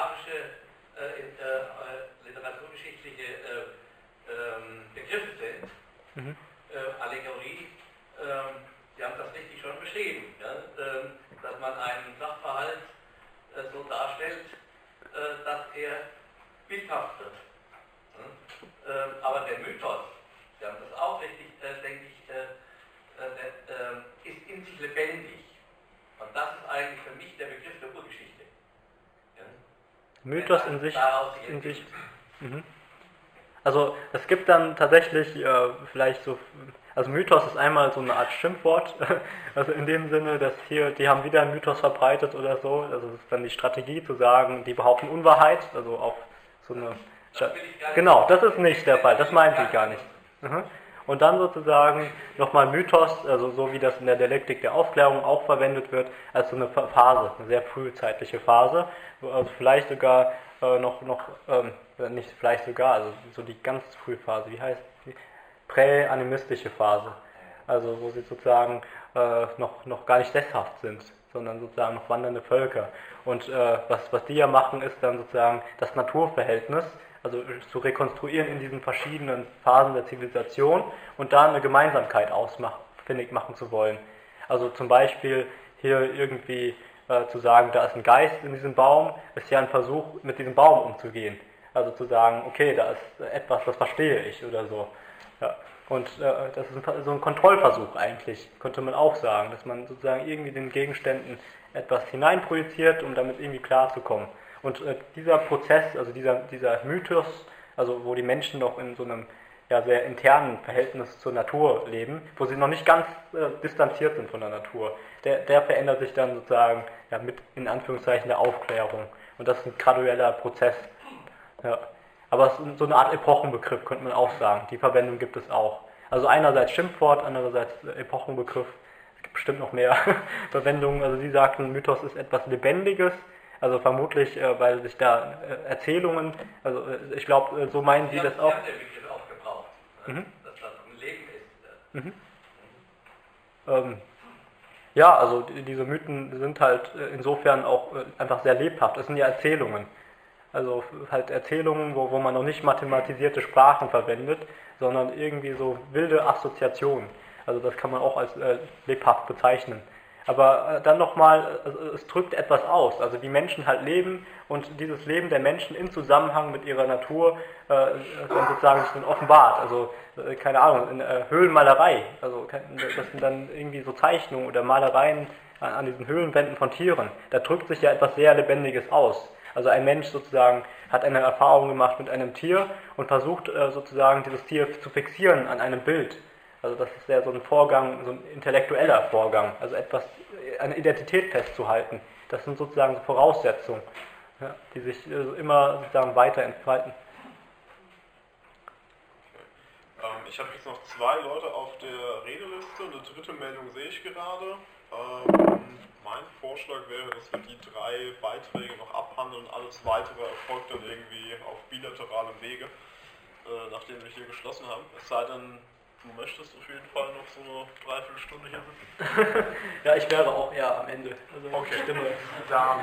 literaturgeschichtliche Begriffe sind. Allegorie, Sie haben das richtig schon beschrieben, ja? Dass man einen Sachverhalt so darstellt, dass er bildhaft wird. Aber der Mythos, Sie haben das auch richtig, denke ich, ist Mythos in sich. Also es gibt dann tatsächlich vielleicht so, also Mythos ist einmal so eine Art Schimpfwort, also in dem Sinne, dass hier, die haben wieder einen Mythos verbreitet oder so, also das ist dann die Strategie zu sagen, die behaupten Unwahrheit, also auch so eine, genau, das ist nicht der Fall, das meinen sie gar nicht. Und dann sozusagen nochmal Mythos, also so wie das in der Dialektik der Aufklärung auch verwendet wird, als so eine Phase, eine sehr frühzeitliche Phase, also vielleicht sogar nicht vielleicht sogar, also so die ganz frühe Phase, wie heißt die? Präanimistische Phase, also wo sie sozusagen noch gar nicht sesshaft sind, sondern sozusagen noch wandernde Völker. Und was die ja machen, ist dann sozusagen das Naturverhältnis, also zu rekonstruieren in diesen verschiedenen Phasen der Zivilisation und da eine Gemeinsamkeit ausfindig machen zu wollen. Also zum Beispiel hier irgendwie zu sagen, da ist ein Geist in diesem Baum, ist ja ein Versuch, mit diesem Baum umzugehen. Also zu sagen, okay, da ist etwas, das verstehe ich oder so. Ja. Und das ist so ein Kontrollversuch eigentlich, könnte man auch sagen, dass man sozusagen irgendwie den Gegenständen etwas hineinprojiziert, um damit irgendwie klarzukommen. Und dieser Prozess, also dieser Mythos, also wo die Menschen noch in so einem sehr internen Verhältnis zur Natur leben, wo sie noch nicht ganz distanziert sind von der Natur, der verändert sich dann sozusagen mit, in Anführungszeichen, der Aufklärung. Und das ist ein gradueller Prozess. Ja. Aber es ist so eine Art Epochenbegriff, könnte man auch sagen. Die Verwendung gibt es auch. Also einerseits Schimpfwort, andererseits Epochenbegriff. Es gibt bestimmt noch mehr Verwendungen. Also Sie sagten, Mythos ist etwas Lebendiges. Also vermutlich, weil sich da Erzählungen, also ich glaube, so meinen Sie das auch. Ich habe den Begriff auch gebraucht, dass das ein Leben ist. Ja, also diese Mythen sind halt insofern auch einfach sehr lebhaft. Es sind ja Erzählungen. Also halt Erzählungen, wo man noch nicht mathematisierte Sprachen verwendet, sondern irgendwie so wilde Assoziationen. Also das kann man auch als lebhaft bezeichnen. Aber dann nochmal, es drückt etwas aus. Also die Menschen halt leben und dieses Leben der Menschen in Zusammenhang mit ihrer Natur dann sozusagen sich dann offenbart. Also keine Ahnung, in Höhlenmalerei. Also das sind dann irgendwie so Zeichnungen oder Malereien an diesen Höhlenwänden von Tieren. Da drückt sich ja etwas sehr Lebendiges aus. Also ein Mensch sozusagen hat eine Erfahrung gemacht mit einem Tier und versucht sozusagen dieses Tier zu fixieren an einem Bild. Also das ist ja so ein Vorgang, so ein intellektueller Vorgang, also eine Identität festzuhalten. Das sind sozusagen so Voraussetzungen, die sich immer sozusagen weiter entfalten. Ich habe jetzt noch 2 Leute auf der Redeliste, eine dritte Meldung sehe ich gerade. Mein Vorschlag wäre, dass wir die 3 Beiträge noch abhandeln, alles weitere erfolgt dann irgendwie auf bilateralem Wege, nachdem wir hier geschlossen haben. Es sei denn, du möchtest auf jeden Fall noch so eine Dreiviertelstunde hier sitzen? Ja, ich wäre auch eher am Ende. Also okay, Stimme. Dann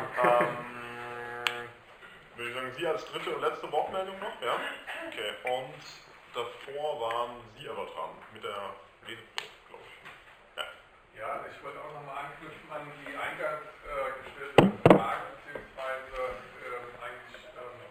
würde ich sagen, Sie als dritte und letzte Wortmeldung noch, ja? Okay, und davor waren Sie aber dran mit der Redefrist, glaube ich. Ja, ich wollte auch nochmal anknüpfen an die eingangs gestellte Frage, beziehungsweise eigentlich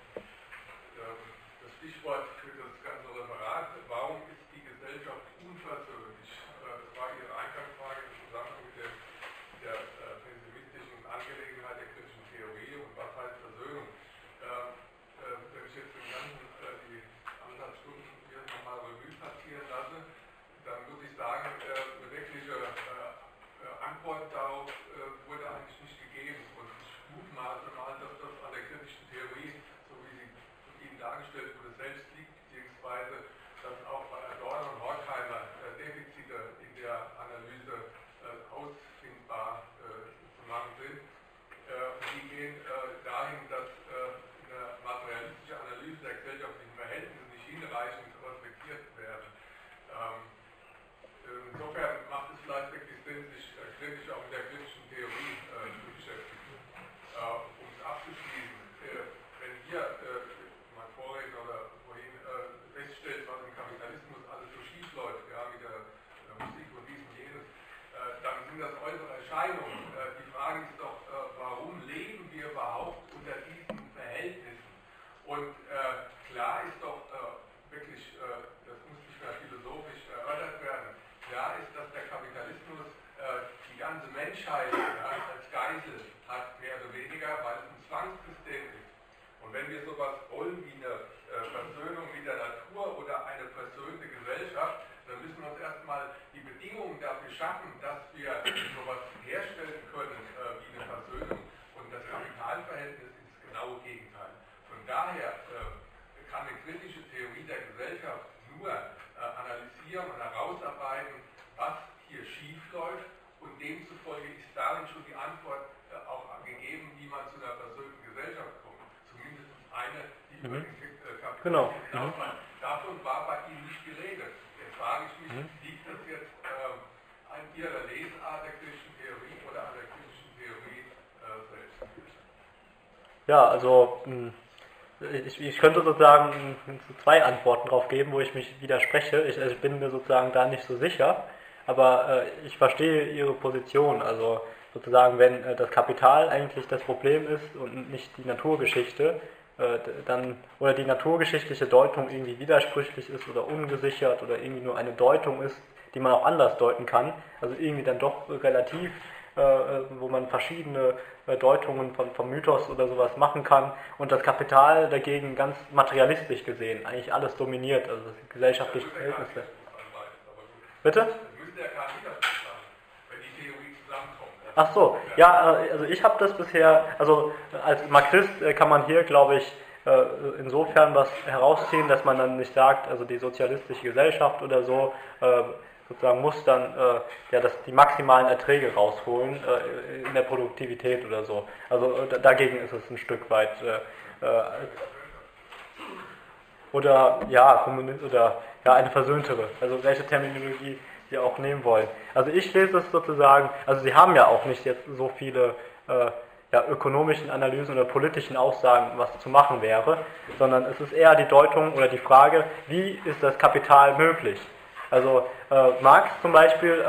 das Stichwort für das ganze Referat. Warum ist die Gesellschaft unversöhnlich? Das war Ihre Eingangsfrage im Zusammenhang mit der pessimistischen Angelegenheit der kritischen Theorie und was heißt Versöhnung. Wenn ich jetzt die 1,5 Stunden hier nochmal Revue passieren lasse, dann muss ich sagen, eine wirkliche Antwort darauf wurde eigentlich nicht gegeben. Und ich mutmaße mal, dass das an der kritischen Theorie, so wie sie von Ihnen dargestellt wurde, selbst liegt, beziehungsweise dass auch bei Adorno und Horkheimer Defizite in der Analyse ausfindbar zu machen sind. Die gehen dahin, dass eine materialistische Analyse der gesellschaftlichen Verhältnisse nicht hinreichend respektiert werden. Insofern macht es vielleicht wirklich Sinn, sich kritisch auch mit der kritischen Theorie zu beschäftigen. Um es abzuschließen, wenn hier mein Vorredner oder vorhin feststellt, was im Kapitalismus alles so schief läuft, ja, mit der Musik und dies und jenes, dann sind das äußere Erscheinungen. Die Frage ist doch, warum leben wir überhaupt unter diesen Verhältnissen? Und klar ist doch wirklich, das muss nicht mehr philosophisch erörtert werden, klar ist, dass der Kapitalismus die ganze Menschheit als Geisel hat, mehr oder weniger, weil es ein Zwangssystem ist. Und schaffen, dass wir sowas herstellen können wie eine Versöhnung und das Kapitalverhältnis ist das genaue Gegenteil. Von daher kann eine kritische Theorie der Gesellschaft nur analysieren und herausarbeiten, was hier schief läuft und demzufolge ist darin schon die Antwort auch gegeben, wie man zu einer versöhnten Gesellschaft kommt. Zumindest eine, die über den Kapitalismus hinausweist. Davon war bei Ihnen nicht die Rede. Jetzt frage ich mich, liegt das jetzt an Ihrer Lesart der kritischen Theorie oder an der kritischen Theorie selbst? Ja, also ich könnte sozusagen zwei Antworten darauf geben, wo ich mich widerspreche. Ich bin mir sozusagen da nicht so sicher, aber ich verstehe Ihre Position. Also sozusagen, wenn das Kapital eigentlich das Problem ist und nicht die Naturgeschichte, dann oder die naturgeschichtliche Deutung irgendwie widersprüchlich ist oder ungesichert oder irgendwie nur eine Deutung ist, die man auch anders deuten kann, also irgendwie dann doch relativ, wo man verschiedene Deutungen vom Mythos oder sowas machen kann und das Kapital dagegen ganz materialistisch gesehen eigentlich alles dominiert, also das gesellschaftliche Verhältnisse. Bitte? Müsste ja kein Widerspruch sein, wenn die Theorie zusammenkommt. Ach so, ja, also ich habe das bisher, also als Marxist kann man hier, glaube ich, insofern was herausziehen, dass man dann nicht sagt, also die sozialistische Gesellschaft oder so, sozusagen muss dann die maximalen Erträge rausholen in der Produktivität oder so. Also dagegen ist es ein Stück weit oder eine versöhntere, also welche Terminologie Sie auch nehmen wollen. Also ich lese es sozusagen, also Sie haben ja auch nicht jetzt so viele ökonomischen Analysen oder politischen Aussagen, was zu machen wäre, sondern es ist eher die Deutung oder die Frage, wie ist das Kapital möglich? Also Marx zum Beispiel,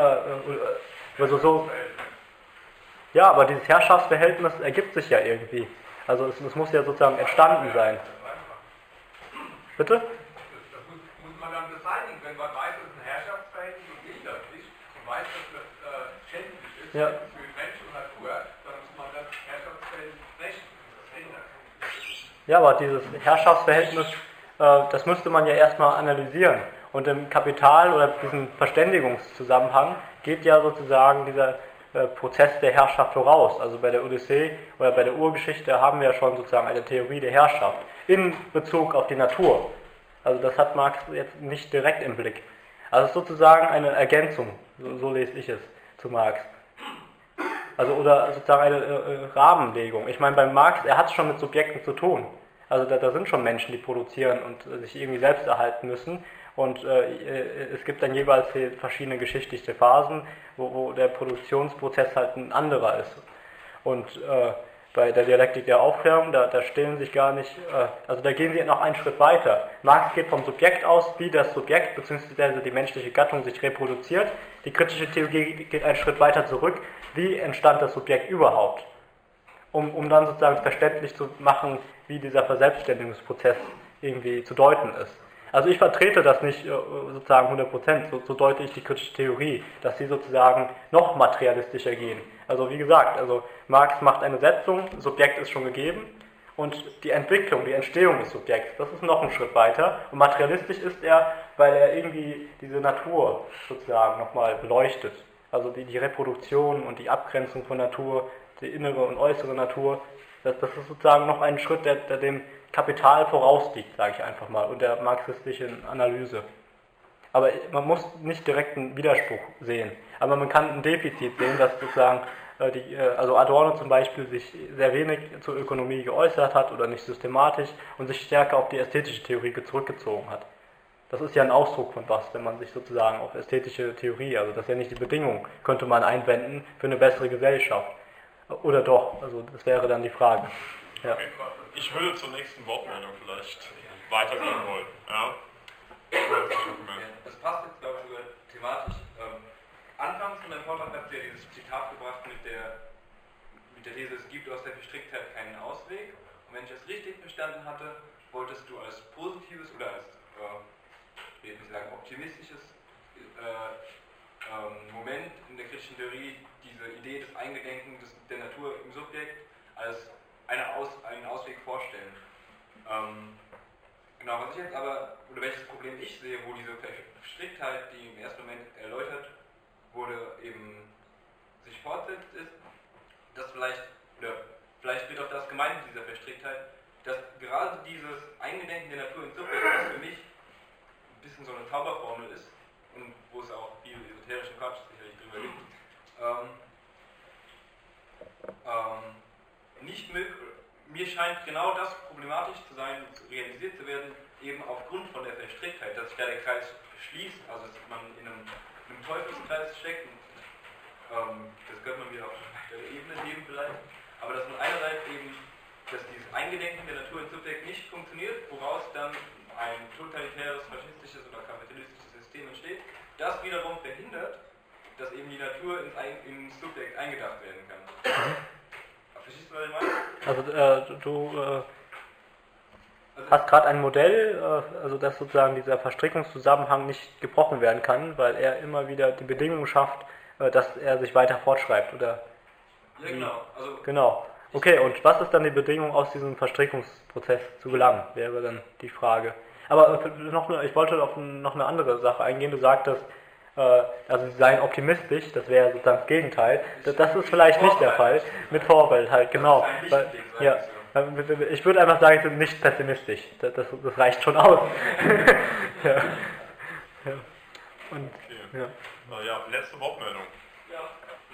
ja, aber dieses Herrschaftsverhältnis ergibt sich ja irgendwie. Also es muss ja sozusagen entstanden sein. Bitte? Das muss man dann beseitigen, wenn man weiß, dass ein Herrschaftsverhältnis und hindert sich und weiß, dass das schändlich ist für Mensch und Natur, dann muss man das Herrschaftsverhältnis brechen. Das hindert. Ja, aber dieses Herrschaftsverhältnis, das müsste man ja erstmal analysieren. Und im Kapital oder diesem Verständigungszusammenhang geht ja sozusagen dieser Prozess der Herrschaft voraus. Also bei der Odyssee oder bei der Urgeschichte haben wir ja schon sozusagen eine Theorie der Herrschaft in Bezug auf die Natur. Also das hat Marx jetzt nicht direkt im Blick. Also es ist sozusagen eine Ergänzung, so lese ich es zu Marx. Also oder sozusagen eine Rahmenlegung. Ich meine, bei Marx, er hat es schon mit Subjekten zu tun. Also da sind schon Menschen, die produzieren und sich irgendwie selbst erhalten müssen. Und es gibt dann jeweils verschiedene geschichtliche Phasen, wo der Produktionsprozess halt ein anderer ist. Und bei der Dialektik der Aufklärung, da stellen sich gar nicht, also da gehen sie noch einen Schritt weiter. Marx geht vom Subjekt aus, wie das Subjekt bzw. die menschliche Gattung sich reproduziert. Die kritische Theorie geht einen Schritt weiter zurück, wie entstand das Subjekt überhaupt? Um dann sozusagen verständlich zu machen, wie dieser Verselbstständigungsprozess irgendwie zu deuten ist. Also ich vertrete das nicht sozusagen 100%, so deute ich die kritische Theorie, dass sie sozusagen noch materialistischer gehen. Also wie gesagt, also Marx macht eine Setzung, Subjekt ist schon gegeben und die Entwicklung, die Entstehung des Subjekts, das ist noch ein Schritt weiter. Und materialistisch ist er, weil er irgendwie diese Natur sozusagen nochmal beleuchtet. Also die Reproduktion und die Abgrenzung von Natur, die innere und äußere Natur, das ist sozusagen noch ein Schritt, der dem Kapital vorausliegt, sage ich einfach mal, und der marxistischen Analyse. Aber man muss nicht direkt einen Widerspruch sehen, aber man kann ein Defizit sehen, dass sozusagen also Adorno zum Beispiel sich sehr wenig zur Ökonomie geäußert hat oder nicht systematisch und sich stärker auf die ästhetische Theorie zurückgezogen hat. Das ist ja ein Ausdruck von was, wenn man sich sozusagen auf ästhetische Theorie, also das ist ja nicht die Bedingung, könnte man einwenden für eine bessere Gesellschaft. Oder doch, also das wäre dann die Frage. Ja. Ich würde zur nächsten Wortmeldung vielleicht weitergehen wollen. Ja? Das passt jetzt, glaube ich, sogar thematisch. Anfangs in meinem Vortrag habt ihr dieses Zitat gebracht mit der These, es gibt aus der Verstricktheit keinen Ausweg. Und wenn ich das richtig verstanden hatte, wolltest du als positives oder als, ich will nicht sagen, optimistisches Moment in der kritischen Theorie diese Idee des Eingedenkens der Natur im Subjekt als einen Ausweg vorstellen. Genau, was ich jetzt aber, oder welches Problem ich sehe, wo diese Verstricktheit, die im ersten Moment erläutert eben sich fortsetzt, ist, dass vielleicht wird auch das gemeint mit dieser Verstricktheit, dass gerade dieses Eingedenken der Natur in Subjekt, was für mich ein bisschen so eine Zauberformel ist, und wo es auch viel esoterischen Quatsch sicherlich drüber gibt, nicht möglich. Mir scheint genau das problematisch zu sein, realisiert zu werden, eben aufgrund von der Verstricktheit, dass sich da der Kreis schließt, also dass man in einem Teufelskreis steckt, das könnte man wieder auf einer weiteren Ebene nehmen vielleicht, aber dass man einerseits eben, dass dieses Eingedenken der Natur in Subjekt nicht funktioniert, woraus dann ein totalitäres, faschistisches oder kapitalistisches System entsteht, das wiederum verhindert, dass eben die Natur ins Subjekt eingedacht werden kann. Verstehst du, was ich meine? Also du hast gerade ein Modell, also dass sozusagen dieser Verstrickungszusammenhang nicht gebrochen werden kann, weil er immer wieder die Bedingungen schafft, dass er sich weiter fortschreibt, oder? Ja, genau. Also genau. Okay, und was ist dann die Bedingung, aus diesem Verstrickungsprozess zu gelangen, wäre dann die Frage. Aber ich wollte auf noch eine andere Sache eingehen. Du sagtest, also sie seien optimistisch, das wäre sozusagen das Gegenteil. Das ist vielleicht nicht der Fall. Mit Vorbild halt, genau. Weil, ja, ich würde einfach sagen, sie sind nicht pessimistisch. Das reicht schon aus. Ja. Ja. Und, okay. Ja, letzte Wortmeldung. Ja,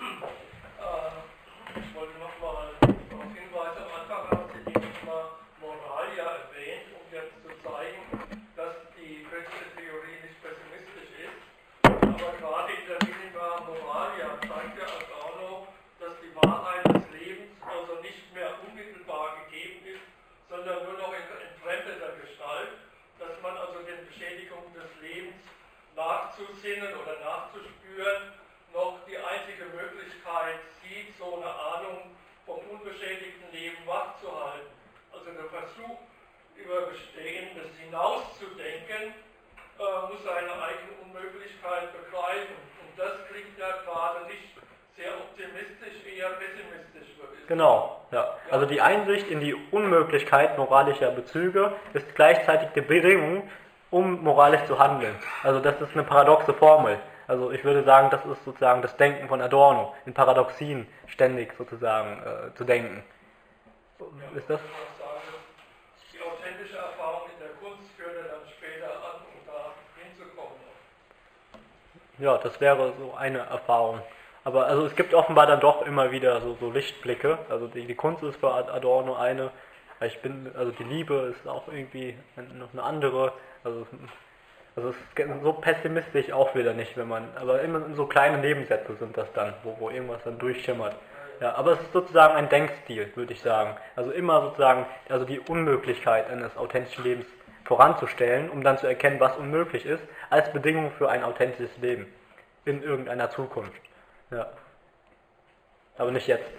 ich wollte nochmal darauf hinweisen, am Anfang haben Sie die Thema Moralia erwähnt, um jetzt zu zeigen, dass die christliche Theorie nicht pessimistisch ist. Aber gerade in der Minima Moralia zeigt ja Adorno, dass die Wahrheit des Lebens also nicht mehr unmittelbar gegeben ist, sondern nur noch in entfremdeter Gestalt, dass man also den Beschädigungen des Lebens nachzusinnen oder nachzuspüren noch die einzige Möglichkeit sieht, so eine Ahnung vom unbeschädigten Leben wachzuhalten. Also der Versuch, über Bestehendes hinauszudenken, muss seine eigene Unmöglichkeit begreifen. Und das klingt ja gerade nicht sehr optimistisch, eher pessimistisch, würde ich sagen. Genau, ja. Also die Einsicht in die Unmöglichkeit moralischer Bezüge ist gleichzeitig die Bedingung, um moralisch zu handeln. Also das ist eine paradoxe Formel. Also ich würde sagen, das ist sozusagen das Denken von Adorno, in Paradoxien ständig sozusagen zu denken. Ist das? Die authentische Erfahrung in der Kunst führt dann später an, um da hinzukommen. Ja, das wäre so eine Erfahrung. Aber also es gibt offenbar dann doch immer wieder so Lichtblicke. Also die Kunst ist für Adorno eine, also die Liebe ist auch irgendwie noch eine andere. Also es ist so pessimistisch auch wieder nicht, aber immer so kleine Nebensätze sind das dann, wo irgendwas dann durchschimmert. Ja, aber es ist sozusagen ein Denkstil, würde ich sagen. Also immer sozusagen, also die Unmöglichkeit eines authentischen Lebens voranzustellen, um dann zu erkennen, was unmöglich ist, als Bedingung für ein authentisches Leben in irgendeiner Zukunft. Ja. Aber nicht jetzt.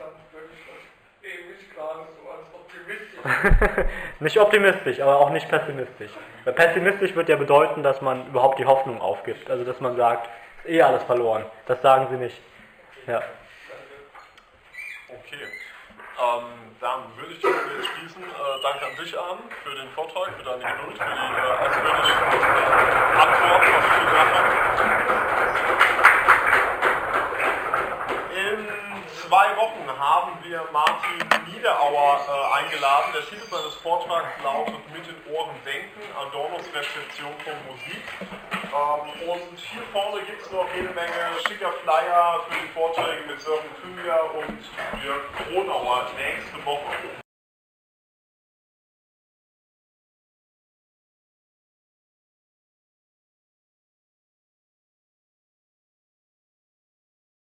Nicht optimistisch, aber auch nicht pessimistisch. Weil pessimistisch wird ja bedeuten, dass man überhaupt die Hoffnung aufgibt. Also dass man sagt, ist eh alles verloren. Das sagen sie nicht. Ja. Okay. Dann würde ich die Runde jetzt schließen. Danke an dich, Arne, für den Vortrag, für deine Geduld, für die ausführliche Antwort auf die Sache. In 2 Wochen haben wir Martin Niederauer eingeladen. Der Titel seines Vortrags lautet Mit den Ohren denken, Adornos Rezeption von Musik. Und hier vorne gibt es noch jede Menge schicker Flyer für die Vorträge mit Sören Künger und Jörg Kronauer nächste Woche.